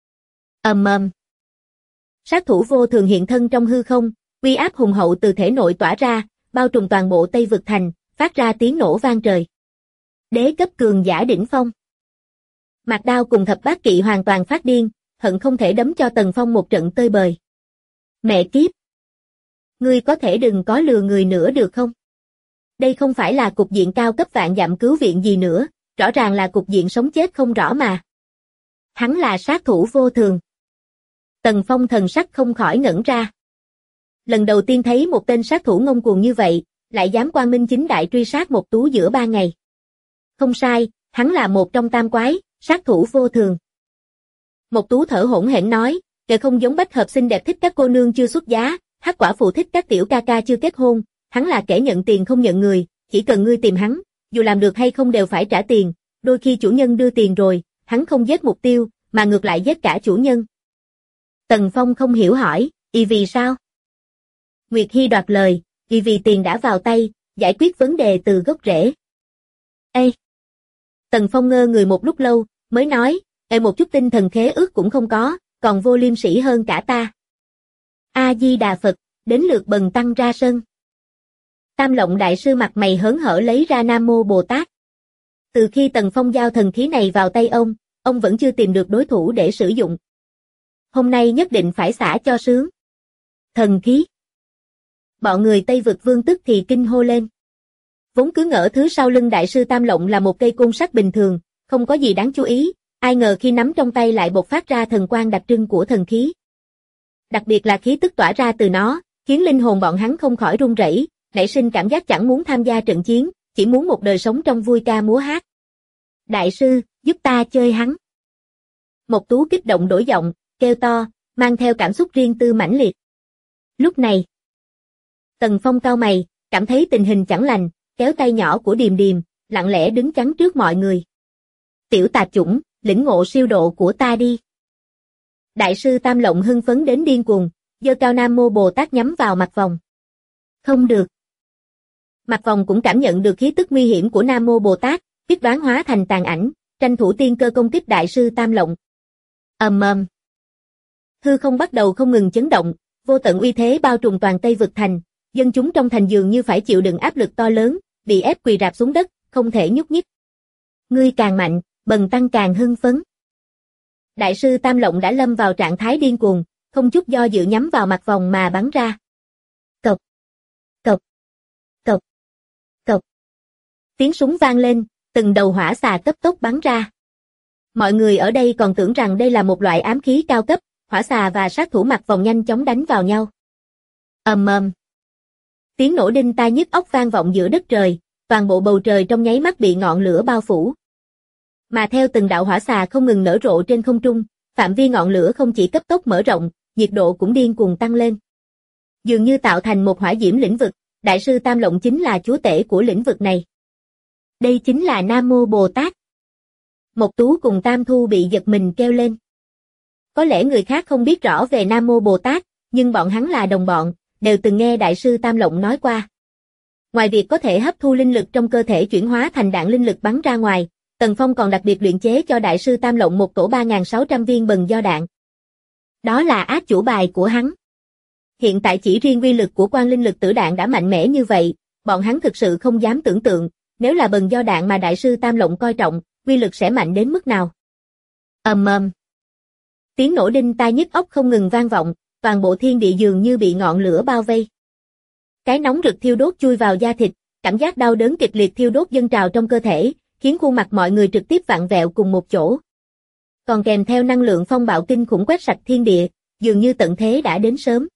Sát thủ vô thường hiện thân trong hư không, uy áp hùng hậu từ thể nội tỏa ra, bao trùm toàn bộ Tây Vực thành, phát ra tiếng nổ vang trời. Đế cấp cường giả đỉnh phong. Mạc Đao cùng Thập Bát Kỵ hoàn toàn phát điên, hận không thể đấm cho Tần Phong một trận tơi bời. Mẹ kiếp! Ngươi có thể đừng có lừa người nữa được không? Đây không phải là cục diện cao cấp vạn dặm cứu viện gì nữa, rõ ràng là cục diện sống chết không rõ mà. Hắn là sát thủ vô thường. Tần Phong thần sắc không khỏi ngẩn ra. Lần đầu tiên thấy một tên sát thủ ngông cuồng như vậy, lại dám quang minh chính đại truy sát Mộc Tú giữa ban ngày. Không sai, hắn là một trong tam quái, sát thủ vô thường. Mộc Tú thở hổn hển nói, kẻ không giống bách hợp xinh đẹp thích các cô nương chưa xuất giá, hắc quả phụ thích các tiểu ca ca chưa kết hôn, hắn là kẻ nhận tiền không nhận người, chỉ cần ngươi tìm hắn, dù làm được hay không đều phải trả tiền, đôi khi chủ nhân đưa tiền rồi, hắn không giết mục tiêu, mà ngược lại giết cả chủ nhân. Tần Phong không hiểu hỏi, vì sao? Nguyệt Hi đoạt lời, vì tiền đã vào tay, giải quyết vấn đề từ gốc rễ. Ê! Tần Phong ngơ người một lúc lâu, mới nói, một chút tinh thần khế ước cũng không có, còn vô liêm sỉ hơn cả ta. A-di-đà Phật, đến lượt Bần tăng ra sân. Tam Lộng đại sư mặt mày hớn hở lấy ra Nam Mô Bồ Tát. Từ khi Tần Phong giao thần khí này vào tay ông vẫn chưa tìm được đối thủ để sử dụng. Hôm nay nhất định phải xả cho sướng. Thần khí. Bọn người Tây Vực Vương tức thì kinh hô lên. Vốn cứ ngỡ thứ sau lưng đại sư Tam Lộng là một cây côn sắt bình thường, không có gì đáng chú ý, ai ngờ khi nắm trong tay lại bộc phát ra thần quang đặc trưng của thần khí. Đặc biệt là khí tức tỏa ra từ nó, khiến linh hồn bọn hắn không khỏi run rẩy, nảy sinh cảm giác chẳng muốn tham gia trận chiến, chỉ muốn một đời sống trong vui ca múa hát. Đại sư, giúp ta chơi hắn. Mộc Tú kích động đổi giọng, kêu to, mang theo cảm xúc riêng tư mãnh liệt. Lúc này, Tần Phong cau mày, cảm thấy tình hình chẳng lành, kéo tay nhỏ của Điềm Điềm, lặng lẽ đứng chắn trước mọi người. Tiểu tà chủng, lĩnh ngộ siêu độ của ta đi. Đại sư Tam Lộng hưng phấn đến điên cuồng, giơ cao Nam Mô Bồ Tát nhắm vào Mạc Vòng. Không được. Mạc Vòng cũng cảm nhận được khí tức nguy hiểm của Nam Mô Bồ Tát, quyết đoán hóa thành tàn ảnh, tranh thủ tiên cơ công kích đại sư Tam Lộng. Ầm. Hư không bắt đầu không ngừng chấn động, vô tận uy thế bao trùm toàn Tây Vực thành, dân chúng trong thành dường như phải chịu đựng áp lực to lớn, bị ép quỳ rạp xuống đất, không thể nhúc nhích. Ngươi càng mạnh, Bần tăng càng hưng phấn. Đại sư Tam Lộng đã lâm vào trạng thái điên cuồng, không chút do dự nhắm vào Mạc Vòng mà bắn ra. Cộc, cộc, cộc, cộc. Tiếng súng vang lên, từng đầu hỏa xà cấp tốc bắn ra. Mọi người ở đây còn tưởng rằng đây là một loại ám khí cao cấp, hỏa xà và sát thủ Mạc Vòng nhanh chóng đánh vào nhau. Ầm. Tiếng nổ đinh tai nhức óc vang vọng giữa đất trời, toàn bộ bầu trời trong nháy mắt bị ngọn lửa bao phủ. Mà theo từng đạo hỏa xà không ngừng nở rộ trên không trung, phạm vi ngọn lửa không chỉ cấp tốc mở rộng, nhiệt độ cũng điên cuồng tăng lên. Dường như tạo thành một hỏa diễm lĩnh vực, đại sư Tam Lộng chính là chúa tể của lĩnh vực này. Đây chính là Nam Mô Bồ Tát. Mộc Tú cùng Tam Thu bị giật mình kêu lên. Có lẽ người khác không biết rõ về Nam Mô Bồ Tát, nhưng bọn hắn là đồng bọn, đều từng nghe đại sư Tam Lộng nói qua. Ngoài việc có thể hấp thu linh lực trong cơ thể chuyển hóa thành đạn linh lực bắn ra ngoài, Tần Phong còn đặc biệt luyện chế cho đại sư Tam Lộng một tổ 3.600 viên bần do đạn. Đó là át chủ bài của hắn. Hiện tại chỉ riêng uy lực của quan linh lực tử đạn đã mạnh mẽ như vậy, bọn hắn thực sự không dám tưởng tượng, nếu là bần do đạn mà đại sư Tam Lộng coi trọng, uy lực sẽ mạnh đến mức nào. Ầm. Tiếng nổ đinh tai nhức óc không ngừng vang vọng, toàn bộ thiên địa dường như bị ngọn lửa bao vây. Cái nóng rực thiêu đốt chui vào da thịt, cảm giác đau đớn kịch liệt thiêu đốt dâng trào trong cơ thể, khiến khuôn mặt mọi người trực tiếp vặn vẹo cùng một chỗ. Còn kèm theo năng lượng phong bạo kinh khủng quét sạch thiên địa, dường như tận thế đã đến sớm.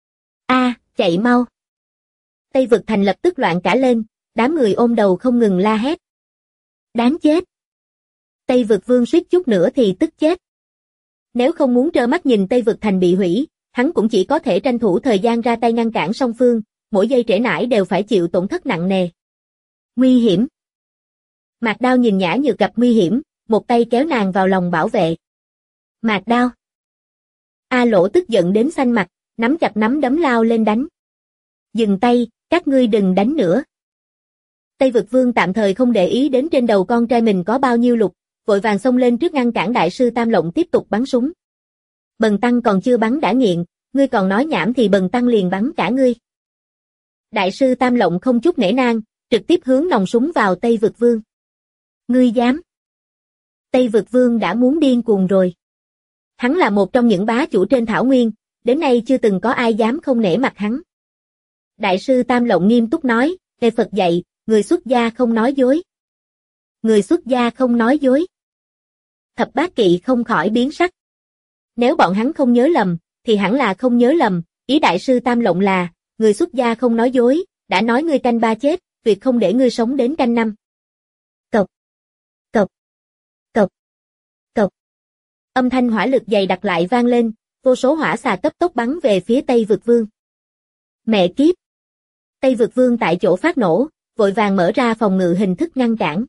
Chạy mau. Tây Vực thành lập tức loạn cả lên, đám người ôm đầu không ngừng la hét. Đáng chết. Tây Vực Vương suýt chút nữa thì tức chết. Nếu không muốn trơ mắt nhìn Tây Vực thành bị hủy, hắn cũng chỉ có thể tranh thủ thời gian ra tay ngăn cản song phương, mỗi giây trễ nải đều phải chịu tổn thất nặng nề. Nguy hiểm. Mạc Đao nhìn Nhã Nhược gặp nguy hiểm, một tay kéo nàng vào lòng bảo vệ. Mạc Đao. A Lỗ tức giận đến xanh mặt, nắm chặt nắm đấm lao lên đánh. Dừng tay, các ngươi đừng đánh nữa. Tây Vực Vương tạm thời không để ý đến trên đầu con trai mình có bao nhiêu lục, vội vàng xông lên trước ngăn cản đại sư Tam Lộng tiếp tục bắn súng. Bần tăng còn chưa bắn đã nghiện, ngươi còn nói nhảm thì bần tăng liền bắn cả ngươi. Đại sư Tam Lộng không chút nể nang, trực tiếp hướng nòng súng vào Tây Vực Vương. Ngươi dám? Tây Vực Vương đã muốn điên cuồng rồi. Hắn là một trong những bá chủ trên thảo nguyên, đến nay chưa từng có ai dám không nể mặt hắn. Đại sư Tam Lộng nghiêm túc nói, Ê Phật dạy, người xuất gia không nói dối. Người xuất gia không nói dối. Thập bát kỵ không khỏi biến sắc. Nếu bọn hắn không nhớ lầm, thì hẳn là không nhớ lầm, Ý đại sư Tam Lộng là, người xuất gia không nói dối, đã nói ngươi canh 3 chết, tuyệt không để ngươi sống đến canh 5. Cộc, cộc, cộc, cộc. Âm thanh hỏa lực dày đặc lại vang lên, vô số hỏa xà cấp tốc bắn về phía Tây Vực Vương. Mẹ kiếp! Tây Vực Vương tại chỗ phát nổ, vội vàng mở ra phòng ngự hình thức ngăn cản.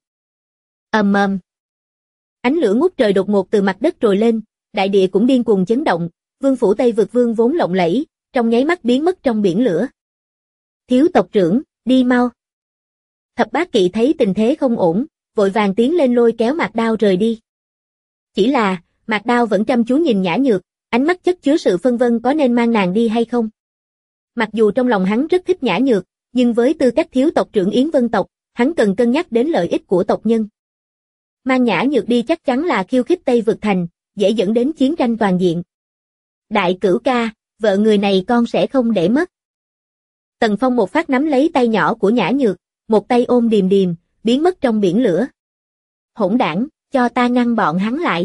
Ầm ầm. Ánh lửa ngút trời đột ngột từ mặt đất trồi lên, đại địa cũng điên cuồng chấn động, vương phủ Tây Vực Vương vốn lộng lẫy, trong nháy mắt biến mất trong biển lửa. Thiếu tộc trưởng, đi mau. Thập Bát Kỵ thấy tình thế không ổn, vội vàng tiến lên lôi kéo Mạc Đao rời đi. Chỉ là, Mạc Đao vẫn chăm chú nhìn Nhã Nhược, ánh mắt chất chứa sự phân vân có nên mang nàng đi hay không. Mặc dù trong lòng hắn rất thích Nhã Nhược, nhưng với tư cách thiếu tộc trưởng Yến Vân tộc, hắn cần cân nhắc đến lợi ích của tộc nhân. Mang Nhã Nhược đi chắc chắn là khiêu khích Tây Vực Thành, dễ dẫn đến chiến tranh toàn diện. Đại cửu ca, vợ người này con sẽ không để mất. Tần Phong một phát nắm lấy tay nhỏ của Nhã Nhược, một tay ôm điềm điềm, biến mất trong biển lửa. Hỗn đảng, cho ta ngăn bọn hắn lại.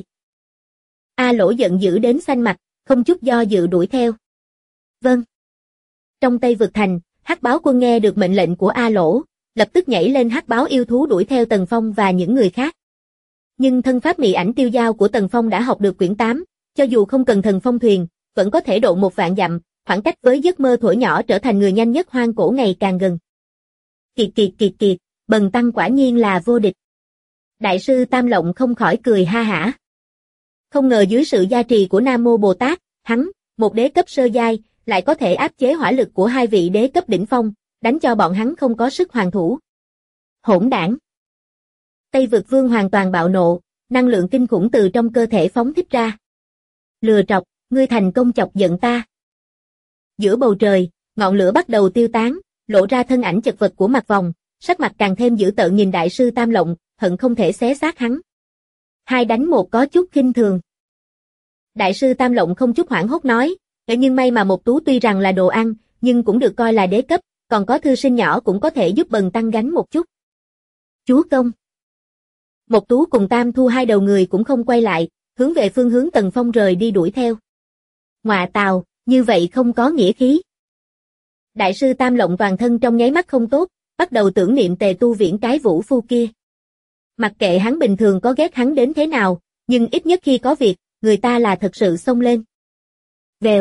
A Lỗ giận dữ đến xanh mặt, không chút do dự đuổi theo. Vâng. Trong Tây Vực Thành, Hắc Báo quân nghe được mệnh lệnh của A Lỗ, lập tức nhảy lên Hắc Báo yêu thú đuổi theo Tần Phong và những người khác. Nhưng thân pháp mị ảnh tiêu dao của Tần Phong đã học được quyển 8, cho dù không cần thần phong thuyền, vẫn có thể độ 1 vạn dặm, khoảng cách với giấc mơ thổi nhỏ trở thành người nhanh nhất hoang cổ ngày càng gần. Kiệt kiệt kiệt kiệt, Bần tăng quả nhiên là vô địch. Đại sư Tam Lộng không khỏi cười ha hả. Không ngờ dưới sự gia trì của Nam Mô Bồ Tát, hắn, một đế cấp sơ giai, lại có thể áp chế hỏa lực của 2 vị đế cấp đỉnh phong, đánh cho bọn hắn không có sức hoàn thủ. Hỗn đảng. Tây Vực Vương hoàn toàn bạo nộ, năng lượng kinh khủng từ trong cơ thể phóng thích ra. Lừa trọc, ngươi thành công chọc giận ta. Giữa bầu trời, ngọn lửa bắt đầu tiêu tán, lộ ra thân ảnh chật vật của Mạc Vòng, sắc mặt càng thêm dữ tợn nhìn đại sư Tam Lộng, hận không thể xé xác hắn. 2 đánh 1 có chút khinh thường. Đại sư Tam Lộng không chút hoảng hốt nói, nhưng may mà Một Tú tuy rằng là đồ ăn, nhưng cũng được coi là đế cấp, còn có thư sinh nhỏ cũng có thể giúp Bần tăng gánh một chút. Chúa công. Một Tú cùng Tam Thu 2 đầu người cũng không quay lại, hướng về phương hướng Tần Phong rời đi đuổi theo. Ngọa tào, như vậy không có nghĩa khí. Đại sư Tam Lộng toàn thân trong nháy mắt không tốt, bắt đầu tưởng niệm Tề Tu Viễn cái vũ phu kia. Mặc kệ hắn bình thường có ghét hắn đến thế nào, nhưng ít nhất khi có việc, người ta là thật sự xông lên. Vèo.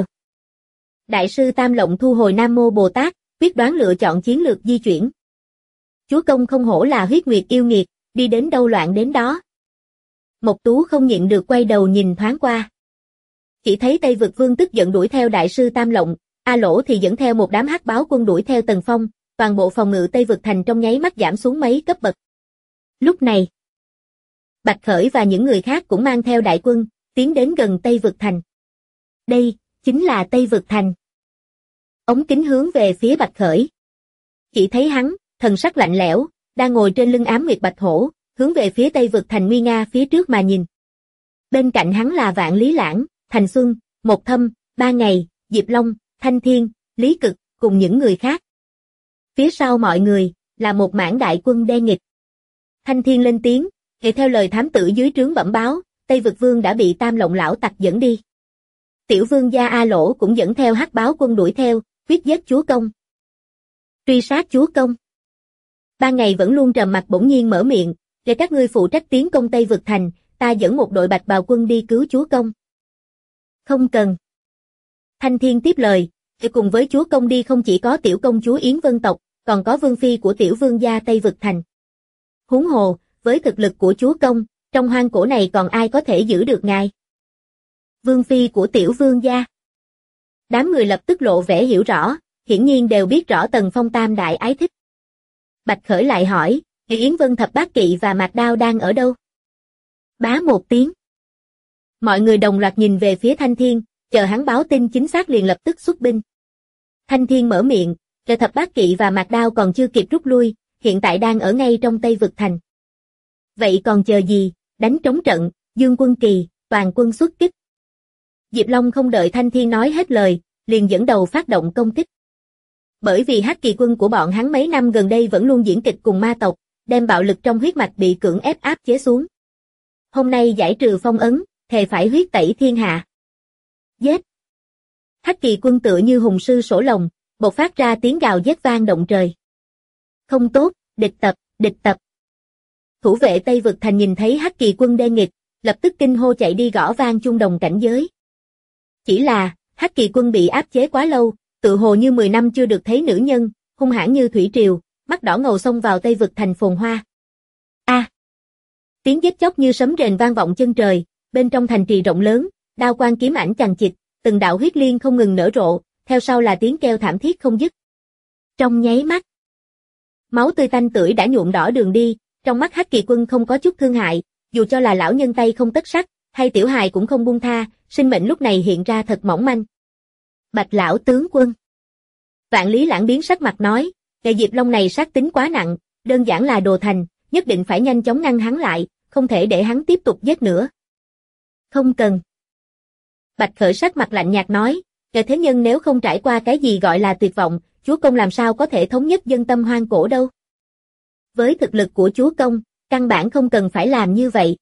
Đại sư Tam Lộng thu hồi Nam Mô Bồ Tát, quyết đoán lựa chọn chiến lược di chuyển. Chúa công không hổ là huyết nguyệt yêu nghiệt, đi đến đâu loạn đến đó. Mộc Tú không nhịn được quay đầu nhìn thoáng qua. Chỉ thấy Tây Vực Vương tức giận đuổi theo đại sư Tam Lộng, A Lỗ thì dẫn theo một đám Hắc Báo quân đuổi theo Tần Phong, toàn bộ phòng ngự Tây Vực Thành trong nháy mắt giảm xuống mấy cấp bậc. Lúc này, Bạch Khởi và những người khác cũng mang theo đại quân, tiến đến gần Tây Vực Thành. Đây, chính là Tây Vực Thành. Ống kính hướng về phía Bạch Khởi. Chỉ thấy hắn, thần sắc lạnh lẽo, đang ngồi trên lưng ám nguyệt bạch hổ, hướng về phía Tây Vực Thành nguy nga phía trước mà nhìn. Bên cạnh hắn là Vạn Lý Lãng, Thành Xuân, Một Thâm, Ba Ngày, Diệp Long, Thanh Thiên, Lý Cực, cùng những người khác. Phía sau mọi người, là một mảng đại quân đen nghịch. Thanh Thiên lên tiếng, theo lời thám tử dưới trướng bẩm báo, Tây Vực Vương đã bị Tam Lộng lão tặc dẫn đi. Tiểu vương gia A Lỗ cũng dẫn theo Hắc Báo quân đuổi theo, quyết giết chúa công. Truy sát chúa công. Ba Ngày vẫn luôn trầm mặc bỗng nhiên mở miệng, để các ngươi phụ trách tiến công Tây Vực Thành, ta dẫn một đội bạch bào quân đi cứu chúa công. Không cần. Thanh Thiên tiếp lời, cùng với chúa công đi không chỉ có tiểu công chúa Yến Vân tộc, còn có vương phi của tiểu vương gia Tây Vực Thành. Huống hồ, với thực lực của chúa công, trong hoang cổ này còn ai có thể giữ được ngài? Vương phi của tiểu vương gia. Đám người lập tức lộ vẻ hiểu rõ, hiển nhiên đều biết rõ Tần Phong tam đại ái thích. Bạch Khởi lại hỏi, Yến Vân Thập Bát Kỵ và Mạc Đao đang ở đâu? Bá một tiếng. Mọi người đồng loạt nhìn về phía Thanh Thiên, chờ hắn báo tin chính xác liền lập tức xuất binh. Thanh Thiên mở miệng, Thập Bát Kỵ và Mạc Đao còn chưa kịp rút lui, hiện tại đang ở ngay trong Tây Vực Thành. Vậy còn chờ gì, đánh trống trận, dương quân kỳ, toàn quân xuất kích. Diệp Long không đợi Thanh Thiên nói hết lời, liền dẫn đầu phát động công kích. Bởi vì Hắc Kỳ quân của bọn hắn mấy năm gần đây vẫn luôn diễn kịch cùng ma tộc, đem bạo lực trong huyết mạch bị cưỡng ép áp chế xuống. Hôm nay giải trừ phong ấn, thề phải huyết tẩy thiên hạ. Giết! Hắc Kỳ quân tựa như hùng sư sổ lồng, bộc phát ra tiếng gào rết vang động trời. Không tốt, địch tập, địch tập. Thủ vệ Tây Vực Thành nhìn thấy Hắc Kỳ quân đe nghịch, lập tức kinh hô chạy đi gõ vang chuông đồng cảnh giới. Chỉ là, Hắc Kỳ quân bị áp chế quá lâu, tự hồ như 10 năm chưa được thấy nữ nhân, hung hãn như thủy triều, mắt đỏ ngầu xông vào Tây Vực Thành phồn hoa. Tiếng giết chóc như sấm rền vang vọng chân trời, bên trong thành trì rộng lớn, đao quang kiếm ảnh chằng chịt, từng đạo huyết liên không ngừng nở rộ, theo sau là tiếng kêu thảm thiết không dứt. Trong nháy mắt, máu tươi tanh tưởi đã nhuộm đỏ đường đi, trong mắt Hắc Kỳ quân không có chút thương hại, dù cho là lão nhân tay không tất sắt, hay tiểu hài cũng không buông tha, sinh mệnh lúc này hiện ra thật mỏng manh. Bạch lão tướng quân. Vạn Lý Lãng biến sắc mặt nói, kẻ Diệp Long này sát tính quá nặng, đơn giản là đồ thành, nhất định phải nhanh chóng ngăn hắn lại, không thể để hắn tiếp tục giết nữa. Không cần. Bạch Khởi sắc mặt lạnh nhạt nói, kẻ thế nhân nếu không trải qua cái gì gọi là tuyệt vọng, chúa công làm sao có thể thống nhất dân tâm hoang cổ đâu. Với thực lực của chúa công, căn bản không cần phải làm như vậy.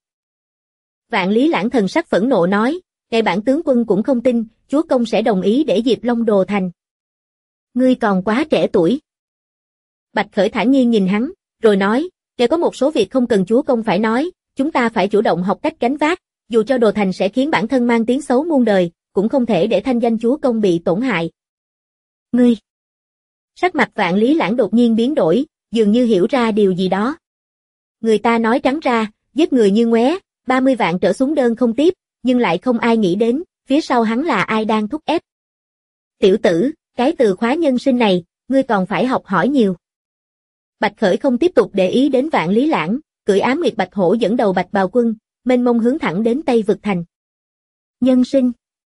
Vạn Lý Lãng thần sắc phẫn nộ nói, kẻ bản tướng quân cũng không tin, chúa công sẽ đồng ý để Diệp Long đồ thành. Ngươi còn quá trẻ tuổi. Bạch Khởi thản nhiên nhìn hắn, rồi nói, kẻ có một số việc không cần chúa công phải nói, chúng ta phải chủ động học cách gánh vác, dù cho đồ thành sẽ khiến bản thân mang tiếng xấu muôn đời, cũng không thể để thanh danh chúa công bị tổn hại. Ngươi. Sắc mặt Vạn Lý Lãng đột nhiên biến đổi, dường như hiểu ra điều gì đó. Người ta nói trắng ra, giết người như ngoé, 30 vạn trở xuống đơn không tiếp, nhưng lại không ai nghĩ đến, phía sau hắn là ai đang thúc ép. Tiểu tử, cái từ khóa nhân sinh này, ngươi còn phải học hỏi nhiều. Bạch Khởi không tiếp tục để ý đến Vạn Lý Lãng, cưỡi Ám Nguyệt Bạch Hổ dẫn đầu Bạch Bào quân, mênh mông hướng thẳng đến Tây Vực Thành. Nhân sinh.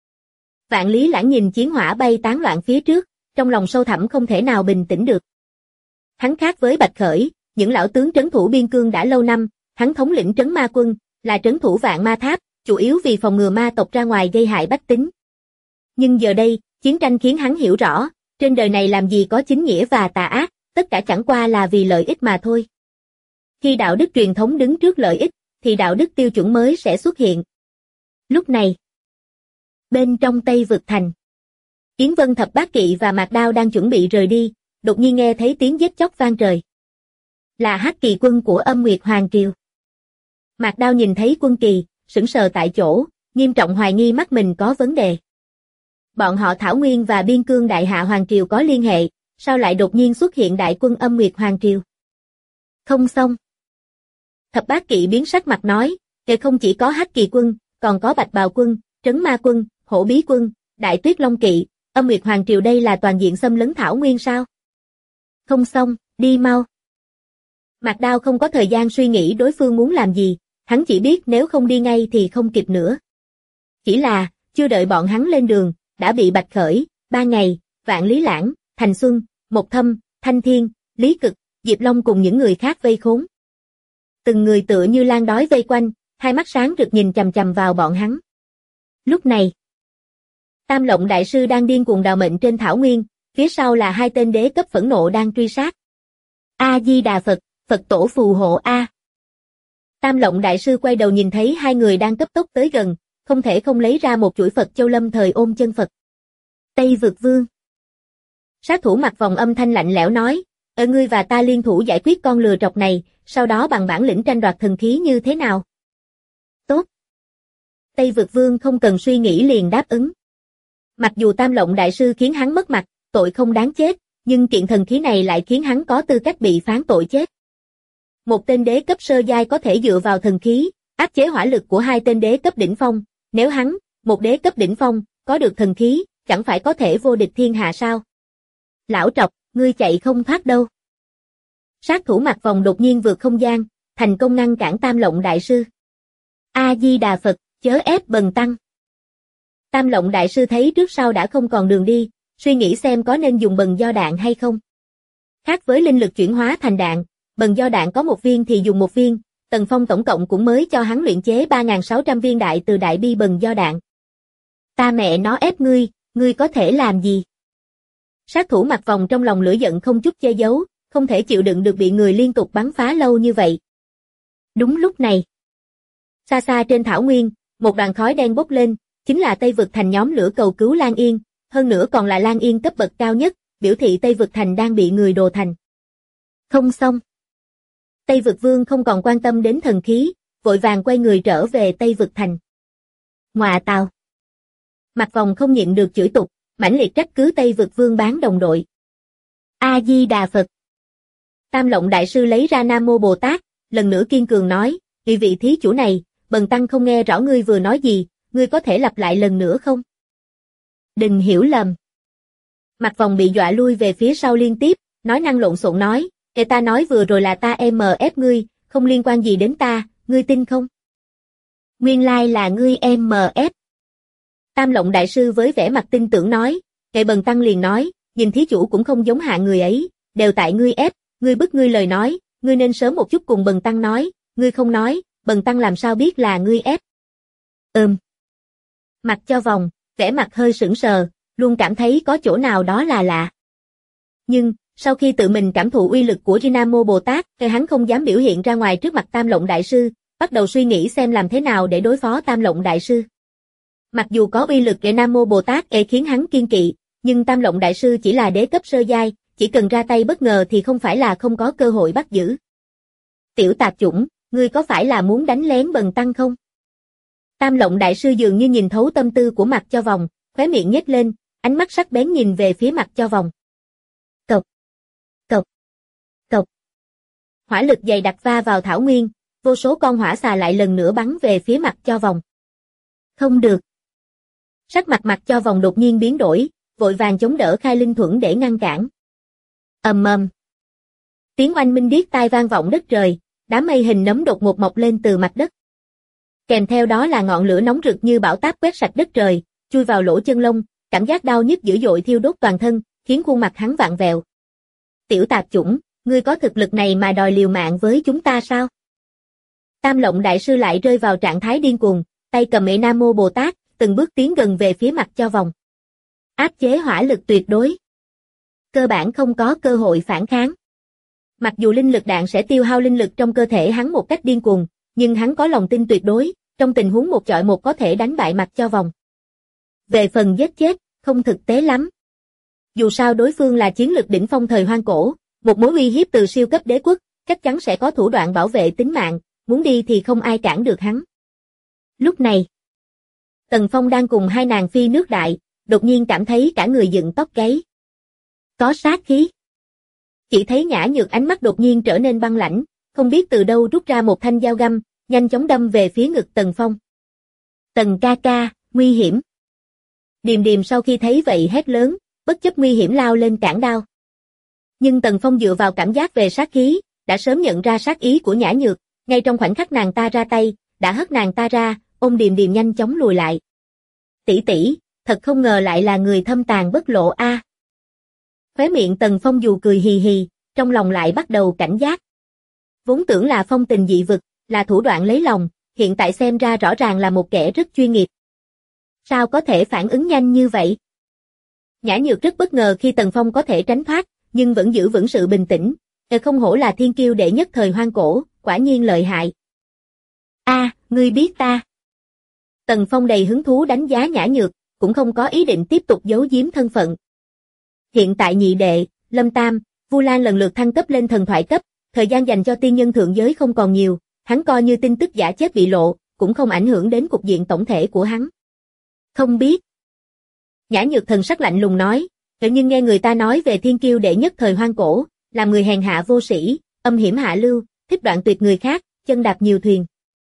Vạn Lý Lãng nhìn chiến hỏa bay tán loạn phía trước, trong lòng sâu thẳm không thể nào bình tĩnh được. Hắn khác với Bạch Khởi, những lão tướng trấn thủ biên cương đã lâu năm, hắn thống lĩnh trấn ma quân, là trấn thủ Vạn Ma Tháp, chủ yếu vì phòng ngừa ma tộc ra ngoài gây hại bách tính. Nhưng giờ đây, chiến tranh khiến hắn hiểu rõ, trên đời này làm gì có chính nghĩa và tà ác, tất cả chẳng qua là vì lợi ích mà thôi. Khi đạo đức truyền thống đứng trước lợi ích, thì đạo đức tiêu chuẩn mới sẽ xuất hiện. Lúc này, bên trong Tây Vực Thành, Yến Vân Thập Bát Kỵ và Mạc Đao đang chuẩn bị rời đi, đột nhiên nghe thấy tiếng giết chóc vang trời. Là Hắc Kỳ quân của Âm Nguyệt Hoàng Triều. Mạc Đao nhìn thấy quân kỳ, sững sờ tại chỗ, nghiêm trọng hoài nghi mắt mình có vấn đề. Bọn họ Thảo Nguyên và Biên Cương Đại Hạ Hoàng Triều có liên hệ, sao lại đột nhiên xuất hiện đại quân Âm Nguyệt Hoàng Triều? Không xong. Thập Bát Kỵ biến sắc mặt nói, kẻ không chỉ có Hắc Kỳ quân, còn có Bạch Bào quân, Trấn Ma quân, Hổ Bí quân, Đại Tuyết Long Kỵ, Âm Nguyệt Hoàng Triều đây là toàn diện xâm lấn Thảo Nguyên sao? Không xong, đi mau. Mạc Đao không có thời gian suy nghĩ đối phương muốn làm gì, hắn chỉ biết nếu không đi ngay thì không kịp nữa. Chỉ là, chưa đợi bọn hắn lên đường, đã bị Bạch Khởi, Ba Ngày, Vạn Lý Lãng, Thành Xuân, Mộc Thâm, Thanh Thiên, Lý Cực, Diệp Long cùng những người khác vây khốn. Từng người tựa như lang đói vây quanh, hai mắt sáng rực nhìn chằm chằm vào bọn hắn. Lúc này, Tam Lộng Đại Sư đang điên cuồng đào mệnh trên thảo nguyên, phía sau là hai tên đế cấp phẫn nộ đang truy sát. A-di-đà Phật, Phật tổ phù hộ A. Tam Lộng Đại Sư quay đầu nhìn thấy hai người đang cấp tốc tới gần, không thể không lấy ra một chuỗi Phật Châu Lâm thời ôm chân Phật. Tây Vực Vương. Sát thủ mặc vòng âm thanh lạnh lẽo nói, ngươi và ta liên thủ giải quyết con lừa trọc này, sau đó bằng bản lĩnh tranh đoạt thần khí như thế nào? Tốt. Tây Vực Vương không cần suy nghĩ liền đáp ứng. Mặc dù Tam Lộng Đại Sư khiến hắn mất mặt, tội không đáng chết, nhưng kiện thần khí này lại khiến hắn có tư cách bị phán tội chết. Một tên đế cấp sơ giai có thể dựa vào thần khí, áp chế hỏa lực của hai tên đế cấp đỉnh phong, nếu hắn, một đế cấp đỉnh phong, có được thần khí, chẳng phải có thể vô địch thiên hạ sao? Lão trọc, ngươi chạy không thoát đâu. Sát thủ mặc vòng đột nhiên vượt không gian, thành công ngăn cản Tam Lộng Đại Sư. A-di-đà Phật, chớ ép bần tăng. Tam Lộng Đại Sư thấy trước sau đã không còn đường đi, suy nghĩ xem có nên dùng bần do đạn hay không. Khác với linh lực chuyển hóa thành đạn, bần do đạn có một viên thì dùng một viên, Tần Phong tổng cộng cũng mới cho hắn luyện chế 3.600 viên đại từ đại bi bần do đạn. Ta mẹ nó ép ngươi có thể làm gì? Sát thủ mặc vòng trong lòng lửa giận không chút che giấu, không thể chịu đựng được bị người liên tục bắn phá lâu như vậy. Đúng lúc này, xa xa trên thảo nguyên, một đoàn khói đen bốc lên, chính là Tây Vực Thành nhóm lửa cầu cứu Lan Yên, hơn nữa còn là Lan Yên cấp bậc cao nhất, biểu thị Tây Vực Thành đang bị người đồ thành. Không xong. Tây Vực Vương không còn quan tâm đến thần khí, vội vàng quay người trở về Tây Vực Thành. Ngoạ tào. Mạc Vòng không nhịn được chửi tục, mãnh liệt trách cứ Tây Vực Vương bán đồng đội. A-di-đà Phật. Tam Lộng Đại Sư lấy ra Nam Mô Bồ Tát, lần nữa kiên cường nói, vị thí chủ này, bần tăng không nghe rõ ngươi vừa nói gì, ngươi có thể lặp lại lần nữa không? Đừng hiểu lầm. Mạc Vòng bị dọa lui về phía sau liên tiếp, nói năng lộn xộn nói, ta nói vừa rồi là ta ép ngươi, không liên quan gì đến ta, ngươi tin không? Nguyên lai là ngươi ép. Tam Lộng Đại Sư với vẻ mặt tin tưởng nói, bần tăng liền nói, nhìn thí chủ cũng không giống hạ người ấy, đều tại ngươi ép, ngươi bức ngươi lời nói, ngươi nên sớm một chút cùng bần tăng nói, ngươi không nói, bần tăng làm sao biết là ngươi ép. Mặc Cho Vòng, vẻ mặt hơi sững sờ, luôn cảm thấy có chỗ nào đó là lạ. Nhưng, sau khi tự mình cảm thụ uy lực của Nam Mô Bồ Tát, hắn không dám biểu hiện ra ngoài trước mặt Tam Lộng Đại Sư, bắt đầu suy nghĩ xem làm thế nào để đối phó Tam Lộng Đại Sư. Mặc dù có uy lực Nam Mô Bồ Tát khiến hắn kiên kỵ, nhưng Tam Lộng Đại Sư chỉ là đế cấp sơ giai, chỉ cần ra tay bất ngờ thì không phải là không có cơ hội bắt giữ. Tiểu tạp chủng, ngươi có phải là muốn đánh lén bần tăng không? Tam Lộng Đại Sư dường như nhìn thấu tâm tư của Mặc Cho Vòng, khóe miệng nhếch lên, ánh mắt sắc bén nhìn về phía Mặc Cho Vòng. Cộc, cộc, cộc. Hỏa lực dày đặc va vào thảo nguyên, vô số con hỏa xà lại lần nữa bắn về phía Mặc Cho Vòng. Không được. Sắc mặt Mặc Cho Vòng đột nhiên biến đổi, vội vàng chống đỡ khai linh thuẫn để ngăn cản. Ầm ầm. Tiếng oanh minh điếc tai vang vọng đất trời, đám mây hình nấm đột ngột mọc lên từ mặt đất. Kèm theo đó là ngọn lửa nóng rực như bão táp quét sạch đất trời, chui vào lỗ chân lông, cảm giác đau nhức dữ dội thiêu đốt toàn thân, khiến khuôn mặt hắn vặn vẹo. Tiểu tạp chủng, ngươi có thực lực này mà đòi liều mạng với chúng ta sao? Tam Lộng Đại Sư lại rơi vào trạng thái điên cuồng, tay cầm Nam Mô Bồ Tát, từng bước tiến gần về phía Mặc Cho Vòng. Áp chế hỏa lực tuyệt đối. Cơ bản không có cơ hội phản kháng. Mặc dù linh lực đạn sẽ tiêu hao linh lực trong cơ thể hắn một cách điên cuồng, nhưng hắn có lòng tin tuyệt đối, trong tình huống một chọi một có thể đánh bại Mặc Cho Vòng. Về phần giết chết, không thực tế lắm. Dù sao đối phương là chiến lực đỉnh phong thời hoang cổ, một mối uy hiếp từ siêu cấp đế quốc, chắc chắn sẽ có thủ đoạn bảo vệ tính mạng, muốn đi thì không ai cản được hắn. Lúc này, Tần Phong đang cùng hai nàng phi nước đại, đột nhiên cảm thấy cả người dựng tóc gáy. Có sát khí. Chỉ thấy Nhã Nhược ánh mắt đột nhiên trở nên băng lãnh, không biết từ đâu rút ra một thanh dao găm, nhanh chóng đâm về phía ngực Tần Phong. Tần ca ca, nguy hiểm. Điềm Điềm sau khi thấy vậy hét lớn, bất chấp nguy hiểm lao lên cản đao. Nhưng Tần Phong dựa vào cảm giác về sát khí, đã sớm nhận ra sát ý của Nhã Nhược, ngay trong khoảnh khắc nàng ta ra tay, đã hất nàng ta ra, ôm Điềm Điềm nhanh chóng lùi lại. Tỷ tỷ, thật không ngờ lại là người thâm tàn bất lộ a. Khóe miệng Tần Phong dù cười hì hì, trong lòng lại bắt đầu cảnh giác. Vốn tưởng là phong tình dị vực, là thủ đoạn lấy lòng, hiện tại xem ra rõ ràng là một kẻ rất chuyên nghiệp. Sao có thể phản ứng nhanh như vậy? Nhã Nhược rất bất ngờ khi Tần Phong có thể tránh thoát, nhưng vẫn giữ vững sự bình tĩnh. Không hổ là thiên kiêu đệ nhất thời hoang cổ, quả nhiên lợi hại. A, ngươi biết ta. Tần Phong đầy hứng thú đánh giá Nhã Nhược, cũng không có ý định tiếp tục giấu giếm thân phận. Hiện tại nhị đệ, Lâm Tam, Vu Lan lần lượt thăng cấp lên thần thoại cấp, thời gian dành cho tiên nhân thượng giới không còn nhiều, hắn coi như tin tức giả chết bị lộ, cũng không ảnh hưởng đến cục diện tổng thể của hắn. Không biết. Nhã Nhược thần sắc lạnh lùng nói, nhưng nghe người ta nói về thiên kiêu đệ nhất thời hoang cổ, làm người hèn hạ vô sĩ, âm hiểm hạ lưu, thích đoạn tuyệt người khác, chân đạp nhiều thuyền.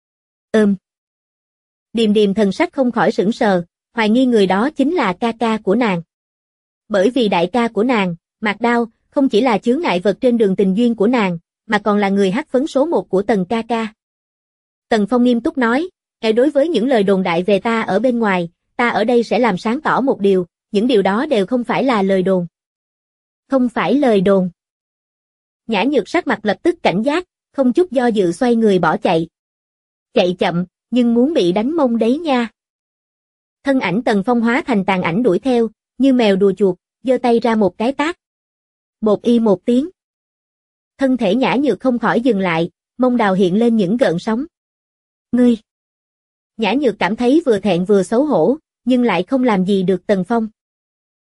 Điềm Điềm thần sắc không khỏi sững sờ, hoài nghi người đó chính là ca ca của nàng. Bởi vì đại ca của nàng, Mạc Đao, không chỉ là chướng ngại vật trên đường tình duyên của nàng, mà còn là người hắc phấn số 1 của Tần ca ca. Tần Phong nghiêm túc nói, đối với những lời đồn đại về ta ở bên ngoài, ta ở đây sẽ làm sáng tỏ một điều, những điều đó đều không phải là lời đồn. Không phải lời đồn. Nhã Nhược sắc mặt lập tức cảnh giác, không chút do dự xoay người bỏ chạy. Chạy chậm, nhưng muốn bị đánh mông đấy nha. Thân ảnh Tần Phong hóa thành tàn ảnh đuổi theo, như mèo đùa chuột, giơ tay ra một cái tát. Một y một tiếng. Thân thể Nhã Nhược không khỏi dừng lại, mông đào hiện lên những gợn sóng. Ngươi! Nhã Nhược cảm thấy vừa thẹn vừa xấu hổ, nhưng lại không làm gì được Tần Phong.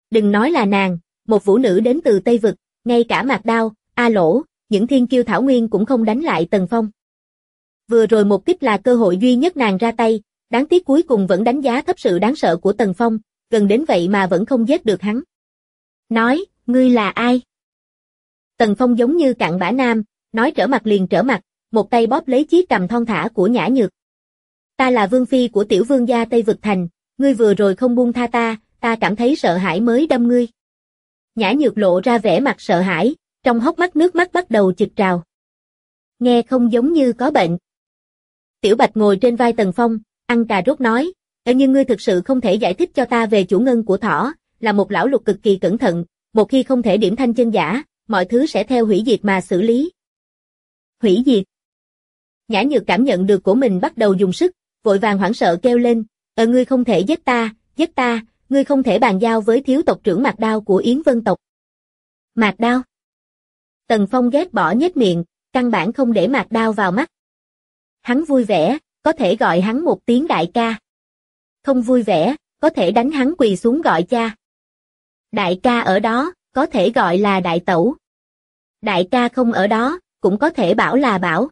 Đừng nói là nàng, một vũ nữ đến từ Tây Vực, ngay cả Mạc Đao, A Lỗ, những thiên kiêu thảo nguyên cũng không đánh lại Tần Phong. Vừa rồi một kích là cơ hội duy nhất nàng ra tay, đáng tiếc cuối cùng vẫn đánh giá thấp sự đáng sợ của Tần Phong, gần đến vậy mà vẫn không giết được hắn. Nói, ngươi là ai? Tần Phong giống như cặn bã nam, nói trở mặt liền trở mặt, một tay bóp lấy chiếc cằm thon thả của Nhã Nhược. Ta là vương phi của tiểu vương gia Tây Vực Thành, ngươi vừa rồi không buông tha ta cảm thấy sợ hãi mới đâm ngươi. Nhã Nhược lộ ra vẻ mặt sợ hãi, trong hốc mắt nước mắt bắt đầu trực trào. Nghe không giống như có bệnh. Tiểu Bạch ngồi trên vai Tần Phong, ăn cà rốt nói, nhưng ngươi thực sự không thể giải thích cho ta về chủ ngân của thỏ, là một lão lục cực kỳ cẩn thận, một khi không thể điểm thanh chân giả, mọi thứ sẽ theo hủy diệt mà xử lý. Hủy diệt. Nhã Nhược cảm nhận được của mình bắt đầu dùng sức, vội vàng hoảng sợ kêu lên, ngươi không thể giết ta, ngươi không thể bàn giao với thiếu tộc trưởng Mạc Đao của Yến Vân tộc. Mạc Đao. Tần Phong ghét bỏ nhếch miệng, căn bản không để Mạc Đao vào mắt. Hắn vui vẻ, có thể gọi hắn một tiếng đại ca. Không vui vẻ, có thể đánh hắn quỳ xuống gọi cha. Đại ca ở đó, có thể gọi là đại tẩu. Đại ca không ở đó, cũng có thể bảo là bảo.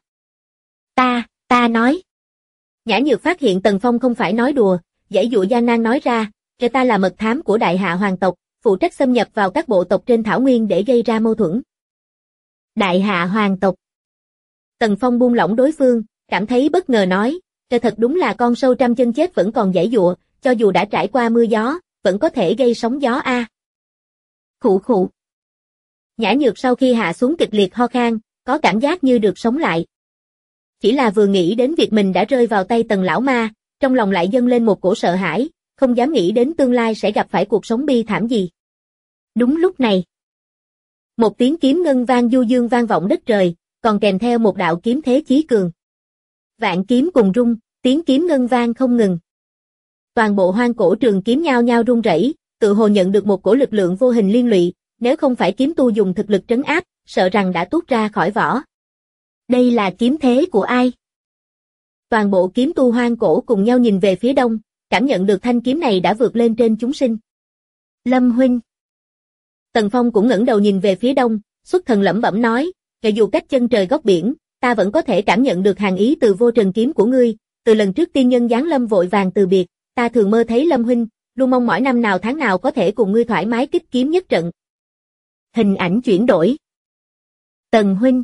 Ta nói. Nhã Nhược phát hiện Tần Phong không phải nói đùa, giãy dụa gian nan nói ra, ta là mật thám của Đại Hạ hoàng tộc, phụ trách xâm nhập vào các bộ tộc trên thảo nguyên để gây ra mâu thuẫn. Đại Hạ hoàng tộc. Tần Phong buông lỏng đối phương, cảm thấy bất ngờ nói, thật đúng là con sâu trăm chân chết vẫn còn giãy dụa, cho dù đã trải qua mưa gió, vẫn có thể gây sóng gió a. Khụ khụ. Nhã Nhược sau khi hạ xuống kịch liệt ho khan, có cảm giác như được sống lại. Chỉ là vừa nghĩ đến việc mình đã rơi vào tay Tần lão ma, trong lòng lại dâng lên một cổ sợ hãi, không dám nghĩ đến tương lai sẽ gặp phải cuộc sống bi thảm gì. Đúng lúc này, một tiếng kiếm ngân vang du dương vang vọng đất trời, còn kèm theo một đạo kiếm thế chí cường. Vạn kiếm cùng rung, tiếng kiếm ngân vang không ngừng. Toàn bộ hoang cổ trường kiếm nhao nhao rung rẩy, tự hồ nhận được một cổ lực lượng vô hình liên lụy, nếu không phải kiếm tu dùng thực lực trấn áp, sợ rằng đã tuốt ra khỏi vỏ. Đây là kiếm thế của ai? Toàn bộ kiếm tu hoang cổ cùng nhau nhìn về phía đông, cảm nhận được thanh kiếm này đã vượt lên trên chúng sinh. Lâm huynh. Tần Phong cũng ngẩng đầu nhìn về phía đông, xuất thần lẩm bẩm nói, dù cách chân trời góc biển, ta vẫn có thể cảm nhận được hàn ý từ vô trần kiếm của ngươi, từ lần trước tiên nhân giáng lâm vội vàng từ biệt, ta thường mơ thấy Lâm huynh, luôn mong mỏi năm nào tháng nào có thể cùng ngươi thoải mái kích kiếm nhất trận. Hình ảnh chuyển đổi. Tần huynh.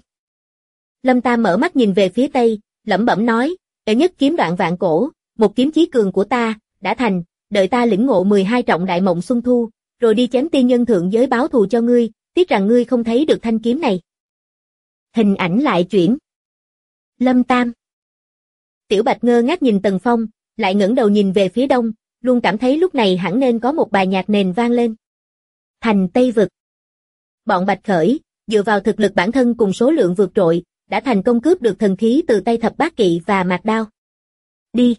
Lâm Tam mở mắt nhìn về phía tây, lẩm bẩm nói, nhất kiếm đoạn vạn cổ, một kiếm chí cường của ta, đã thành, đợi ta lĩnh ngộ 12 trọng đại mộng xuân thu, rồi đi chém tiên nhân thượng giới báo thù cho ngươi, tiếc rằng ngươi không thấy được thanh kiếm này. Hình ảnh lại chuyển. Lâm Tam. Tiểu Bạch ngơ ngác nhìn Tần Phong, lại ngẩng đầu nhìn về phía đông, luôn cảm thấy lúc này hẳn nên có một bài nhạc nền vang lên. Thành Tây Vực. Bọn Bạch Khởi, dựa vào thực lực bản thân cùng số lượng vượt trội, đã thành công cướp được thần khí từ tay Thập Bát Kỵ và Mạc Đao. Đi.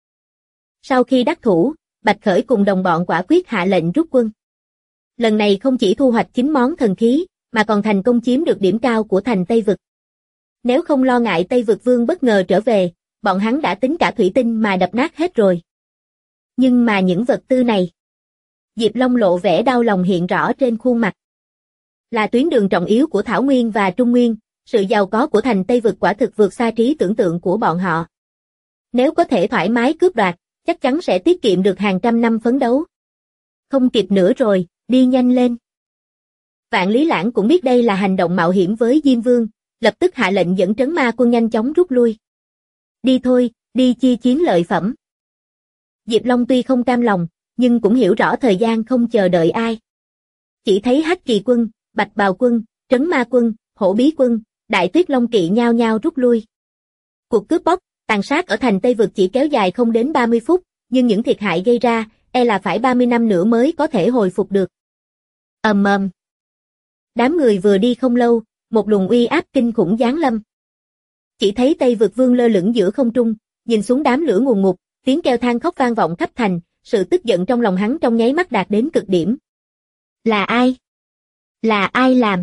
Sau khi đắc thủ, Bạch Khởi cùng đồng bọn quả quyết hạ lệnh rút quân. Lần này không chỉ thu hoạch 9 món thần khí, mà còn thành công chiếm được điểm cao của thành Tây Vực. Nếu không lo ngại Tây Vực Vương bất ngờ trở về, bọn hắn đã tính cả thủy tinh mà đập nát hết rồi. Nhưng mà những vật tư này, Diệp Long lộ vẻ đau lòng hiện rõ trên khuôn mặt. Là tuyến đường trọng yếu của Thảo Nguyên và Trung Nguyên, sự giàu có của thành Tây Vực quả thực vượt xa trí tưởng tượng của bọn họ. Nếu có thể thoải mái cướp đoạt, chắc chắn sẽ tiết kiệm được hàng trăm năm phấn đấu. Không kịp nữa rồi, đi nhanh lên. Vạn Lý Lãng cũng biết đây là hành động mạo hiểm với Diêm Vương, lập tức hạ lệnh dẫn trấn ma quân nhanh chóng rút lui. Đi thôi, đi chia chiến lợi phẩm. Diệp Long tuy không cam lòng, nhưng cũng hiểu rõ thời gian không chờ đợi ai. Chỉ thấy Hắc Kỳ quân, Bạch Bào quân, Trấn Ma quân, Hổ Bí quân, Đại Tuyết Long kỵ nhao nhao rút lui. Cuộc cướp bóc, tàn sát ở thành Tây Vực chỉ kéo dài không đến 30 phút, nhưng những thiệt hại gây ra, là phải 30 năm nữa mới có thể hồi phục được. Ầm ầm. Đám người vừa đi không lâu, một luồng uy áp kinh khủng giáng lâm. Chỉ thấy Tây Vực Vương lơ lửng giữa không trung, nhìn xuống đám lửa ngùn ngụt, tiếng kêu than khóc vang vọng khắp thành, sự tức giận trong lòng hắn trong nháy mắt đạt đến cực điểm. Là ai? Là ai làm?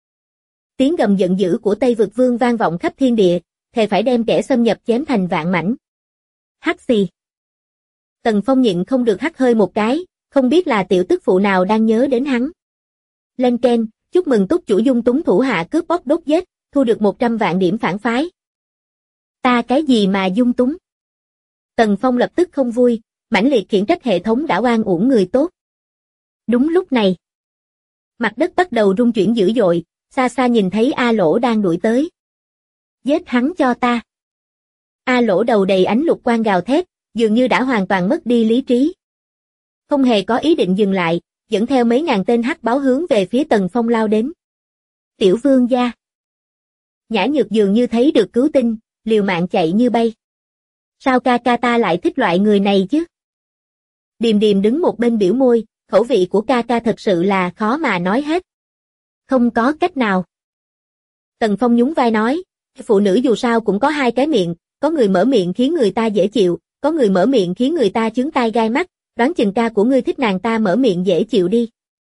Tiếng gầm giận dữ của Tây Vực Vương vang vọng khắp thiên địa, thề phải đem kẻ xâm nhập chém thành vạn mảnh. Hắc xì. Tần Phong nhịn không được hắt hơi một cái, không biết là tiểu tức phụ nào đang nhớ đến hắn. Lên keng, chúc mừng túc chủ dung túng thủ hạ cướp bóc đốt giết, thu được 100 vạn điểm phản phái. Ta cái gì mà dung túng? Tần Phong lập tức không vui, mãnh liệt khiển trách hệ thống đã oan uổng người tốt. Đúng lúc này, mặt đất bắt đầu rung chuyển dữ dội, xa xa nhìn thấy A Lỗ đang đuổi tới. Giết hắn cho ta. A Lỗ đầu đầy ánh lục quang gào thét, dường như đã hoàn toàn mất đi lý trí. Không hề có ý định dừng lại, dẫn theo mấy ngàn tên hắc báo hướng về phía Tần Phong lao đến. Tiểu vương gia. Nhã Nhược dường như thấy được cứu tinh, liều mạng chạy như bay. Sao ca ca ta lại thích loại người này chứ? Điềm Điềm đứng một bên biểu môi, khẩu vị của ca ca thật sự là khó mà nói hết. Không có cách nào. Tần Phong nhún vai nói, phụ nữ dù sao cũng có hai cái miệng, có người mở miệng khiến người ta dễ chịu, có người mở miệng khiến người ta chướng tai gai mắt, đoán chừng ca của ngươi thích nàng ta mở miệng dễ chịu đi.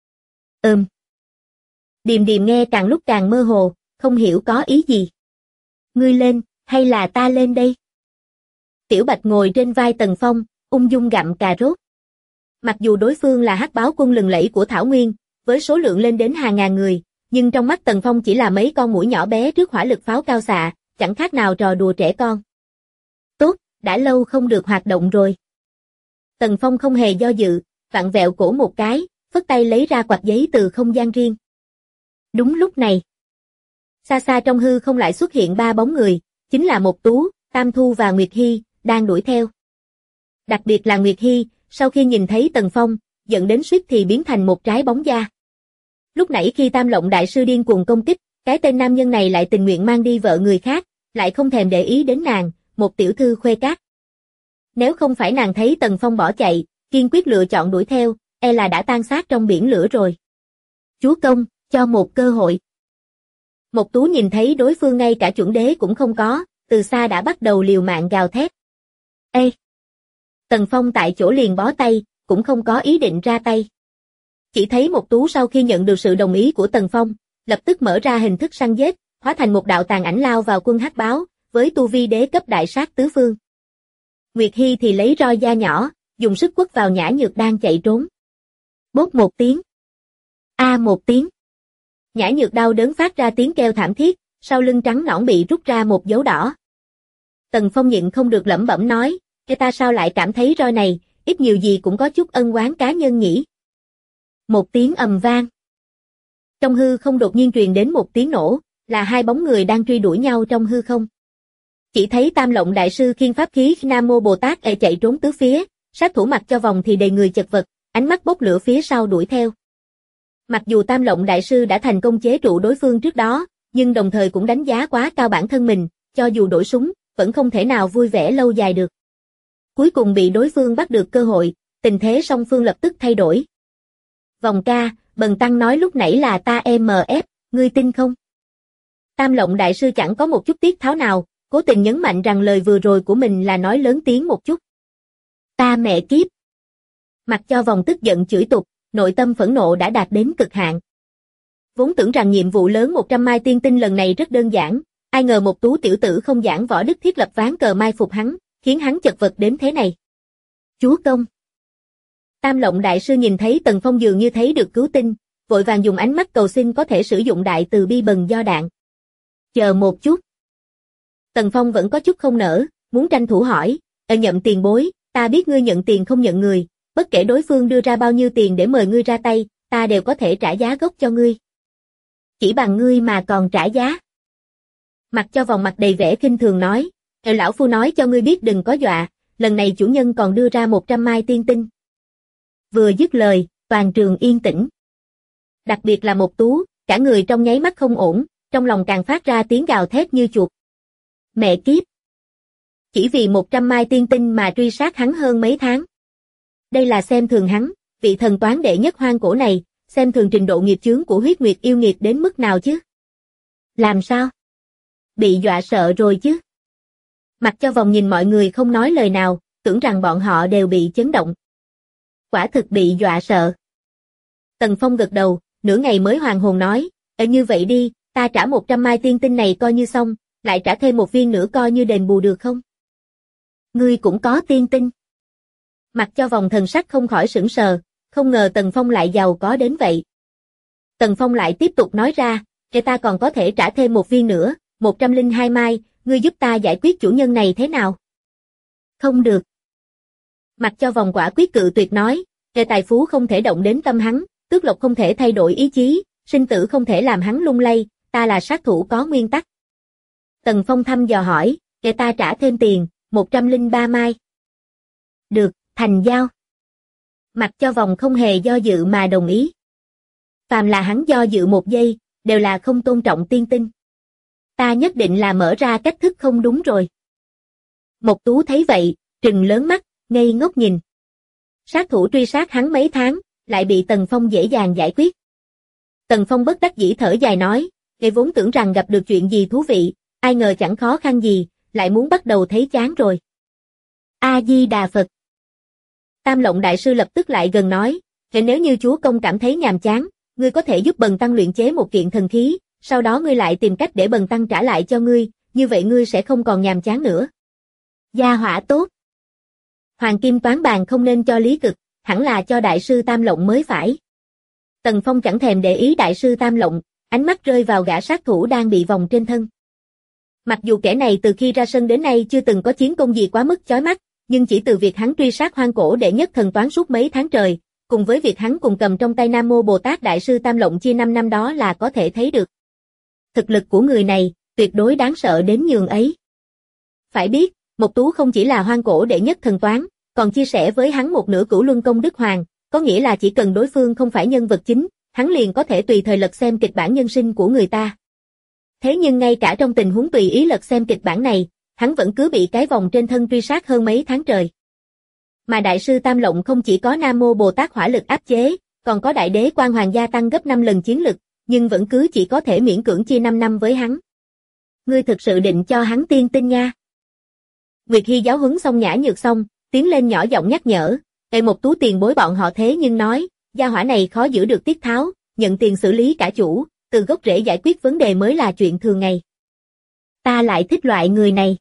Điềm Điềm nghe càng lúc càng mơ hồ, không hiểu có ý gì. Ngươi lên, hay là ta lên đây? Tiểu Bạch ngồi trên vai Tần Phong, ung dung gặm cà rốt. Mặc dù đối phương là hắc báo quân lừng lẫy của Thảo Nguyên, với số lượng lên đến hàng ngàn người, nhưng trong mắt Tần Phong chỉ là mấy con muỗi nhỏ bé trước hỏa lực pháo cao xạ, chẳng khác nào trò đùa trẻ con. Tốt, đã lâu không được hoạt động rồi. Tần Phong không hề do dự, vặn vẹo cổ một cái, phất tay lấy ra quạt giấy từ không gian riêng. Đúng lúc này, xa xa trong hư không lại xuất hiện ba bóng người, chính là Mộc Tú, Tam Thu và Nguyệt Hi, đang đuổi theo. Đặc biệt là Nguyệt Hi, sau khi nhìn thấy Tần Phong, giận đến suýt thì biến thành một trái bóng da. Lúc nãy khi Tam Lộng đại sư điên cuồng công kích, cái tên nam nhân này lại tình nguyện mang đi vợ người khác, lại không thèm để ý đến nàng, một tiểu thư khuê cát. Nếu không phải nàng thấy Tần Phong bỏ chạy, kiên quyết lựa chọn đuổi theo, e là đã tan xác trong biển lửa rồi. Chúa công, cho một cơ hội. Mộc Tú nhìn thấy đối phương ngay cả chuẩn đế cũng không có, từ xa đã bắt đầu liều mạng gào thét. Ê! Tần Phong tại chỗ liền bó tay, cũng không có ý định ra tay. Chỉ thấy Mộc Tú sau khi nhận được sự đồng ý của Tần Phong, lập tức mở ra hình thức săn giết, hóa thành một đạo tàn ảnh lao vào quân hắc báo, với tu vi đế cấp đại sát tứ phương. Nguyệt Hi thì lấy roi da nhỏ, dùng sức quất vào Nhã Nhược đang chạy trốn. Bốp một tiếng. A một tiếng. Nhã Nhược đau đớn phát ra tiếng kêu thảm thiết, sau lưng trắng nõn bị rút ra một dấu đỏ. Tần Phong nhịn không được lẩm bẩm nói, ta sao lại cảm thấy roi này, ít nhiều gì cũng có chút ân oán cá nhân nhỉ. Một tiếng ầm vang. Trong hư không đột nhiên truyền đến một tiếng nổ, là hai bóng người đang truy đuổi nhau trong hư không. Chỉ thấy Tam Lộng đại sư khiêng pháp khí Nam Mô Bồ Tát chạy trốn tứ phía, sát thủ mặc cho vòng thì đầy người chật vật, ánh mắt bốc lửa phía sau đuổi theo. Mặc dù Tam Lộng đại sư đã thành công chế trụ đối phương trước đó, nhưng đồng thời cũng đánh giá quá cao bản thân mình, cho dù đổi súng, vẫn không thể nào vui vẻ lâu dài được. Cuối cùng bị đối phương bắt được cơ hội, tình thế song phương lập tức thay đổi. Vòng ca, Bần Tăng nói lúc nãy là ta MF, ngươi tin không? Tam Lộng đại sư chẳng có một chút tiết tháo nào, cố tình nhấn mạnh rằng lời vừa rồi của mình là nói lớn tiếng một chút. Ta mẹ kiếp! Mặc cho vòng tức giận chửi tục, nội tâm phẫn nộ đã đạt đến cực hạn. Vốn tưởng rằng nhiệm vụ lớn 100 mai tiên tinh lần này rất đơn giản, ai ngờ Mộc Tú tiểu tử không giảng võ đức thiết lập ván cờ mai phục hắn, khiến hắn chật vật đến thế này. Chúa công! Tam Lộng đại sư nhìn thấy Tần Phong dường như thấy được cứu tinh, vội vàng dùng ánh mắt cầu xin có thể sử dụng đại từ bi bần do đạn. Chờ một chút. Tần Phong vẫn có chút không nỡ, muốn tranh thủ hỏi, nhận tiền bối, ta biết ngươi nhận tiền không nhận người, bất kể đối phương đưa ra bao nhiêu tiền để mời ngươi ra tay, ta đều có thể trả giá gốc cho ngươi. Chỉ bằng ngươi mà còn trả giá. Mặc cho vòng mặt đầy vẻ khinh thường nói, lão phu nói cho ngươi biết đừng có dọa, lần này chủ nhân còn đưa ra 100 mai tiên tinh. Vừa dứt lời, toàn trường yên tĩnh. Đặc biệt là Mộc Tú, cả người trong nháy mắt không ổn, trong lòng càng phát ra tiếng gào thét như chuột. Mẹ kiếp! Chỉ vì 100 mai tiên tinh mà truy sát hắn hơn mấy tháng. Đây là xem thường hắn, vị thần toán đệ nhất hoang cổ này, xem thường trình độ nghiệp chướng của huyết nguyệt yêu nghiệt đến mức nào chứ? Làm sao? Bị dọa sợ rồi chứ? Mặc cho vòng nhìn mọi người không nói lời nào, tưởng rằng bọn họ đều bị chấn động. Quả thực bị dọa sợ. Tần Phong gật đầu, nửa ngày mới hoàn hồn nói, như vậy đi, ta trả 100 mai tiên tinh này coi như xong, lại trả thêm một viên nữa coi như đền bù được không? Ngươi cũng có tiên tinh. Mặc cho vòng thần sắc không khỏi sững sờ, không ngờ Tần Phong lại giàu có đến vậy. Tần Phong lại tiếp tục nói ra, để ta còn có thể trả thêm một viên nữa, 102 mai, ngươi giúp ta giải quyết chủ nhân này thế nào? Không được. Mặc cho vòng quả quyết cự tuyệt nói, để tài phú không thể động đến tâm hắn, tước lộc không thể thay đổi ý chí, sinh tử không thể làm hắn lung lay, ta là sát thủ có nguyên tắc. Tần Phong thăm dò hỏi, để ta trả thêm tiền, 103 mai. Được, thành giao. Mặc cho vòng không hề do dự mà đồng ý. Phàm là hắn do dự một giây, đều là không tôn trọng tiên tinh. Ta nhất định là mở ra cách thức không đúng rồi. Mộc Tú thấy vậy, trừng lớn mắt, ngây ngốc nhìn. Sát thủ truy sát hắn mấy tháng, lại bị Tần Phong dễ dàng giải quyết. Tần Phong bất đắc dĩ thở dài nói, ngươi vốn tưởng rằng gặp được chuyện gì thú vị, ai ngờ chẳng khó khăn gì, lại muốn bắt đầu thấy chán rồi. A-di-đà Phật. Tam Lộng Đại Sư lập tức lại gần nói, nếu như chúa công cảm thấy nhàm chán, ngươi có thể giúp Bần Tăng luyện chế một kiện thần khí, sau đó ngươi lại tìm cách để Bần Tăng trả lại cho ngươi, như vậy ngươi sẽ không còn nhàm chán nữa. Gia hỏa tốt. Hoàng Kim Toán Bàn không nên cho Lý Cực, hẳn là cho Đại sư Tam Lộng mới phải. Tần Phong chẳng thèm để ý Đại sư Tam Lộng, ánh mắt rơi vào gã sát thủ đang bị vòng trên thân. Mặc dù kẻ này từ khi ra sân đến nay chưa từng có chiến công gì quá mức chói mắt, nhưng chỉ từ việc hắn truy sát Hoang Cổ đệ nhất thần toán suốt mấy tháng trời, cùng với việc hắn cùng cầm trong tay Nam Mô Bồ Tát Đại sư Tam Lộng chia 5 năm đó là có thể thấy được. Thực lực của người này, tuyệt đối đáng sợ đến nhường ấy. Phải biết, Mộc Tú không chỉ là Hoang Cổ đệ nhất thần toán, còn chia sẻ với hắn một nửa Cửu Luân Công Đức Hoàng, có nghĩa là chỉ cần đối phương không phải nhân vật chính, hắn liền có thể tùy thời lật xem kịch bản nhân sinh của người ta. Thế nhưng ngay cả trong tình huống tùy ý lật xem kịch bản này, hắn vẫn cứ bị cái vòng trên thân truy sát hơn mấy tháng trời. Mà Đại sư Tam Lộng không chỉ có Nam Mô Bồ Tát hỏa lực áp chế, còn có Đại Đế Quan Hoàng gia tăng gấp 5 lần chiến lực, nhưng vẫn cứ chỉ có thể miễn cưỡng chia 5 năm với hắn. Ngươi thực sự định cho hắn tiên tinh nha? Nguyệt Hi giáo huấn xong Nhã Nhược xong, tiến lên nhỏ giọng nhắc nhở, Mộc Tú tiền bối bọn họ thế nhưng nói, gia hỏa này khó giữ được tiết tháo, nhận tiền xử lý cả chủ, từ gốc rễ giải quyết vấn đề mới là chuyện thường ngày. Ta lại thích loại người này.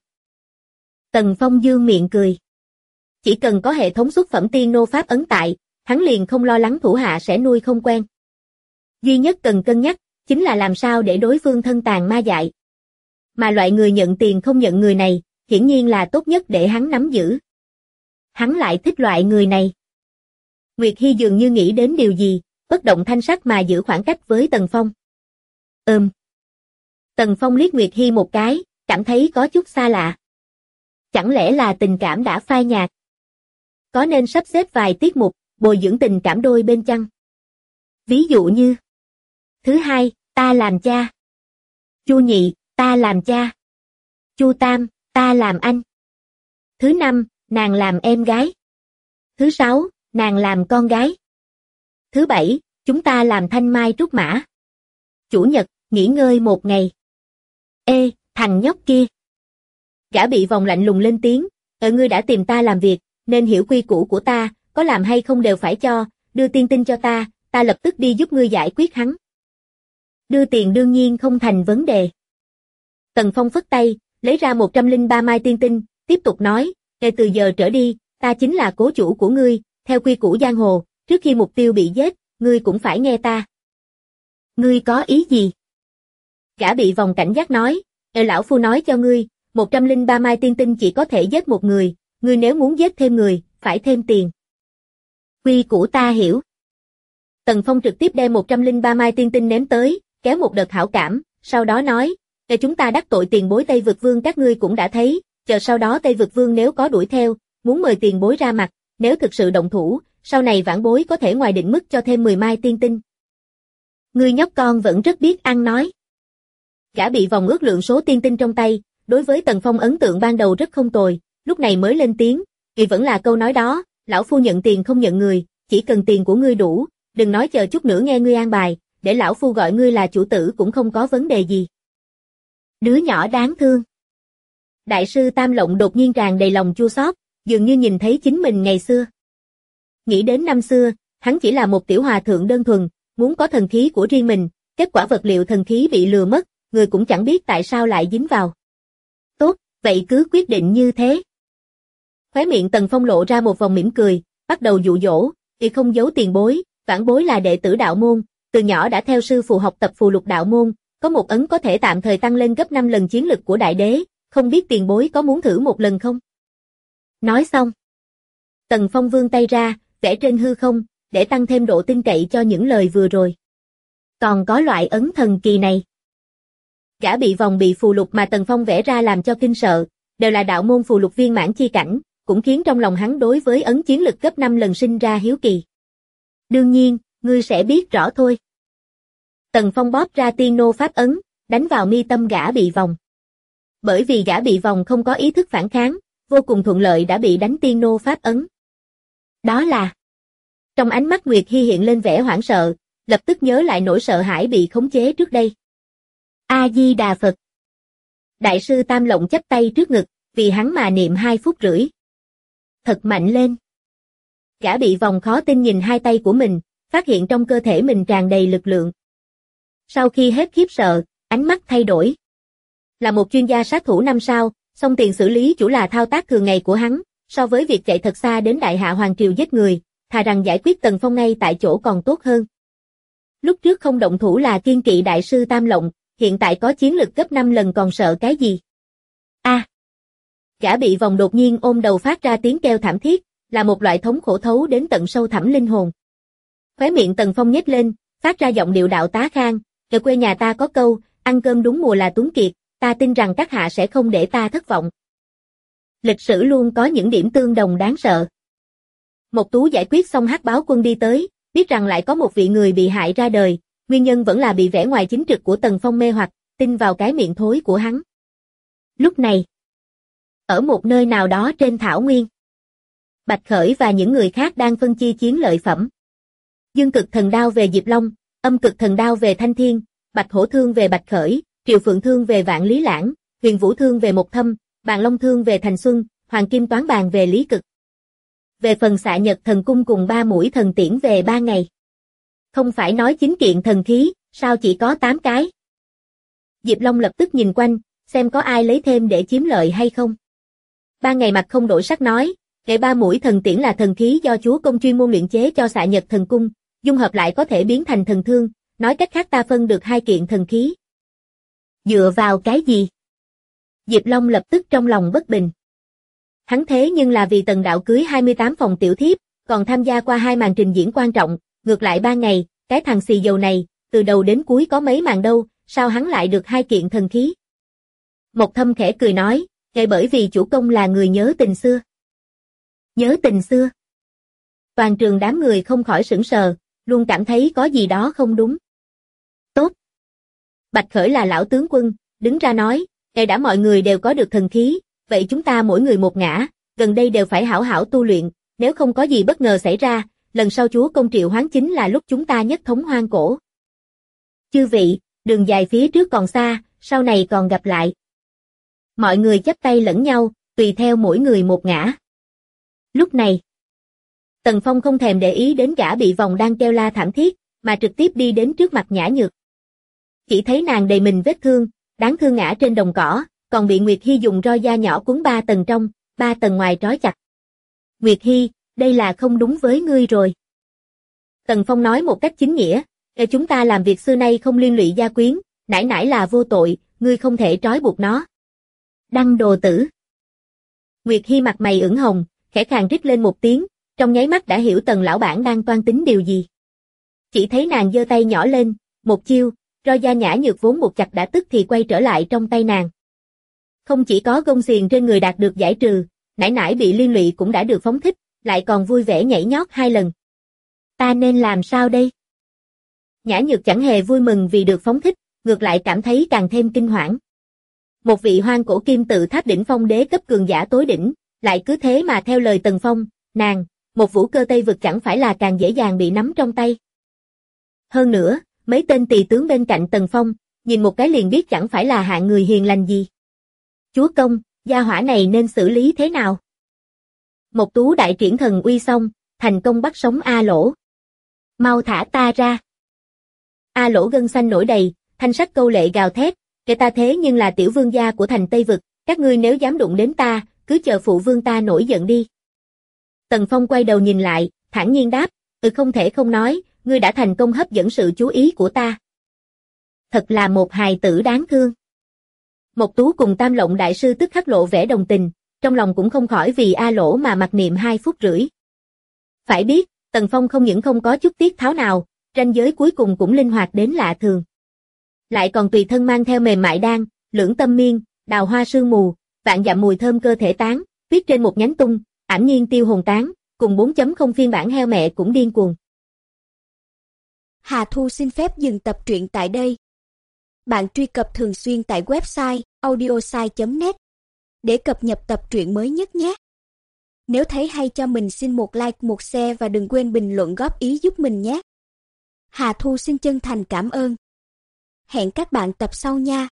Tần Phong dương miệng cười. Chỉ cần có hệ thống xuất phẩm tiên nô pháp ấn tại, hắn liền không lo lắng thủ hạ sẽ nuôi không quen. Duy nhất cần cân nhắc, chính là làm sao để đối phương thân tàn ma dại. Mà loại người nhận tiền không nhận người này, hiển nhiên là tốt nhất để hắn nắm giữ. Hắn lại thích loại người này. Nguyệt Hi dường như nghĩ đến điều gì, bất động thanh sắc mà giữ khoảng cách với Tần Phong. Tần Phong liếc Nguyệt Hi một cái, cảm thấy có chút xa lạ. Chẳng lẽ là tình cảm đã phai nhạt? Có nên sắp xếp vài tiết mục, bồi dưỡng tình cảm đôi bên chăng? Ví dụ như: Thứ hai, ta làm cha. Chu nhị, ta làm cha. Chu tam, ta làm anh. Thứ năm, nàng làm em gái. Thứ sáu, nàng làm con gái. Thứ bảy, chúng ta làm thanh mai trúc mã. Chủ nhật, nghỉ ngơi một ngày. Ê, thằng nhóc kia. Gã bị vòng lạnh lùng lên tiếng, ngươi đã tìm ta làm việc, nên hiểu quy củ của ta, có làm hay không đều phải cho, đưa tiên tinh cho ta, ta lập tức đi giúp ngươi giải quyết hắn. Đưa tiền đương nhiên không thành vấn đề. Tần Phong phất tay, lấy ra 103 mai tiên tinh, tiếp tục nói, từ giờ trở đi, ta chính là cố chủ của ngươi, theo quy củ giang hồ, trước khi mục tiêu bị giết, ngươi cũng phải nghe ta. Ngươi có ý gì? Gã bị vòng cảnh giác nói, lão phu nói cho ngươi, 103 mai tiên tinh chỉ có thể giết một người, ngươi nếu muốn giết thêm người, phải thêm tiền. Quy củ ta hiểu. Tần Phong trực tiếp đem 103 mai tiên tinh ném tới, kéo một đợt hảo cảm, sau đó nói, chúng ta đắc tội tiền bối Tây Vực Vương các ngươi cũng đã thấy, chờ sau đó Tây Vực Vương nếu có đuổi theo, muốn mời tiền bối ra mặt, nếu thực sự động thủ, sau này vãn bối có thể ngoài định mức cho thêm 10 mai tiên tinh. Ngươi nhóc con vẫn rất biết ăn nói. Gã bị vòng ước lượng số tiên tinh trong tay, đối với Tần Phong ấn tượng ban đầu rất không tồi, lúc này mới lên tiếng, thì vẫn là câu nói đó, lão phu nhận tiền không nhận người, chỉ cần tiền của ngươi đủ, đừng nói chờ chút nữa nghe ngươi an bài, để lão phu gọi ngươi là chủ tử cũng không có vấn đề gì. Đứa nhỏ đáng thương. Đại sư Tam Lộng đột nhiên tràn đầy lòng chua xót, dường như nhìn thấy chính mình ngày xưa. Nghĩ đến năm xưa, hắn chỉ là một tiểu hòa thượng đơn thuần, muốn có thần khí của riêng mình, kết quả vật liệu thần khí bị lừa mất, người cũng chẳng biết tại sao lại dính vào. Tốt, vậy cứ quyết định như thế. Khóe miệng Tần Phong lộ ra một vòng mỉm cười, bắt đầu dụ dỗ, Y không giấu tiền bối, vãn bối là đệ tử đạo môn, từ nhỏ đã theo sư phụ học tập phù lục đạo môn, có một ấn có thể tạm thời tăng lên gấp 5 lần chiến lực của đại đế, không biết tiền bối có muốn thử một lần không? Nói xong, Tần Phong vươn tay ra, vẽ trên hư không, để tăng thêm độ tin cậy cho những lời vừa rồi. Còn có loại ấn thần kỳ này. Gã bị vòng bị phù lục mà Tần Phong vẽ ra làm cho kinh sợ, đều là đạo môn phù lục viên mãn chi cảnh, cũng khiến trong lòng hắn đối với ấn chiến lực gấp 5 lần sinh ra hiếu kỳ. Đương nhiên, ngươi sẽ biết rõ thôi. Tần Phong bóp ra tiên nô pháp ấn, đánh vào mi tâm gã bị vòng. Bởi vì gã bị vòng không có ý thức phản kháng, vô cùng thuận lợi đã bị đánh tiên nô pháp ấn. Đó là... Trong ánh mắt Nguyệt Hi hiện lên vẻ hoảng sợ, lập tức nhớ lại nỗi sợ hãi bị khống chế trước đây. A-di-đà Phật. Đại sư Tam Lộng chắp tay trước ngực, vì hắn mà niệm 2 phút rưỡi. Thật mạnh lên. Gã bị vòng khó tin nhìn hai tay của mình, phát hiện trong cơ thể mình tràn đầy lực lượng. Sau khi hết khiếp sợ, ánh mắt thay đổi. Là một chuyên gia sát thủ 5 sao, song tiền xử lý chủ là thao tác thường ngày của hắn, so với việc chạy thật xa đến Đại Hạ Hoàng Triều giết người, thà rằng giải quyết Tần Phong ngay tại chỗ còn tốt hơn. Lúc trước không động thủ là kiên kỵ đại sư Tam Lộng, hiện tại có chiến lực gấp 5 lần còn sợ cái gì? Gã bị vòng đột nhiên ôm đầu phát ra tiếng kêu thảm thiết, là một loại thống khổ thấu đến tận sâu thẳm linh hồn. Khóe miệng Tần Phong nhếch lên, phát ra giọng điệu đạo tá khang, ở quê nhà ta có câu, ăn cơm đúng mùa là tuấn kiệt, ta tin rằng các hạ sẽ không để ta thất vọng. Lịch sử luôn có những điểm tương đồng đáng sợ. Mộc Tú giải quyết xong Hắc Báo Quân đi tới, biết rằng lại có một vị người bị hại ra đời, nguyên nhân vẫn là bị vẻ ngoài chính trực của Tần Phong mê hoặc, tin vào cái miệng thối của hắn. Lúc này, ở một nơi nào đó trên thảo nguyên, Bạch Khởi và những người khác đang phân chia chiến lợi phẩm. Dương Cực Thần Đao về Diệp Long, Âm Cực Thần Đao về Thanh Thiên, Bạch Hổ Thương về Bạch Khởi, Triệu Phượng Thương về Vạn Lý Lãng, Huyền Vũ Thương về Mộc Thâm, Bàn Long Thương về Thành Xuân, Hoàng Kim Toán Bàn về Lý Cực. Về phần Xạ Nhật Thần Cung cùng 3 mũi thần tiễn về 3 ngày. Không phải nói 9 kiện thần khí, sao chỉ có 8 cái? Diệp Long lập tức nhìn quanh, xem có ai lấy thêm để chiếm lợi hay không. 3 ngày mặt không đổi sắc nói, cái 3 mũi thần tiễn là thần khí do chúa công chuyên môn luyện chế cho Xạ Nhật Thần Cung, dung hợp lại có thể biến thành thần thương, nói cách khác ta phân được 2 kiện thần khí. Dựa vào cái gì? Diệp Long lập tức trong lòng bất bình. Hắn thế nhưng là vì Tần đạo cưới 28 phòng tiểu thiếp, còn tham gia qua 2 màn trình diễn quan trọng, ngược lại 3 ngày, cái thằng xì dầu này, từ đầu đến cuối có mấy màn đâu, sao hắn lại được 2 kiện thần khí? Mộc Thâm khẽ cười nói, ngay bởi vì chủ công là người nhớ tình xưa. Nhớ tình xưa. Toàn trường đám người không khỏi sửng sờ, luôn cảm thấy có gì đó không đúng. Tốt. Bạch Khởi là lão tướng quân, đứng ra nói, ngay đã mọi người đều có được thần khí, vậy chúng ta mỗi người một ngã, gần đây đều phải hảo hảo tu luyện, nếu không có gì bất ngờ xảy ra, lần sau chúa công triệu hoán chính là lúc chúng ta nhất thống hoang cổ. Chư vị, đường dài phía trước còn xa, sau này còn gặp lại. Mọi người chắp tay lẫn nhau, tùy theo mỗi người một ngã. Lúc này, Tần Phong không thèm để ý đến gã bị vòng đang kêu la thảm thiết, mà trực tiếp đi đến trước mặt Nhã Nhược. Chỉ thấy nàng đầy mình vết thương, đáng thương ngã trên đồng cỏ, còn bị Nguyệt Hi dùng roi da nhỏ cuốn 3 tầng trong, 3 tầng ngoài trói chặt. Nguyệt Hi, đây là không đúng với ngươi rồi. Tần Phong nói một cách chính nghĩa, chúng ta làm việc xưa nay không liên lụy gia quyến, nãi nãi là vô tội, ngươi không thể trói buộc nó. Đăng đồ tử. Nguyệt Hi mặt mày ửng hồng, khẽ khàng rít lên một tiếng, trong nháy mắt đã hiểu Tần lão bản đang toan tính điều gì. Chỉ thấy nàng giơ tay nhỏ lên, một chiêu, roi da Nhã Nhược vốn buộc chặt đã tức thì quay trở lại trong tay nàng. Không chỉ có gông xiềng trên người đạt được giải trừ, nãi nãi bị liên lụy cũng đã được phóng thích, lại còn vui vẻ nhảy nhót 2 lần. Ta nên làm sao đây? Nhã Nhược chẳng hề vui mừng vì được phóng thích, ngược lại cảm thấy càng thêm kinh hoảng. Một vị hoang cổ kim tự tháp đỉnh phong đế cấp cường giả tối đỉnh, lại cứ thế mà theo lời Tần Phong, nàng, một vũ cơ Tây vực chẳng phải là càng dễ dàng bị nắm trong tay. Hơn nữa, mấy tên tỳ tướng bên cạnh Tần Phong, nhìn một cái liền biết chẳng phải là hạng người hiền lành gì. Chúa công, gia hỏa này nên xử lý thế nào? Mộc Tú đại triển thần uy xong, thành công bắt sống A Lỗ. Mau thả ta ra. A Lỗ gân xanh nổi đầy, thanh sắc câu lệ gào thét, kẻ ta thế nhưng là tiểu vương gia của thành Tây Vực, các ngươi nếu dám đụng đến ta, cứ chờ phụ vương ta nổi giận đi. Tần Phong quay đầu nhìn lại, thản nhiên đáp, Không thể không nói, ngươi đã thành công hấp dẫn sự chú ý của ta. Thật là một hài tử đáng thương. Mộc Tú cùng Tam Lộng đại sư tức khắc lộ vẻ đồng tình, trong lòng cũng không khỏi vì A Lỗ mà mặc niệm 2 phút rưỡi. Phải biết, Tần Phong không những không có chút tiết tháo nào, ranh giới cuối cùng cũng linh hoạt đến lạ thường. Lại còn tùy thân mang theo mềm mại đan, lưỡng tâm miên, đào hoa sương mù, vạn dặm mùi thơm cơ thể tán, viết trên một nhánh tung, ảm nhiên tiêu hồn tán, cùng 4.0 phiên bản heo mẹ cũng điên cuồng. Hà Thu xin phép dừng tập truyện tại đây. Bạn truy cập thường xuyên tại website audiosai.net để cập nhật tập truyện mới nhất nhé. Nếu thấy hay cho mình xin một like, một share và đừng quên bình luận góp ý giúp mình nhé. Hà Thu xin chân thành cảm ơn. Hẹn các bạn tập sau nha.